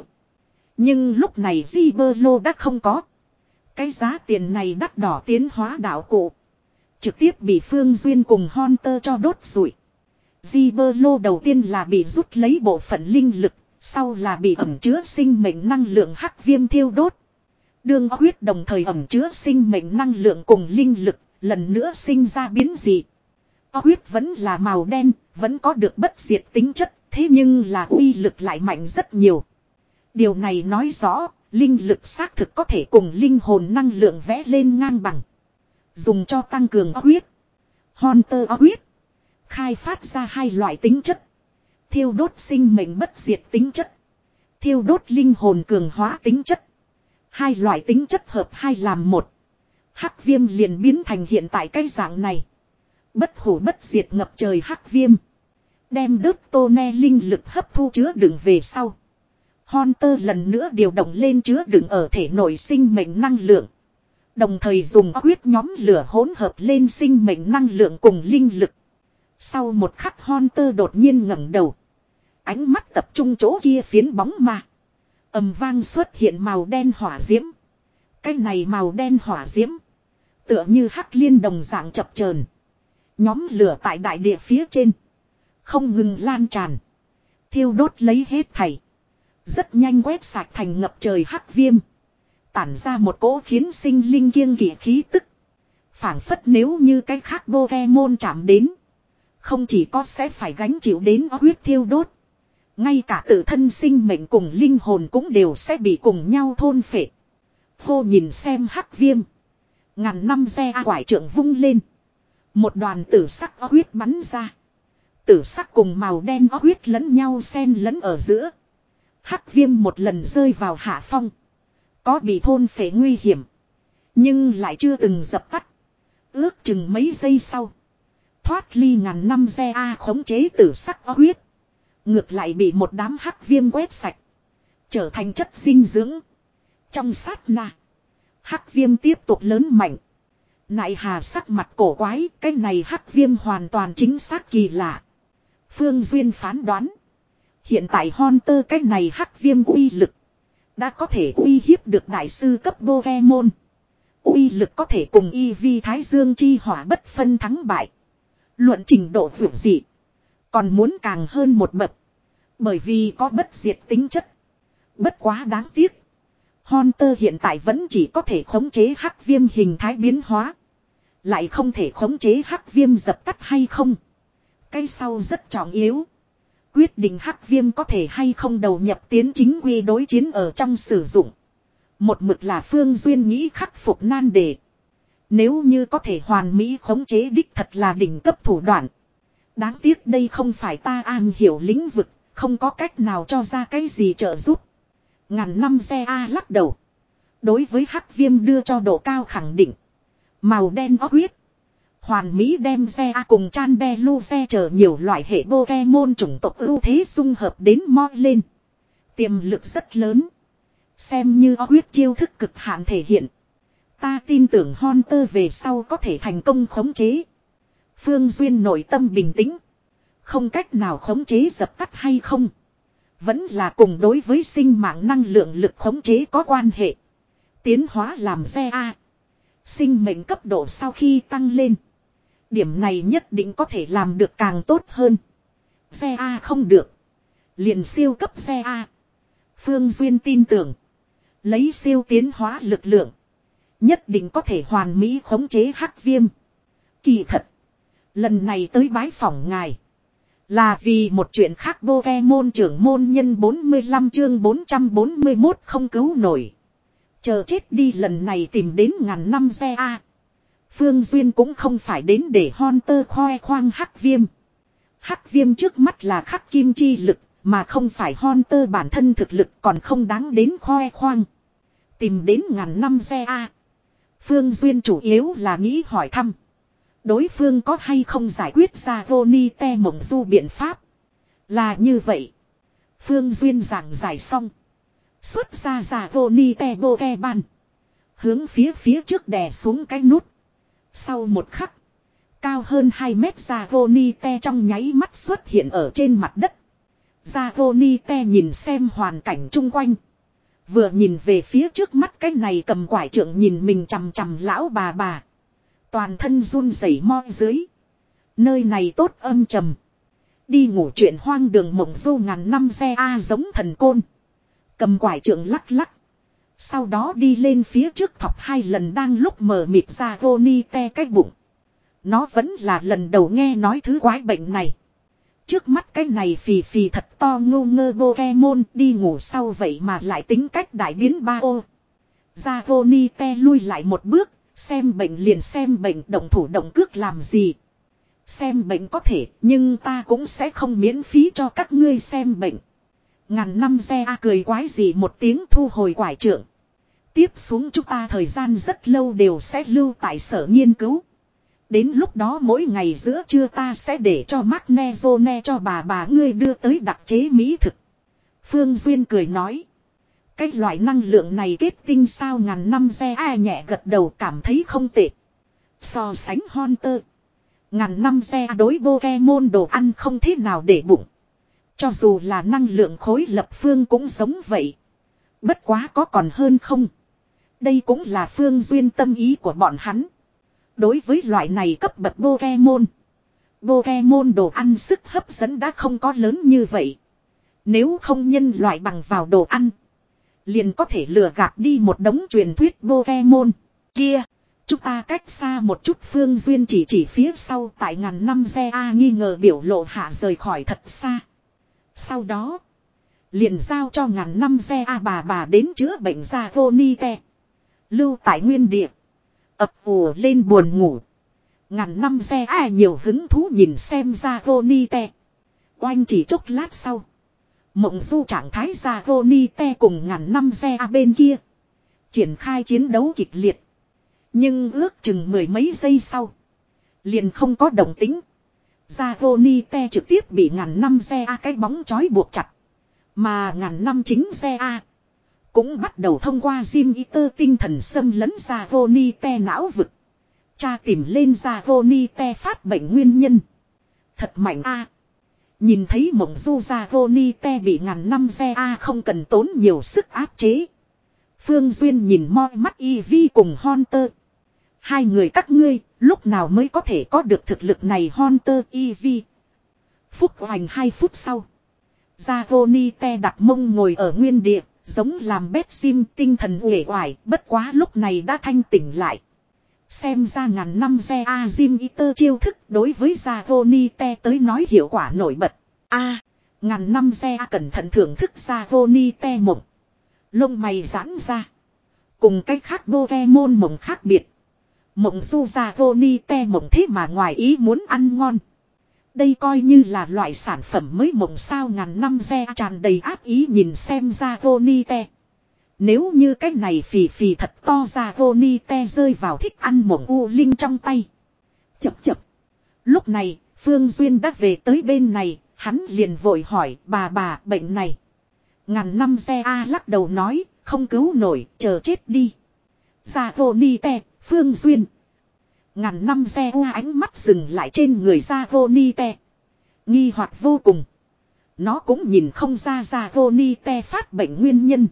Nhưng lúc này Gibberlo đã không có. Cái giá tiền này đắt đỏ tiến hóa đạo cụ. Trực tiếp bị Phương Duyên cùng Hunter cho đốt rụi. Gibberlo đầu tiên là bị rút lấy bộ phận linh lực. Sau là bị ẩm chứa sinh mệnh năng lượng hắc viêm thiêu đốt. Đương huyết đồng thời ẩm chứa sinh mệnh năng lượng cùng linh lực. Lần nữa sinh ra biến dị. Huyết vẫn là màu đen. Vẫn có được bất diệt tính chất. Thế nhưng là uy lực lại mạnh rất nhiều. Điều này nói rõ. Linh lực xác thực có thể cùng linh hồn năng lượng vẽ lên ngang bằng. Dùng cho tăng cường huyết. Hunter huyết. Khai phát ra hai loại tính chất. Thiêu đốt sinh mệnh bất diệt tính chất. Thiêu đốt linh hồn cường hóa tính chất. Hai loại tính chất hợp hai làm một. Hắc viêm liền biến thành hiện tại cái dạng này. Bất hủ bất diệt ngập trời hắc viêm. Đem đớt tô ne linh lực hấp thu chứa đựng về sau. Hunter lần nữa điều động lên chứa đựng ở thể nội sinh mệnh năng lượng. Đồng thời dùng huyết nhóm lửa hỗn hợp lên sinh mệnh năng lượng cùng linh lực. Sau một khắc Hunter đột nhiên ngẩng đầu. Ánh mắt tập trung chỗ kia phiến bóng ma. Ầm vang xuất hiện màu đen hỏa diễm. Cái này màu đen hỏa diễm. Tựa như hắc liên đồng dạng chập chờn. Nhóm lửa tại đại địa phía trên. Không ngừng lan tràn. Thiêu đốt lấy hết thảy. Rất nhanh quét sạch thành ngập trời hắc viêm. Tản ra một cỗ khiến sinh linh kiêng kỵ khí tức. Phảng phất nếu như cái khác Pokemon chạm đến. Không chỉ có sẽ phải gánh chịu đến huyết thiêu đốt. Ngay cả tự thân sinh mệnh cùng linh hồn cũng đều sẽ bị cùng nhau thôn phệ. Hô nhìn xem hắc viêm. Ngàn năm xe quải trượng vung lên. Một đoàn tử sắc huyết bắn ra. Tử sắc cùng màu đen huyết lẫn nhau xen lẫn ở giữa. Hắc viêm một lần rơi vào hạ phong. Có bị thôn phệ nguy hiểm. Nhưng lại chưa từng dập tắt. Ước chừng mấy giây sau. Thoát ly ngàn năm xe A khống chế tử sắc huyết. Ngược lại bị một đám hắc viêm quét sạch. Trở thành chất dinh dưỡng. Trong sát na. Hắc viêm tiếp tục lớn mạnh. Nại Hà sắc mặt cổ quái. Cái này hắc viêm hoàn toàn chính xác kỳ lạ. Phương Duyên phán đoán. Hiện tại Hunter cái này hắc viêm uy lực. Đã có thể uy hiếp được đại sư cấp Pokemon. Uy lực có thể cùng Eevee Thái Dương chi hỏa bất phân thắng bại. Luận trình độ vượt dị. Còn muốn càng hơn một bậc. Bởi vì có bất diệt tính chất. Bất quá đáng tiếc. Haunter hiện tại vẫn chỉ có thể khống chế hắc viêm hình thái biến hóa. Lại không thể khống chế hắc viêm dập tắt hay không. Cái sau rất trọng yếu. Quyết định hắc viêm có thể hay không đầu nhập tiến chính quy đối chiến ở trong sử dụng. Một mực là Phương Duyên nghĩ khắc phục nan đề. Nếu như có thể hoàn mỹ khống chế đích thật là đỉnh cấp thủ đoạn. Đáng tiếc đây không phải ta am hiểu lĩnh vực, không có cách nào cho ra cái gì trợ giúp. Ngàn năm xe A lắc đầu. Đối với hắc viêm đưa cho độ cao khẳng định. Màu đen óc huyết. Hoàn mỹ đem xe A cùng chan đe lu xe chờ nhiều loại hệ Pokemon chủng tộc ưu thế dung hợp đến moi lên. Tiềm lực rất lớn. Xem như óc huyết chiêu thức cực hạn thể hiện. Ta tin tưởng Haunter về sau có thể thành công khống chế. Phương Duyên nội tâm bình tĩnh. Không cách nào khống chế dập tắt hay không. Vẫn là cùng đối với sinh mạng năng lượng lực khống chế có quan hệ. Tiến hóa làm xe A. Sinh mệnh cấp độ sau khi tăng lên. Điểm này nhất định có thể làm được càng tốt hơn. Xe A không được. Liền siêu cấp xe A. Phương Duyên tin tưởng. Lấy siêu tiến hóa lực lượng. Nhất định có thể hoàn mỹ khống chế hắc viêm. Kỳ thật. Lần này tới bái phỏng ngài. Là vì một chuyện khác. Pokemon trưởng môn nhân bốn mươi lăm chương bốn trăm bốn mươi mốt không cứu nổi. Chờ chết đi, lần này tìm đến ngàn năm xe A. Phương Duyên cũng không phải đến để Haunter khoe khoang hắc viêm. Hắc viêm trước mắt là khắc kim chi lực, mà không phải Haunter bản thân thực lực còn không đáng đến khoe khoang. Tìm đến ngàn năm xe A. Phương Duyên chủ yếu là nghĩ hỏi thăm. Đối phương có hay không giải quyết ra Vonite mộng du biện pháp. Là như vậy. Phương Duyên giảng giải xong. Xuất ra ra Vonite Pokemon. Hướng phía phía trước đè xuống cái nút. Sau một khắc. Cao hơn hai mét ra Vonite trong nháy mắt xuất hiện ở trên mặt đất. Ra Vonite nhìn xem hoàn cảnh chung quanh. Vừa nhìn về phía trước mắt cái này cầm quải trượng nhìn mình chằm chằm lão bà bà. Toàn thân run rẩy mo dưới. Nơi này tốt âm trầm. Đi ngủ chuyện hoang đường mộng du ngàn năm xe A giống thần côn. Cầm quải trượng lắc lắc. Sau đó đi lên phía trước thọc hai lần đang lúc mờ mịt ra Vonite cái bụng. Nó vẫn là lần đầu nghe nói thứ quái bệnh này. Trước mắt cái này phì phì thật to ngu ngơ Pokemon đi ngủ sau vậy mà lại tính cách đại biến ba ô. Ra Vonite lui lại một bước. Xem bệnh liền xem bệnh, động thủ động cước làm gì. Xem bệnh có thể, nhưng ta cũng sẽ không miễn phí cho các ngươi xem bệnh. Ngàn năm xe A cười quái gì một tiếng thu hồi quải trượng. Tiếp xuống chúng ta thời gian rất lâu đều sẽ lưu tại sở nghiên cứu. Đến lúc đó mỗi ngày giữa trưa ta sẽ để cho Magnezone cho bà bà ngươi đưa tới đặc chế mỹ thực. Phương Duyên cười nói. Cái loại năng lượng này kết tinh sao ngàn năm xe A nhẹ gật đầu cảm thấy không tệ. So sánh Haunter. Ngàn năm xe đối Pokemon đồ ăn không thế nào để bụng. Cho dù là năng lượng khối lập phương cũng giống vậy. Bất quá có còn hơn không. Đây cũng là Phương Duyên tâm ý của bọn hắn. Đối với loại này cấp bậc Pokemon. Pokemon đồ ăn sức hấp dẫn đã không có lớn như vậy. Nếu không nhân loại bằng vào đồ ăn. Liền có thể lừa gạt đi một đống truyền thuyết Pokemon. Kia, chúng ta cách xa một chút. Phương Duyên chỉ chỉ phía sau tại ngàn năm xe A nghi ngờ biểu lộ hạ rời khỏi thật xa. Sau đó, liền giao cho ngàn năm xe A bà bà đến chữa bệnh ra Vonite. Lưu tại nguyên địa. Ập ùa lên buồn ngủ. Ngàn năm xe A nhiều hứng thú nhìn xem ra Vonite. Oanh chỉ chốc lát sau. Mộng du trạng thái ra Vonite cùng ngàn năm xe A bên kia. Triển khai chiến đấu kịch liệt. Nhưng ước chừng mười mấy giây sau. Liền không có động tính. Ra Vonite trực tiếp bị ngàn năm xe A cái bóng chói buộc chặt. Mà ngàn năm chính xe A. Cũng bắt đầu thông qua Jim Eater tinh thần xâm lấn ra Vonite não vực. Cha tìm lên ra Vonite phát bệnh nguyên nhân. Thật mạnh A. Nhìn thấy mộng du ra Ronite bị ngàn năm xe A không cần tốn nhiều sức áp chế. Phương Duyên nhìn moi mắt Eevee cùng Hunter. Hai người các ngươi, lúc nào mới có thể có được thực lực này Hunter Eevee. Phúc hoành hai phút sau. Ra Ronite đặt mông ngồi ở nguyên địa, giống làm bét sim tinh thần uể oải, bất quá lúc này đã thanh tỉnh lại. Xem ra ngàn năm xe A Jim Eater chiêu thức đối với Zagonite tới nói hiệu quả nổi bật. A, ngàn năm xe A cẩn thận thưởng thức Zagonite mộng. Lông mày giãn ra. Cùng cách khác Pokemon mộng khác biệt. Mộng du Zagonite mộng thế mà ngoài ý muốn ăn ngon. Đây coi như là loại sản phẩm mới mộng sao ngàn năm xe tràn đầy áp ý nhìn xem Zagonite. Nếu như cái này phì phì thật to ra Ronite rơi vào thích ăn mộng u linh trong tay. Chập chập. Lúc này, Phương Duyên đã về tới bên này, hắn liền vội hỏi bà bà bệnh này. Ngàn năm xe A lắc đầu nói, không cứu nổi, chờ chết đi. Ra Ronite, Phương Duyên. Ngàn năm xe U ánh mắt dừng lại trên người ra Ronite. Nghi hoặc vô cùng. Nó cũng nhìn không ra ra Ronite phát bệnh nguyên nhân.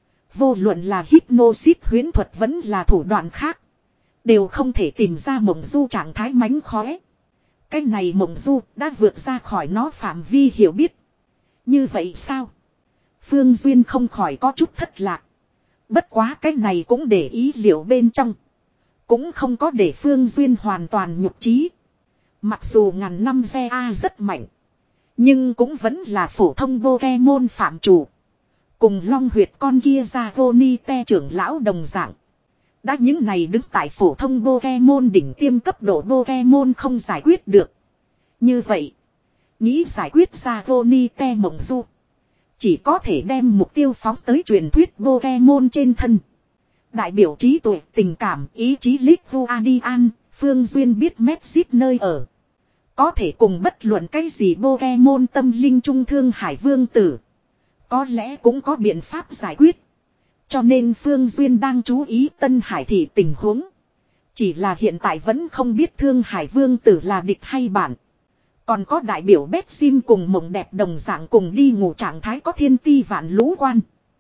Vô luận là hypnosis huyễn thuật vẫn là thủ đoạn khác. Đều không thể tìm ra mộng du trạng thái mánh khóe. Cái này mộng du đã vượt ra khỏi nó phạm vi hiểu biết. Như vậy sao? Phương Duyên không khỏi có chút thất lạc. Bất quá cái này cũng để ý liệu bên trong. Cũng không có để Phương Duyên hoàn toàn nhục trí. Mặc dù ngàn năm xe A rất mạnh. Nhưng cũng vẫn là phổ thông Pokemon phạm chủ. Cùng long huyệt con kia ra Ronite trưởng lão đồng dạng. Đã những này đứng tại phổ thông Pokemon đỉnh tiêm cấp độ Pokemon không giải quyết được. Như vậy, nghĩ giải quyết ra Ronite mộng du. Chỉ có thể đem mục tiêu phóng tới truyền thuyết Pokemon trên thân. Đại biểu trí tuệ, tình cảm, ý chí Liguadian, Phương Duyên biết Messit nơi ở. Có thể cùng bất luận cái gì Pokemon tâm linh trung thương hải vương tử. Có lẽ cũng có biện pháp giải quyết. Cho nên Phương Duyên đang chú ý Tân Hải thị tình huống. Chỉ là hiện tại vẫn không biết Thương Hải Vương Tử là địch hay bạn. Còn có đại biểu Bét Sim cùng mộng đẹp đồng dạng cùng đi ngủ trạng thái có thiên ti vạn lũ quan.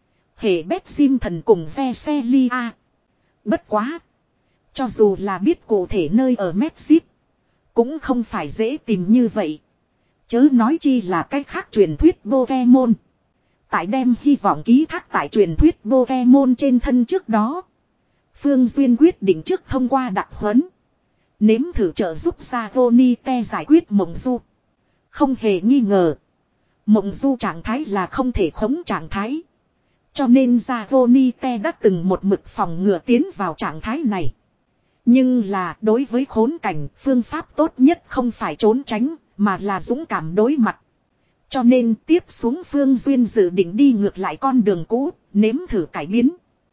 Hệ Bét Sim thần cùng Veselia. Bất quá. Cho dù là biết cụ thể nơi ở Messit. Cũng không phải dễ tìm như vậy. Chớ nói chi là cách khác truyền thuyết Pokemon. Tại đem hy vọng ký thác tại truyền thuyết Pokemon trên thân trước đó. Phương Duyên quyết định trước thông qua đặc huấn. Nếm thử trợ giúp Zagonite giải quyết mộng du. Không hề nghi ngờ. Mộng du trạng thái là không thể khống trạng thái. Cho nên Zagonite đã từng một mực phòng ngừa tiến vào trạng thái này. Nhưng là đối với khốn cảnh phương pháp tốt nhất không phải trốn tránh mà là dũng cảm đối mặt. Cho nên tiếp xuống Phương Duyên dự định đi ngược lại con đường cũ, nếm thử cải biến.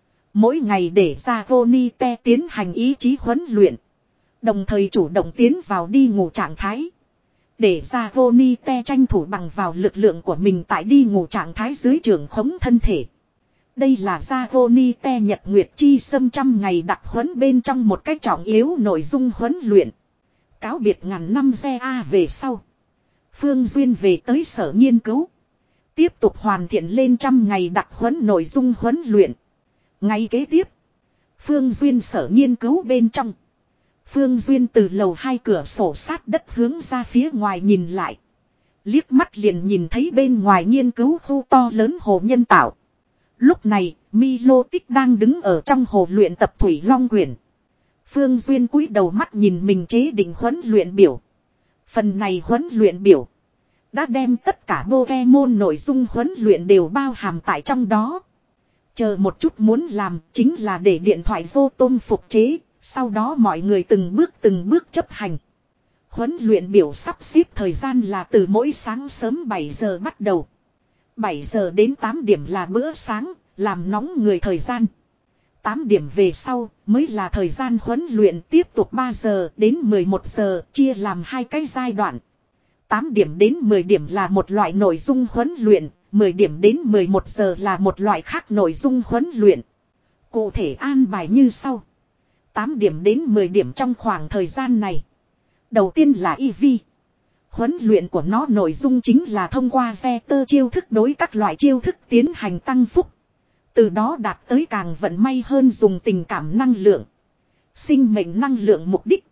Mỗi ngày để Zagonite tiến hành ý chí huấn luyện. Đồng thời chủ động tiến vào đi ngủ trạng thái. Để Zagonite tranh thủ bằng vào lực lượng của mình tại đi ngủ trạng thái dưới trường khống thân thể. Đây là Zagonite Nhật Nguyệt Chi Sâm trăm ngày đặc huấn bên trong một cách trọng yếu nội dung huấn luyện. Cáo biệt ngàn năm xe A về sau. Phương Duyên về tới sở nghiên cứu. Tiếp tục hoàn thiện lên trăm ngày đặc huấn nội dung huấn luyện. Ngày kế tiếp. Phương Duyên sở nghiên cứu bên trong. Phương Duyên từ lầu hai cửa sổ sát đất hướng ra phía ngoài nhìn lại. Liếc mắt liền nhìn thấy bên ngoài nghiên cứu khu to lớn hồ nhân tạo. Lúc này, Milo Tích đang đứng ở trong hồ luyện tập Thủy Long Quyển. Phương Duyên cúi đầu mắt nhìn mình chế định huấn luyện biểu. Phần này huấn luyện biểu đã đem tất cả Pokemon nội dung huấn luyện đều bao hàm tại trong đó. Chờ một chút muốn làm chính là để điện thoại vô tôm phục chế, sau đó mọi người từng bước từng bước chấp hành. Huấn luyện biểu sắp xếp thời gian là từ mỗi sáng sớm bảy giờ bắt đầu. bảy giờ đến tám điểm là bữa sáng, làm nóng người thời gian. tám điểm về sau mới là thời gian huấn luyện tiếp tục ba giờ đến mười một giờ chia làm hai cái giai đoạn. tám điểm đến mười điểm là một loại nội dung huấn luyện, mười điểm đến mười một giờ là một loại khác nội dung huấn luyện. Cụ thể an bài như sau. tám điểm đến mười điểm trong khoảng thời gian này. Đầu tiên là Eevee. Huấn luyện của nó nội dung chính là thông qua vector chiêu thức đối các loại chiêu thức tiến hành tăng phúc. Từ đó đạt tới càng vận may hơn dùng tình cảm năng lượng. Sinh mệnh năng lượng mục đích.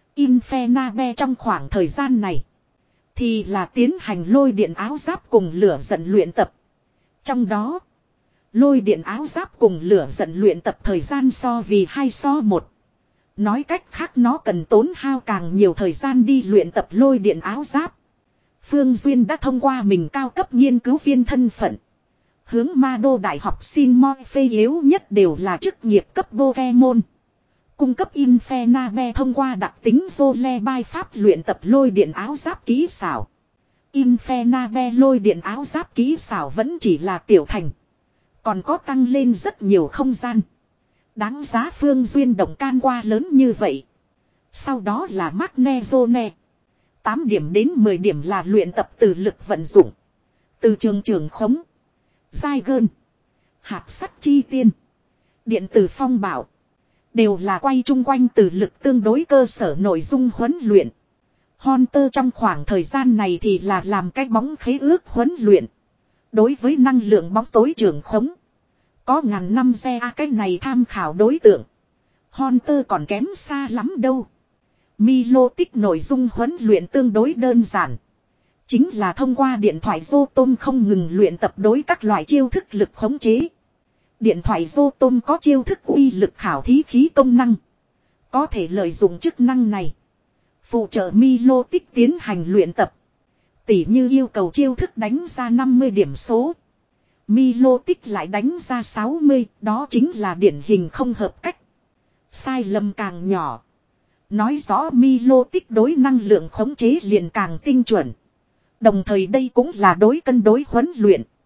Infernabe trong khoảng thời gian này. Thì là tiến hành lôi điện áo giáp cùng lửa giận luyện tập. Trong đó. Lôi điện áo giáp cùng lửa giận luyện tập thời gian so vì hai so một. Nói cách khác nó cần tốn hao càng nhiều thời gian đi luyện tập lôi điện áo giáp. Phương Duyên đã thông qua mình cao cấp nghiên cứu viên thân phận. Hướng Ma Đô Đại học xin Morphe yếu nhất đều là chức nghiệp cấp Pokemon. Cung cấp Infernabe thông qua đặc tính Vole Bai pháp luyện tập lôi điện áo giáp kỹ xảo. Infernabe lôi điện áo giáp kỹ xảo vẫn chỉ là tiểu thành. Còn có tăng lên rất nhiều không gian. Đáng giá Phương Duyên động can qua lớn như vậy. Sau đó là Magnezone. tám điểm đến mười điểm là luyện tập từ lực vận dụng. Từ trường trường khống. Giai gơn. Hạt sắt chi tiên. Điện tử phong bảo. Đều là quay chung quanh từ lực tương đối cơ sở nội dung huấn luyện. Hunter trong khoảng thời gian này thì là làm cái bóng khế ước huấn luyện. Đối với năng lượng bóng tối trường khống. Có ngàn năm xe cái này tham khảo đối tượng. Hunter còn kém xa lắm đâu. Milotic nội dung huấn luyện tương đối đơn giản. Chính là thông qua điện thoại Rotom không ngừng luyện tập đối các loại chiêu thức lực khống chế. Điện thoại Rotom có chiêu thức uy lực khảo thí khí công năng. Có thể lợi dụng chức năng này. Phụ trợ Milotic tiến hành luyện tập. Tỉ như yêu cầu chiêu thức đánh ra năm mươi điểm số. Milotic lại đánh ra sáu mươi, đó chính là điển hình không hợp cách. Sai lầm càng nhỏ. Nói rõ Milotic đối năng lượng khống chế liền càng tinh chuẩn. Đồng thời đây cũng là đối cân đối huấn luyện.